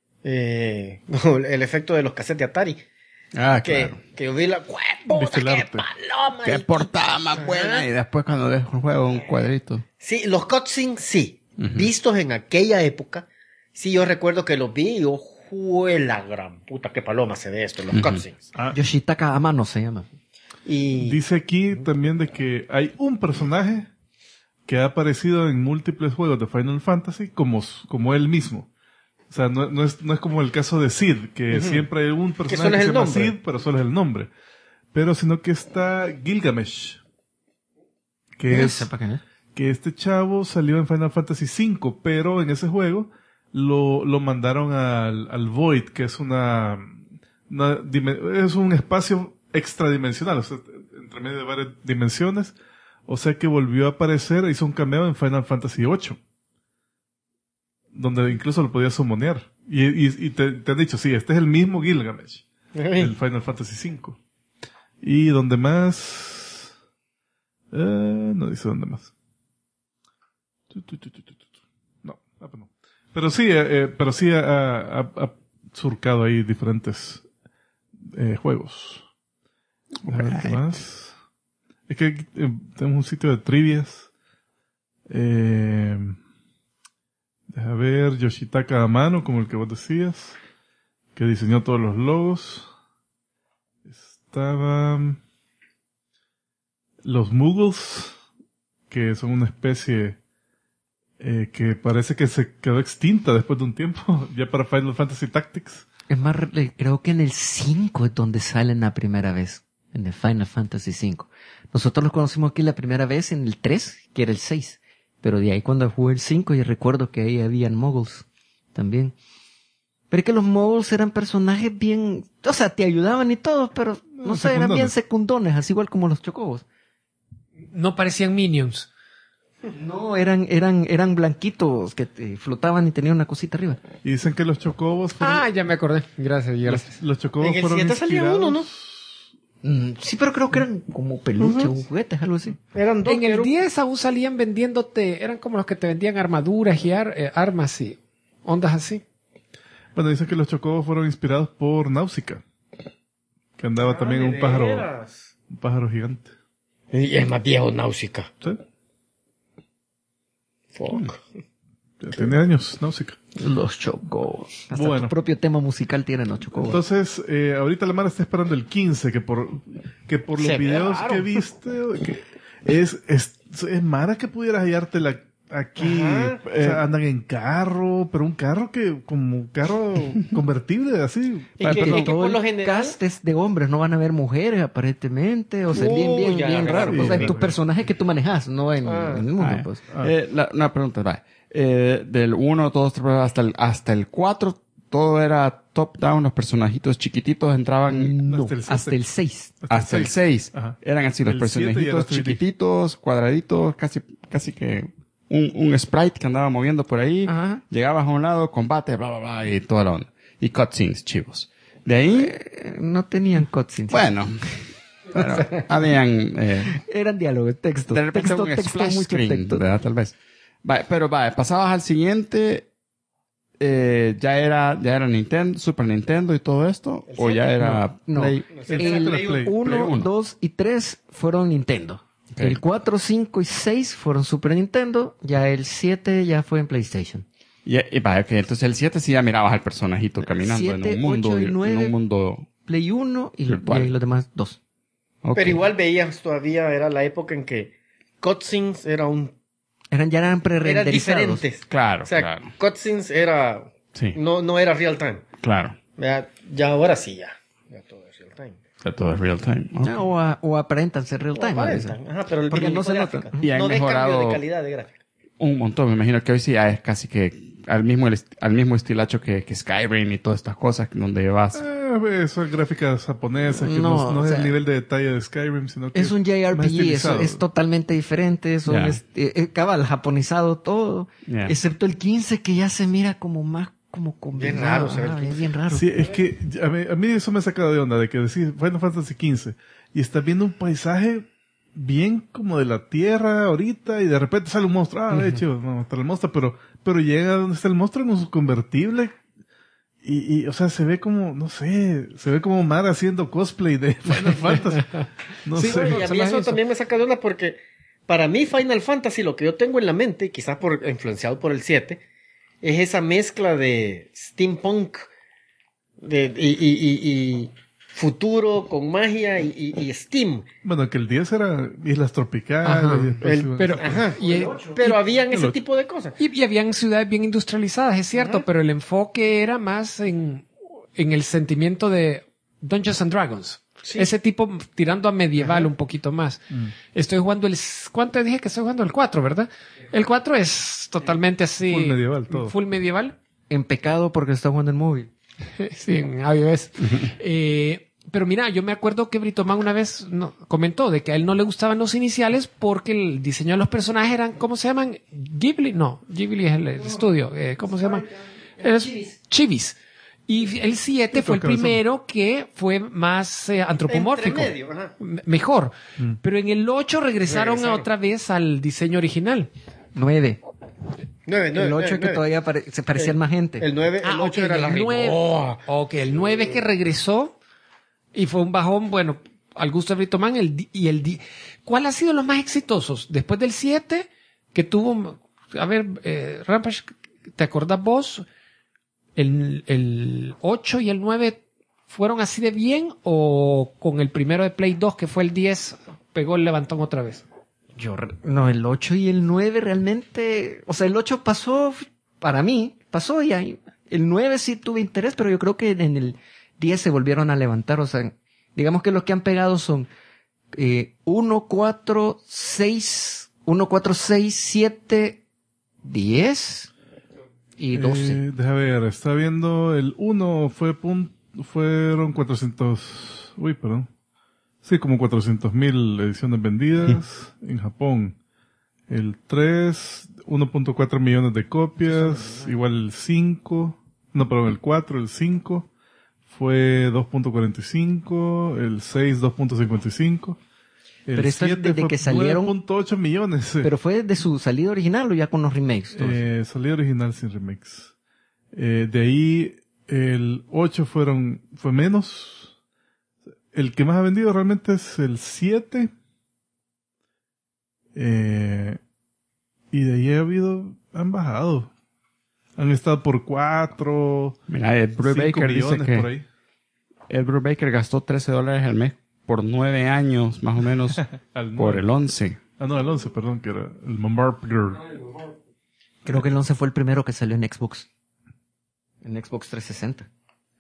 Speaker 4: el efecto de los cassettes de Atari.
Speaker 2: Ah,
Speaker 4: Que yo vi la ¡puta,
Speaker 3: Viste el
Speaker 4: qué
Speaker 3: arte.
Speaker 4: paloma!
Speaker 2: Qué portada más buena. Y después cuando ves un juego, un cuadrito.
Speaker 4: Sí, los cutscenes sí. Vistos en aquella época, sí yo recuerdo que los vi y yo, ¡jue la gran puta! ¡Qué paloma se ve esto! Los cutscenes.
Speaker 7: Yoshitaka Amano se llama.
Speaker 4: Y
Speaker 3: Dice aquí también de que hay un personaje que ha aparecido en múltiples juegos de Final Fantasy como él mismo. O sea, no es como el caso de Sid, que siempre hay un personaje
Speaker 4: solo
Speaker 3: que
Speaker 4: es
Speaker 3: se
Speaker 4: el
Speaker 3: llama
Speaker 4: nombre.
Speaker 3: Sid, pero solo es el nombre. Pero sino que está Gilgamesh. Que este chavo salió en Final Fantasy V, pero en ese juego lo mandaron al Void, que es es un espacio extradimensional, o sea, entre medio de varias dimensiones. O sea que volvió a aparecer, hizo un cameo en Final Fantasy VIII. Donde incluso lo podías summonear. Y te han dicho, sí, este es el mismo Gilgamesh. El Final Fantasy V. Y donde más... no dice dónde más. No, pues no. Pero sí ha surcado ahí diferentes déjame ver qué más. Es que aquí, tenemos un sitio de trivias. Deja ver, Yoshitaka Amano, como el que vos decías, que diseñó todos los logos. Estaban los Muggles, que son una especie que parece que se quedó extinta después de un tiempo, ya para Final Fantasy Tactics.
Speaker 7: Es más, creo que en el 5 es donde salen la primera vez. En el Final Fantasy 5. Nosotros los conocimos aquí la primera vez en el 3, que era el 6. Pero de ahí cuando jugué el 5 y recuerdo que ahí habían moguls también. Pero es que los moguls eran personajes bien... O sea, te ayudaban y todo, pero no sé, eran bien secundones, así igual como los chocobos.
Speaker 5: No parecían minions.
Speaker 7: No, eran blanquitos que flotaban y tenían una cosita arriba.
Speaker 3: Y dicen que los chocobos
Speaker 5: Ah, ya me acordé. Gracias.
Speaker 3: los chocobos
Speaker 4: en el
Speaker 3: fueron
Speaker 4: 7 salía
Speaker 3: inspirados.
Speaker 4: uno, ¿no?
Speaker 7: Sí, pero creo que eran como peluches o juguetes, algo así.
Speaker 4: Eran dos.
Speaker 5: En el 10 aún salían vendiéndote, eran como los que te vendían armaduras y armas y ondas así.
Speaker 3: Bueno, dicen que los chocobos fueron inspirados por Náusica, que andaba también un pájaro gigante.
Speaker 4: Y es más viejo Náusica.
Speaker 3: ¿Sí?
Speaker 4: Fuck.
Speaker 3: Ya tiene años, Náusica.
Speaker 7: Los chocobos. Hasta
Speaker 3: Bueno.
Speaker 7: tu propio tema musical tienen los chocobos.
Speaker 3: Entonces, ahorita la Mara está esperando el 15, que por los
Speaker 4: Se ve
Speaker 3: videos
Speaker 4: raro.
Speaker 3: que viste, que es Mara que pudieras hallártela aquí.
Speaker 4: Ajá.
Speaker 3: O sea, andan en carro, pero un carro como un carro convertible, así.
Speaker 4: Y que
Speaker 7: Porque
Speaker 4: por
Speaker 7: todo
Speaker 4: lo
Speaker 7: el
Speaker 4: general...
Speaker 7: cast es de hombres, no van a ver mujeres aparentemente, o sea,
Speaker 4: ya,
Speaker 7: bien raro.
Speaker 3: sí,
Speaker 7: O sea, en
Speaker 3: sí.
Speaker 7: tus personajes que tú manejas, no en el mundo,
Speaker 2: Ah,
Speaker 7: pues.
Speaker 2: una pregunta, va. Del 1, 2, 3, hasta el 4, todo era top-down, los personajitos chiquititos entraban...
Speaker 7: No,
Speaker 3: Hasta el
Speaker 7: hasta el 6.
Speaker 2: Hasta el 6.
Speaker 3: Ajá.
Speaker 2: Eran así los
Speaker 3: El 7 ya era
Speaker 2: personajitos
Speaker 3: 3D.
Speaker 2: chiquititos, cuadraditos, casi que un sprite que andaba moviendo por ahí.
Speaker 7: Ajá.
Speaker 2: Llegabas a un lado, combate, bla, bla, bla, y toda la onda. Y cutscenes, chivos. De ahí,
Speaker 7: No tenían cutscenes.
Speaker 2: bueno, pero habían,
Speaker 7: Eran diálogos, texto.
Speaker 2: de repente
Speaker 7: texto,
Speaker 2: un
Speaker 7: texto,
Speaker 2: splash
Speaker 7: mucho
Speaker 2: screen,
Speaker 7: texto.
Speaker 2: ¿verdad? Tal vez. Pero pasabas al siguiente, ya era Nintendo, Super Nintendo y todo esto, o ya era
Speaker 7: No.
Speaker 2: Play.
Speaker 3: Play
Speaker 7: El
Speaker 3: uno.
Speaker 7: 1, 2 y 3 fueron Nintendo.
Speaker 2: Ok.
Speaker 7: El 4, 5 y 6 fueron Super Nintendo. Ya el 7 ya fue en PlayStation.
Speaker 2: Y vaya, ok, entonces el 7 sí ya mirabas al personajito caminando
Speaker 7: 7,
Speaker 2: en un mundo,
Speaker 7: 8 y 9.
Speaker 2: en un mundo,
Speaker 7: Play 1 y
Speaker 2: Virtual.
Speaker 7: los demás 2.
Speaker 2: ok.
Speaker 4: Pero igual veías todavía, era la época en que cutscenes ya eran
Speaker 7: Eran pre-renderizados.
Speaker 4: diferentes.
Speaker 2: Claro,
Speaker 4: O sea,
Speaker 2: claro.
Speaker 4: cutscenes era...
Speaker 2: Sí,
Speaker 4: No era real time.
Speaker 2: claro.
Speaker 4: Ya ahora sí, ya. Ya todo es real time.
Speaker 2: O sea, todo es real time. Ok.
Speaker 7: Ya, o aparentan ser real time. a veces.
Speaker 4: Ajá, pero el
Speaker 7: Porque no se
Speaker 4: gráfica.
Speaker 7: nota.
Speaker 2: Y han
Speaker 4: no de cambio
Speaker 2: mejorado-
Speaker 4: de calidad de gráfica.
Speaker 2: Un montón, me imagino que hoy sí ya es casi que al mismo estilacho que Skyrim y todas estas cosas donde vas.
Speaker 3: Son gráficas japonesas, que
Speaker 7: No,
Speaker 3: no
Speaker 7: o
Speaker 3: es
Speaker 7: sea,
Speaker 3: el nivel de detalle de Skyrim, sino que
Speaker 7: Es un
Speaker 3: más
Speaker 7: JRPG, eso
Speaker 3: estilizado.
Speaker 7: es totalmente diferente, eso
Speaker 2: Ya.
Speaker 7: es cabal, japonizado todo,
Speaker 2: Ya.
Speaker 7: excepto el 15 que ya se mira como más como combinado.
Speaker 4: Bien raro se ve el 15.
Speaker 7: Es bien raro.
Speaker 3: Sí, es que a mí eso me ha sacado de onda, de que decís Final Fantasy XV y estás viendo un paisaje bien como de la tierra ahorita y de repente sale un monstruo. De hecho, no está el monstruo, pero llega donde está el monstruo en su convertible y, o sea, se ve como, no sé, se ve como Mara haciendo cosplay de Final Fantasy. No
Speaker 4: Sí,
Speaker 3: sé.
Speaker 4: bueno, y a mí eso también me saca de onda porque para mí Final Fantasy, lo que yo tengo en la mente, quizás influenciado por el 7, es esa mezcla de steampunk y futuro con magia y Steam.
Speaker 3: Bueno, que el 10 era Islas Tropicales.
Speaker 5: Ajá.
Speaker 3: y después iba-
Speaker 5: Pero,
Speaker 4: Pero habían ese
Speaker 3: el
Speaker 4: tipo de cosas.
Speaker 5: y habían ciudades bien industrializadas, es cierto, pero el enfoque era más en el sentimiento de Dungeons and Dragons.
Speaker 4: Sí.
Speaker 5: Ese tipo tirando a medieval un poquito más. Estoy jugando ¿cuánto dije que estoy jugando? El 4, ¿verdad? El 4 es totalmente así.
Speaker 3: Full medieval, todo.
Speaker 5: Full medieval.
Speaker 7: En pecado porque está jugando en móvil.
Speaker 5: Sí, en iOS. Pero mira, yo me acuerdo que Britoman una vez comentó de que a él no le gustaban los iniciales porque el diseño de los personajes eran, ¿cómo se llaman? Ghibli, no, Ghibli es el estudio, ¿cómo se llaman? Chivis. Y el 7 fue el primero que fue más antropomórfico.
Speaker 4: Entre medio, ajá.
Speaker 5: Mejor. Pero en el 8 regresaron otra vez al diseño original.
Speaker 7: 9.
Speaker 4: 9,
Speaker 7: El 8 que todavía se parecía más gente.
Speaker 4: El 9, el 8 era la
Speaker 5: el 9. Ok, el 9 que regresó y fue un bajón, bueno, al gusto de Britoman. ¿Cuál ha sido los más exitosos? Después del 7, que tuvo, a ver, Rampage, ¿te acordás vos? ¿El 8 y el 9 fueron así de bien o con el primero de Play 2, que fue el 10, pegó el levantón otra vez?
Speaker 7: No, el 8 y el 9 realmente, o sea, el 8 pasó, para mí, pasó y ahí, el 9 sí tuve interés, pero yo creo que en el 10 se volvieron a levantar, o sea, digamos que los que han pegado son 1, 4, 6, 7, 10 y 12.
Speaker 3: Deja ver, está viendo el 1 fueron 400, perdón. Sí, como 400,000 ediciones vendidas en Japón. El 3, 1.4 millones de copias. Igual el 5, el 4, el 5 fue 2.45, el 6 2.55.
Speaker 7: Pero esto es desde que salieron
Speaker 3: 9.8 millones.
Speaker 7: Pero fue de su salida original o ya con los remakes.
Speaker 3: Salida original sin remakes. De ahí El 8 fue menos. El que más ha vendido realmente es el 7. Y de ahí han bajado. Han estado por 4.
Speaker 2: Mira, Ed
Speaker 3: 5
Speaker 2: Brubaker dice
Speaker 3: millones por
Speaker 2: que
Speaker 3: ahí.
Speaker 2: Ed Brubaker gastó $13 al mes por 9 años, más o menos,
Speaker 3: Al
Speaker 2: por
Speaker 3: 9.
Speaker 2: el 11.
Speaker 3: Ah, no, el 11, perdón, que era el Bombardier.
Speaker 7: Creo que el 11 fue el primero que salió en Xbox. En Xbox 360.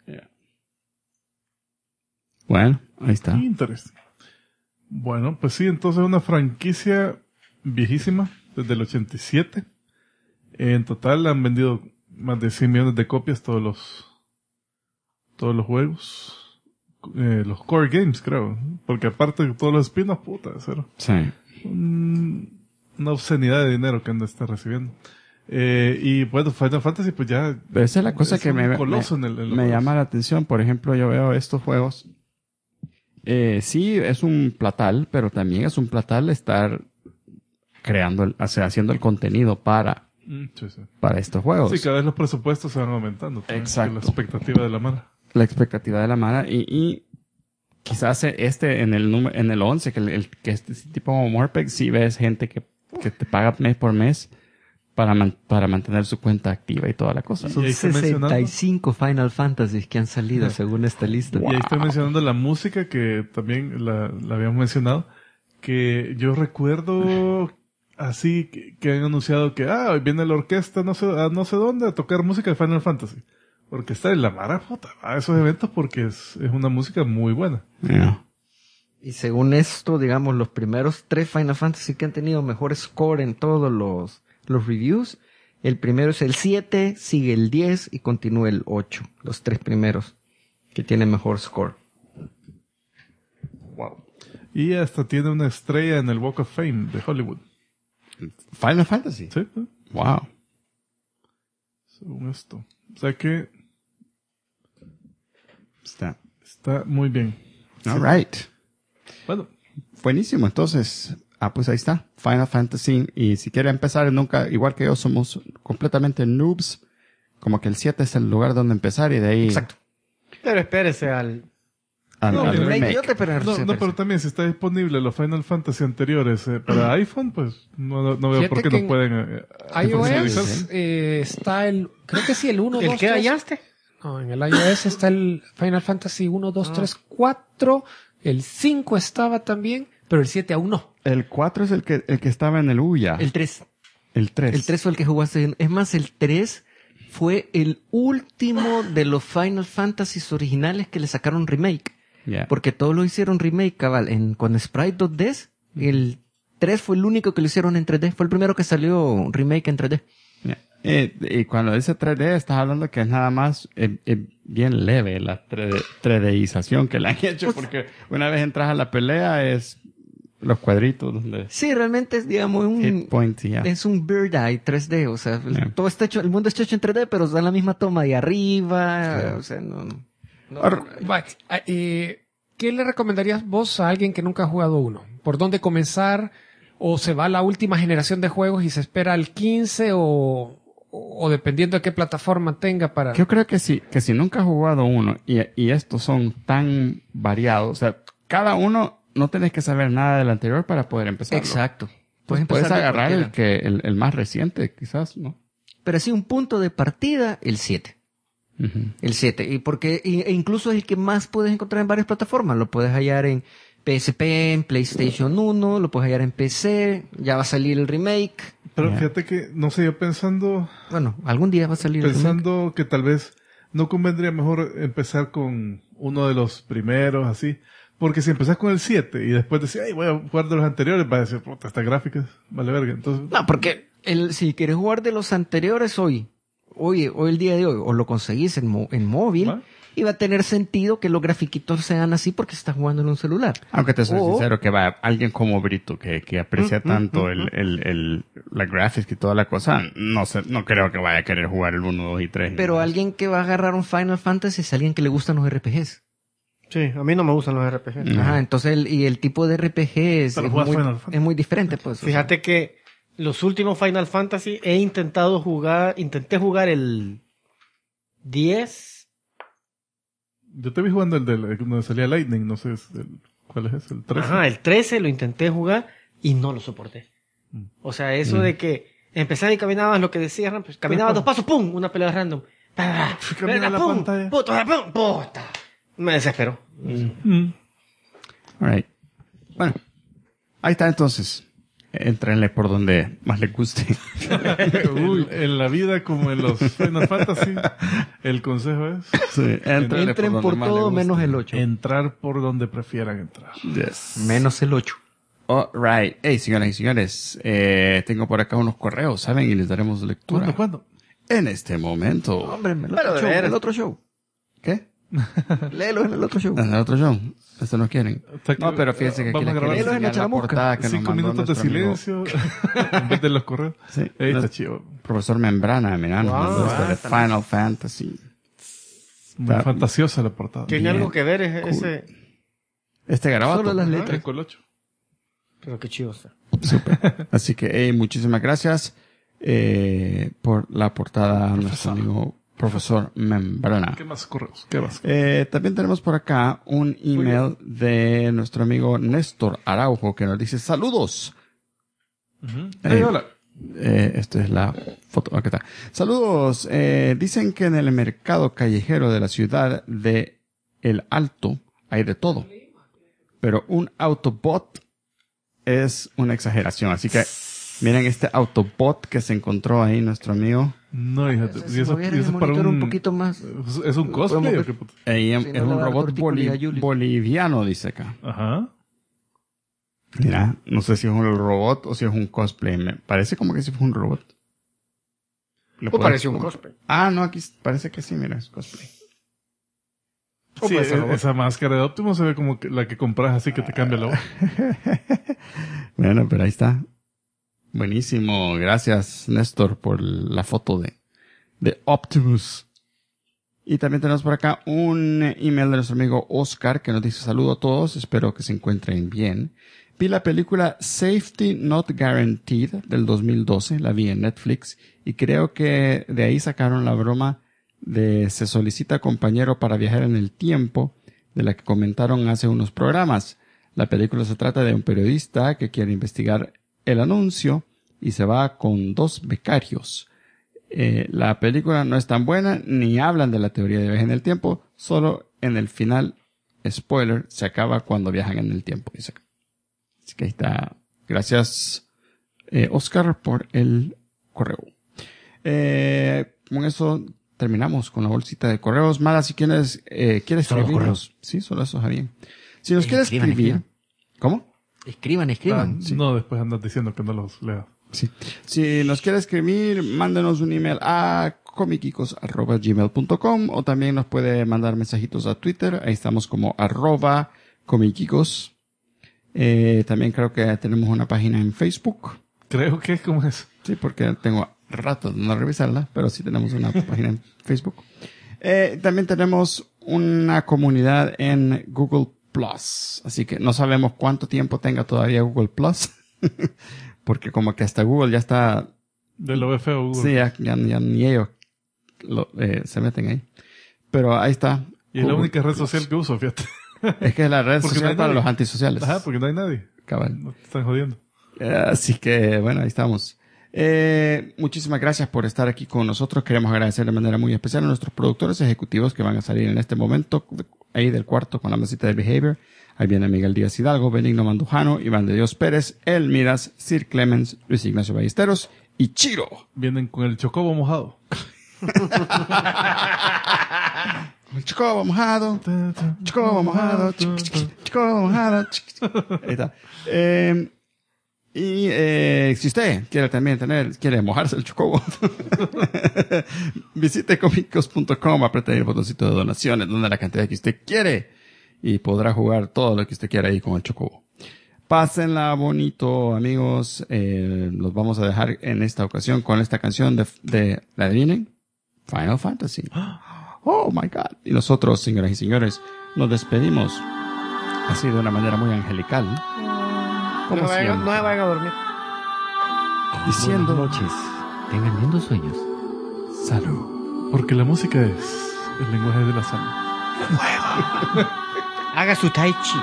Speaker 2: Bueno, ahí está.
Speaker 3: Interesante. Bueno, pues sí, entonces una franquicia viejísima, desde el 87. En total han vendido más de 100 millones de copias todos los juegos. Los core games, creo. Porque aparte de todos los spin-offs, puta, cero.
Speaker 2: Sí.
Speaker 3: Una obscenidad de dinero que han de estar recibiendo. Y bueno, Final Fantasy pues ya...
Speaker 2: Pero esa es la cosa
Speaker 3: es
Speaker 2: que
Speaker 3: un
Speaker 2: me
Speaker 3: coloso en los
Speaker 2: me
Speaker 3: juegos.
Speaker 2: llama la atención. Por ejemplo, yo veo estos juegos. Sí, es un platal, pero también es un platal estar creando, haciendo el contenido para estos juegos.
Speaker 3: Sí, cada vez los presupuestos se van aumentando. también,
Speaker 2: Exacto.
Speaker 3: La expectativa de la mara.
Speaker 2: La expectativa de la mara y quizás en el 11 que este tipo como Morpeg sí ves gente que te paga mes por mes para mantener su cuenta activa y toda la cosa.
Speaker 7: Son
Speaker 3: ahí está mencionando.
Speaker 7: 65 Final Fantasies que han salido según esta lista.
Speaker 3: Y ahí estoy mencionando la música que también la habíamos mencionado, que yo recuerdo así que han anunciado que hoy viene la orquesta no sé dónde a tocar música de Final Fantasy. Orquesta de la mara, puta, a esos eventos porque es una música muy buena.
Speaker 2: Yeah.
Speaker 7: Y según esto, digamos, los primeros 3 Final Fantasy que han tenido mejor score en todos los reviews, el primero es el 7, sigue el 10 y continúa el 8. Los 3 primeros que tienen mejor score.
Speaker 3: Wow. Y hasta tiene una estrella en el Walk of Fame de Hollywood.
Speaker 2: Final Fantasy.
Speaker 3: Sí,
Speaker 2: Wow.
Speaker 3: según esto. O sea que
Speaker 2: Está
Speaker 3: muy bien.
Speaker 2: all right.
Speaker 3: Bueno,
Speaker 2: Buenísimo. Entonces, pues ahí está. Final Fantasy. Y si quiere empezar, igual que yo, somos completamente noobs. Como que el 7 es el lugar donde empezar y de ahí
Speaker 7: Exacto.
Speaker 4: Pero espérese al
Speaker 3: No,
Speaker 2: al
Speaker 3: mira,
Speaker 2: remake.
Speaker 7: Yo te
Speaker 3: pero también si está disponible los Final Fantasy anteriores para iPhone, pues no veo
Speaker 5: Fíjate
Speaker 3: por qué
Speaker 5: que
Speaker 3: no pueden
Speaker 5: iOS está está el 1, 2,
Speaker 4: ¿El que
Speaker 5: 3.
Speaker 4: hallaste?
Speaker 5: No, en el iOS está el Final Fantasy 1, 2, 3, 4. El 5 estaba también, pero el 7 aún no.
Speaker 2: El 4 es el que estaba en el Uya.
Speaker 7: El 3.
Speaker 2: El 3.
Speaker 7: El 3 fue el que jugaste. Es más, el 3 fue el último de los Final Fantasies originales que le sacaron remake.
Speaker 2: Yeah.
Speaker 7: Porque todos lo hicieron remake, cabal. Con Sprite 2D, el 3 fue el único que lo hicieron en 3D. Fue el primero que salió remake en 3D.
Speaker 2: Yeah. Y cuando dice 3D, estás hablando que es nada más bien leve la 3Dización que le han hecho, porque una vez entras a la pelea es los cuadritos donde
Speaker 7: Sí, realmente es, digamos,
Speaker 2: hit points y ya.
Speaker 7: es un Bird Eye 3D. O sea,
Speaker 2: Yeah.
Speaker 7: todo está hecho, el mundo está hecho en 3D, pero da la misma toma de arriba. O sea, no.
Speaker 5: ¿Qué le recomendarías vos a alguien que nunca ha jugado uno? ¿Por dónde comenzar? ¿O se va a la última generación de juegos y se espera al 15? ¿O dependiendo de qué plataforma tenga para...?
Speaker 2: Yo creo que si nunca has jugado uno y estos son tan variados, o sea, cada uno no tenés que saber nada del anterior para poder empezar.
Speaker 7: Exacto.
Speaker 2: Puedes
Speaker 7: empezar de
Speaker 2: agarrar
Speaker 7: cualquiera.
Speaker 2: el más reciente, quizás, ¿no?
Speaker 7: Pero sí, un punto de partida, el 7.
Speaker 2: Ujú.
Speaker 7: El 7. E incluso es el que más puedes encontrar en varias plataformas. Lo puedes hallar en PSP, en PlayStation 1, lo puedes hallar en PC, ya va a salir el remake.
Speaker 3: Pero
Speaker 2: Yeah.
Speaker 3: fíjate que, no sé, yo pensando
Speaker 7: Algún día va a salir el remake.
Speaker 3: Pensando que tal vez no convendría mejor empezar con uno de los primeros, así. Porque si empezás con el 7 y después decís, ay, voy a jugar de los anteriores, vas a decir, puta, estas gráficas, vale verga. Entonces,
Speaker 7: No, porque si quieres jugar de los anteriores hoy el día de hoy, o lo conseguís en móvil,
Speaker 3: ¿va?
Speaker 7: y va a tener sentido que los grafiquitos sean así porque estás jugando en un celular.
Speaker 2: Aunque te soy
Speaker 7: O-
Speaker 2: sincero que va alguien como Brito que aprecia tanto la graphics y toda la cosa, no creo que vaya a querer jugar el 1, 2 y 3.
Speaker 7: Pero alguien que va a agarrar un Final Fantasy es alguien que le gustan los RPGs.
Speaker 4: Sí, a mí no me gustan los RPG.
Speaker 2: No.
Speaker 7: Ajá, entonces el tipo de RPG es
Speaker 3: Pero juegas Final Fantasy.
Speaker 7: es muy diferente, pues.
Speaker 4: Fíjate que los últimos Final Fantasy intenté jugar el 10
Speaker 3: Yo te vi jugando el donde salía Lightning, no sé cuál es, el 13.
Speaker 4: Ajá, el 13 lo intenté jugar y no lo soporté. O sea, eso de que empezabas y caminabas, lo que decías, ¿no? Pues caminabas 2 pasos, ¡pum! Una pelea random.
Speaker 3: Camina la pantalla.
Speaker 4: Puta, ¡pum! ¡Puta! Me desesperó.
Speaker 1: All right. Bueno, ahí está entonces. Entrenle por donde más les guste.
Speaker 3: Uy, en la vida como en los Final Fantasy, el consejo es
Speaker 1: Sí, entrenle
Speaker 7: Entren por
Speaker 1: donde más les
Speaker 7: todo
Speaker 1: guste.
Speaker 7: menos el 8.
Speaker 3: entrar por donde prefieran entrar.
Speaker 1: Yes.
Speaker 7: Menos el 8.
Speaker 1: All right. Hey, señoras y señores, tengo por acá unos correos, ¿saben? Y les daremos lectura.
Speaker 3: ¿Cuándo?
Speaker 1: En este momento.
Speaker 7: Hombre, en el
Speaker 4: Pero
Speaker 7: otro
Speaker 4: de
Speaker 7: show.
Speaker 4: veras.
Speaker 7: El otro show.
Speaker 1: ¿Qué?
Speaker 7: Léelos en el otro show.
Speaker 1: En el otro show. Esto no quieren.
Speaker 3: Está que-
Speaker 1: No, pero fíjense que aquí
Speaker 3: vamos a
Speaker 1: les
Speaker 3: grabar
Speaker 1: quiero
Speaker 7: en la
Speaker 1: enseñar la
Speaker 7: chamusca.
Speaker 1: portada que nos
Speaker 3: 5
Speaker 1: mandó
Speaker 3: minutos de
Speaker 1: nuestro amigo,
Speaker 3: silencio en vez de los correos.
Speaker 1: Sí.
Speaker 3: Ahí está
Speaker 1: Nuestro
Speaker 3: chido.
Speaker 1: profesor Membrana, mirá, nos
Speaker 4: Wow,
Speaker 1: mandó esto de
Speaker 4: está
Speaker 1: Final Fantasy.
Speaker 3: Muy
Speaker 1: Está-
Speaker 3: fantasiosa la portada.
Speaker 4: Tiene
Speaker 1: Bien.
Speaker 4: algo que ver
Speaker 1: Cool.
Speaker 4: ese...
Speaker 1: Este garabato.
Speaker 7: Solo las
Speaker 3: Ajá,
Speaker 7: letras.
Speaker 3: con el 8.
Speaker 4: Pero qué chido está.
Speaker 1: Súper. Así que, hey, muchísimas gracias por la portada a nuestro amigo profesor Membrana.
Speaker 3: ¿Qué más correos? ¿Qué más?
Speaker 1: También tenemos por acá un email de nuestro amigo Néstor Araujo que nos dice saludos.
Speaker 3: Hey, hola.
Speaker 1: Esta es la foto. Aquí está. Saludos. Dicen que en el mercado callejero de la ciudad de El Alto hay de todo. Pero un Autobot es una exageración. Así que miren este Autobot que se encontró ahí nuestro amigo.
Speaker 3: No, híjate.
Speaker 7: Si movieran el monitor un poquito más.
Speaker 3: ¿Es un cosplay
Speaker 7: Podemos
Speaker 3: o qué puto?
Speaker 1: Ahí
Speaker 7: Sí,
Speaker 1: es
Speaker 7: no le
Speaker 1: un
Speaker 7: va a dar
Speaker 1: robot
Speaker 7: tortícolis a Julius.
Speaker 1: boliviano, dice acá.
Speaker 3: Ajá.
Speaker 1: Mira, no sé si es un robot o si es un cosplay. Me parece como que si fue un robot. ¿Lo
Speaker 4: O
Speaker 1: puedes-
Speaker 4: pareció un cosplay.
Speaker 1: Ah, no, aquí parece que sí, mira, es cosplay.
Speaker 3: Sí,
Speaker 4: puede ser robot.
Speaker 3: esa máscara de Optimus se ve como que la que compras así que te cambia la voz.
Speaker 1: Bueno, pero ahí está. Buenísimo. Gracias, Néstor, por la foto de Optimus. Y también tenemos por acá un email de nuestro amigo Oscar que nos dice saludo a todos. Espero que se encuentren bien. Vi la película Safety Not Guaranteed del 2012. La vi en Netflix. Y creo que de ahí sacaron la broma de se solicita compañero para viajar en el tiempo, de la que comentaron hace unos programas. La película se trata de un periodista que quiere investigar el anuncio y se va con 2 becarios. La película no es tan buena, ni hablan de la teoría de viaje en el tiempo, solo en el final, spoiler, se acaba cuando viajan en el tiempo. Dice. Así que ahí está. Gracias, Oscar, por el correo. Con eso terminamos con la bolsita de correos. Mala, si quieres escribirnos. Sí, solo eso, Javier. Si nos quieres
Speaker 7: escriban,
Speaker 1: escribir.
Speaker 7: escriban.
Speaker 1: ¿Cómo?
Speaker 7: Escriban.
Speaker 3: No, después andas diciendo que no los leas.
Speaker 1: Sí. Si nos quiere escribir, mándenos un email a comiquicos@gmail.com o también nos puede mandar mensajitos a Twitter. Ahí estamos como @comiquicos. También creo que tenemos una página en Facebook.
Speaker 3: Creo que es como eso.
Speaker 1: Sí, porque tengo rato de no revisarla, pero sí tenemos una página en Facebook. También tenemos una comunidad en Google Plus. Así que no sabemos cuánto tiempo tenga todavía Google Plus. Porque como que hasta Google ya está...
Speaker 3: De lo ve feo, Google.
Speaker 1: Sí, ya ni ellos se meten ahí. Pero ahí está.
Speaker 3: Y es la
Speaker 1: Google
Speaker 3: única red
Speaker 1: Plus.
Speaker 3: social que uso, fíjate.
Speaker 1: Es que es la red
Speaker 3: Porque
Speaker 1: social
Speaker 3: no hay
Speaker 1: para
Speaker 3: nadie.
Speaker 1: los antisociales.
Speaker 3: Ajá, porque no hay nadie.
Speaker 1: Cabal.
Speaker 3: No te están jodiendo.
Speaker 1: Así que, bueno, ahí estamos. Muchísimas gracias por estar aquí con nosotros. Queremos agradecer de manera muy especial a nuestros productores ejecutivos que van a salir en este momento ahí del cuarto con la mesita de Behavior. Ahí viene Miguel Díaz Hidalgo, Benigno Mandujano, Iván de Dios Pérez, El Miras, Sir Clemens, Luis Ignacio Ballesteros y Chiro.
Speaker 3: Vienen con el chocobo mojado.
Speaker 1: El Chocobo mojado, Chocobo mojado, Chocobo mojado. Ahí está. Si usted quiere mojarse el chocobo, visite comicos.com, apriete el botoncito de donaciones, donde la cantidad que usted quiere y podrá jugar todo lo que usted quiera ahí con el chocobo. Pásenla bonito, amigos. Los vamos a dejar en esta ocasión con esta canción de ¿la adivinen? Final Fantasy. Oh my God. Y nosotros, señoras y señores, nos despedimos así de una manera muy angelical. Como
Speaker 4: No
Speaker 1: siempre.
Speaker 4: se vayan a dormir.
Speaker 1: Diciendo
Speaker 7: noches. Tengan lindos sueños.
Speaker 1: salud.
Speaker 3: Porque la música es el lenguaje de la salud.
Speaker 1: Fuego.
Speaker 4: Haga su tai chi.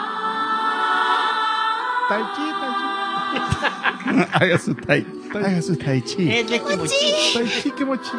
Speaker 1: Tai chi, tai chi. Haga su tai chi.
Speaker 4: Es de kimochi.
Speaker 3: Tai chi, kimochi.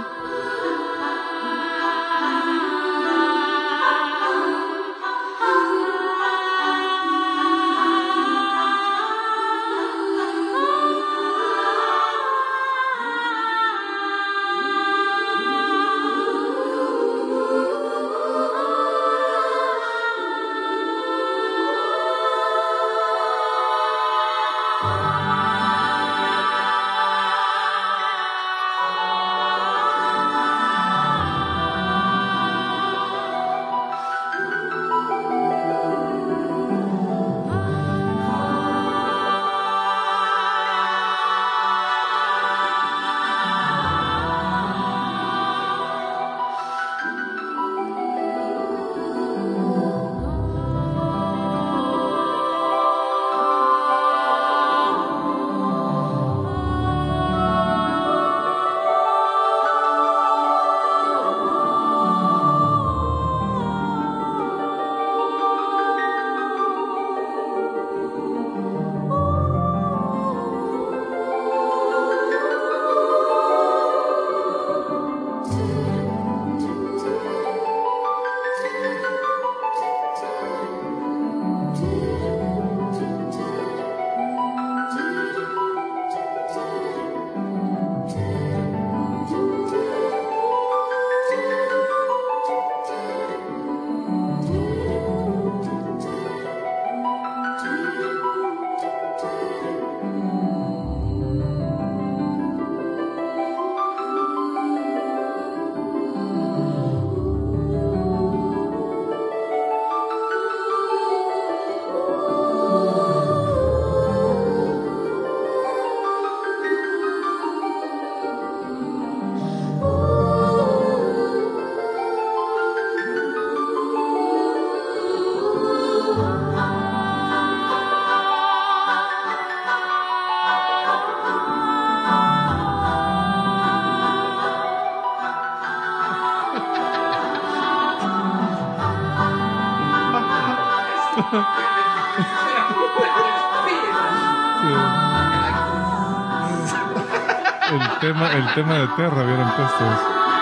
Speaker 3: El tema de Terra hubieran puesto eso.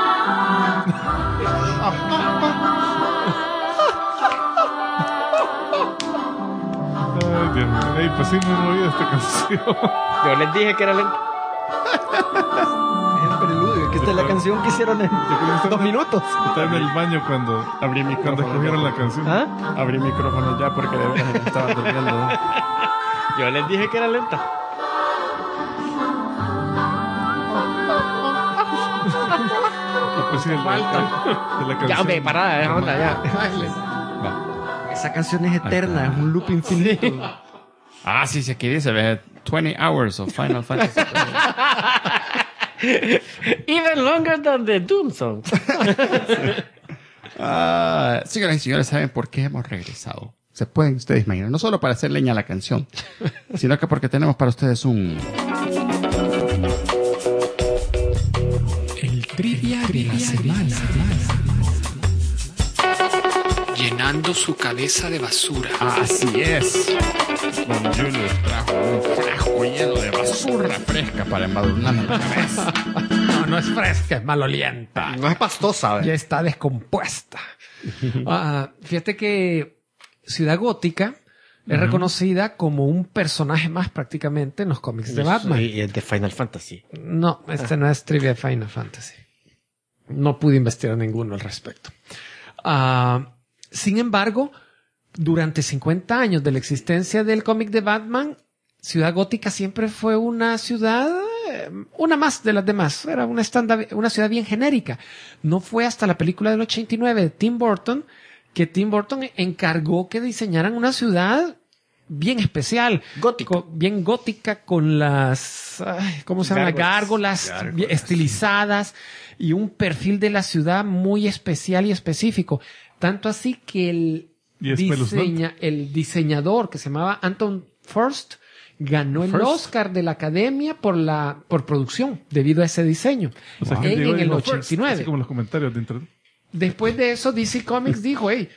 Speaker 3: Ay, Dios mío. Ey, pues sí, muy movida esta canción.
Speaker 4: Yo les dije que era lento.
Speaker 7: Es el preludio, que esta es la canción que hicieron en 2 minutos.
Speaker 3: Estaba en el baño cuando escogieron la canción.
Speaker 7: ¿Ah?
Speaker 1: Abrí micrófono ya porque de verdad me estaba durmiendo.
Speaker 4: Yo les dije que era lenta.
Speaker 3: Pues sí, de la canción.
Speaker 4: Ya, hombre, parada, onda, ya.
Speaker 7: Esa canción es eterna, es un loop infinito.
Speaker 2: Ah, sí, aquí dice, 20 hours of Final Fantasy.
Speaker 4: Even longer than the Doom Song.
Speaker 1: Señoras y señores, ¿saben por qué hemos regresado? Se pueden ustedes imaginar, no solo para hacer leña a la canción, sino que porque tenemos para ustedes un...
Speaker 5: El trivia de la semana. Llenando su cabeza de basura.
Speaker 1: Así es. Don Julius trajo un frasco lleno de basura fresca para embadurnar mi cabeza.
Speaker 5: No, no es fresca, es malolienta.
Speaker 4: No es pastosa,
Speaker 5: Ya está descompuesta. Fíjate que Ciudad Gótica es reconocida como un personaje más prácticamente en los cómics de Batman.
Speaker 4: Y el de Final Fantasy.
Speaker 5: No, no es trivia de Final Fantasy. No pude investigar ninguno al respecto. Sin embargo, durante 50 años de la existencia del cómic de Batman, Ciudad Gótica siempre fue una ciudad, una más de las demás. Era una ciudad bien genérica. No fue hasta la película del 89 de Tim Burton que Tim Burton encargó que diseñaran una ciudad bien especial.
Speaker 4: Gótica.
Speaker 5: Bien gótica, con las, ¿cómo se llama? Gárgolas bien estilizadas y un perfil de la ciudad muy especial y específico. Tanto así que el diseñador que se llamaba Anton Furst ganó el Oscar de la Academia por producción debido a ese diseño.
Speaker 3: O sea, que
Speaker 5: en el 89.
Speaker 3: Así como los comentarios de internet.
Speaker 5: Después de eso, DC Comics dijo, hey,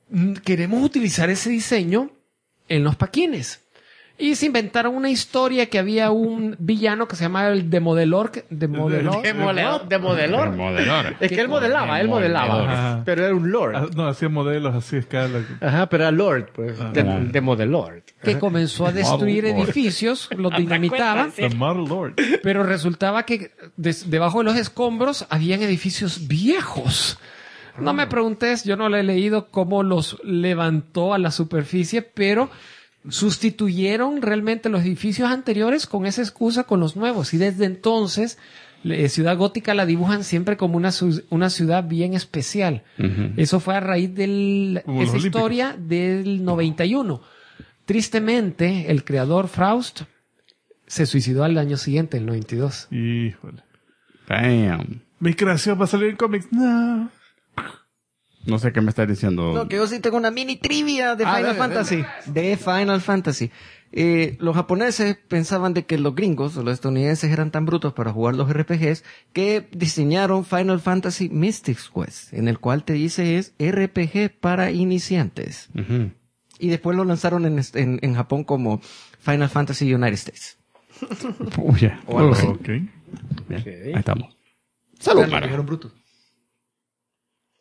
Speaker 5: queremos utilizar ese diseño en los paquines. Y se inventaron una historia que había un villano que se llamaba el Demodelor.
Speaker 4: Demoledor. Es que él modelaba.
Speaker 3: Ajá.
Speaker 4: Pero era un lord.
Speaker 3: No, hacía modelos, hacía escala.
Speaker 4: Ajá, pero era lord, pues. Demodelor.
Speaker 5: Que comenzó a destruir
Speaker 2: Model Lord.
Speaker 5: edificios, los dinamitaba.
Speaker 3: The Model Lord.
Speaker 5: Pero resultaba que debajo de los escombros habían edificios viejos. No me preguntes, yo no lo he leído cómo los levantó a la superficie, pero sustituyeron realmente los edificios anteriores con esa excusa con los nuevos. Y desde entonces, Ciudad Gótica la dibujan siempre como una ciudad bien especial. Eso fue a raíz de
Speaker 3: Como los
Speaker 5: esa historia del 91. Tristemente, el creador Frost se suicidó al año siguiente, el 92.
Speaker 3: Híjole.
Speaker 2: Damn.
Speaker 3: Mi creación va a salir en cómics. No.
Speaker 2: No sé qué me estás diciendo.
Speaker 7: No, que yo sí tengo una mini trivia de Final
Speaker 2: dale,
Speaker 7: Fantasy. De Final Fantasy. Los japoneses pensaban de que los gringos o los estadounidenses eran tan brutos para jugar los RPGs que diseñaron Final Fantasy Mystic Quest, en el cual te dice es RPG para iniciantes.
Speaker 2: Ujú.
Speaker 7: Y después lo lanzaron en Japón como Final Fantasy United States.
Speaker 2: Uy, ya.
Speaker 7: O algo así.
Speaker 3: Ok.
Speaker 2: Bien, ahí estamos.
Speaker 5: Salud,
Speaker 7: Dijeron brutos.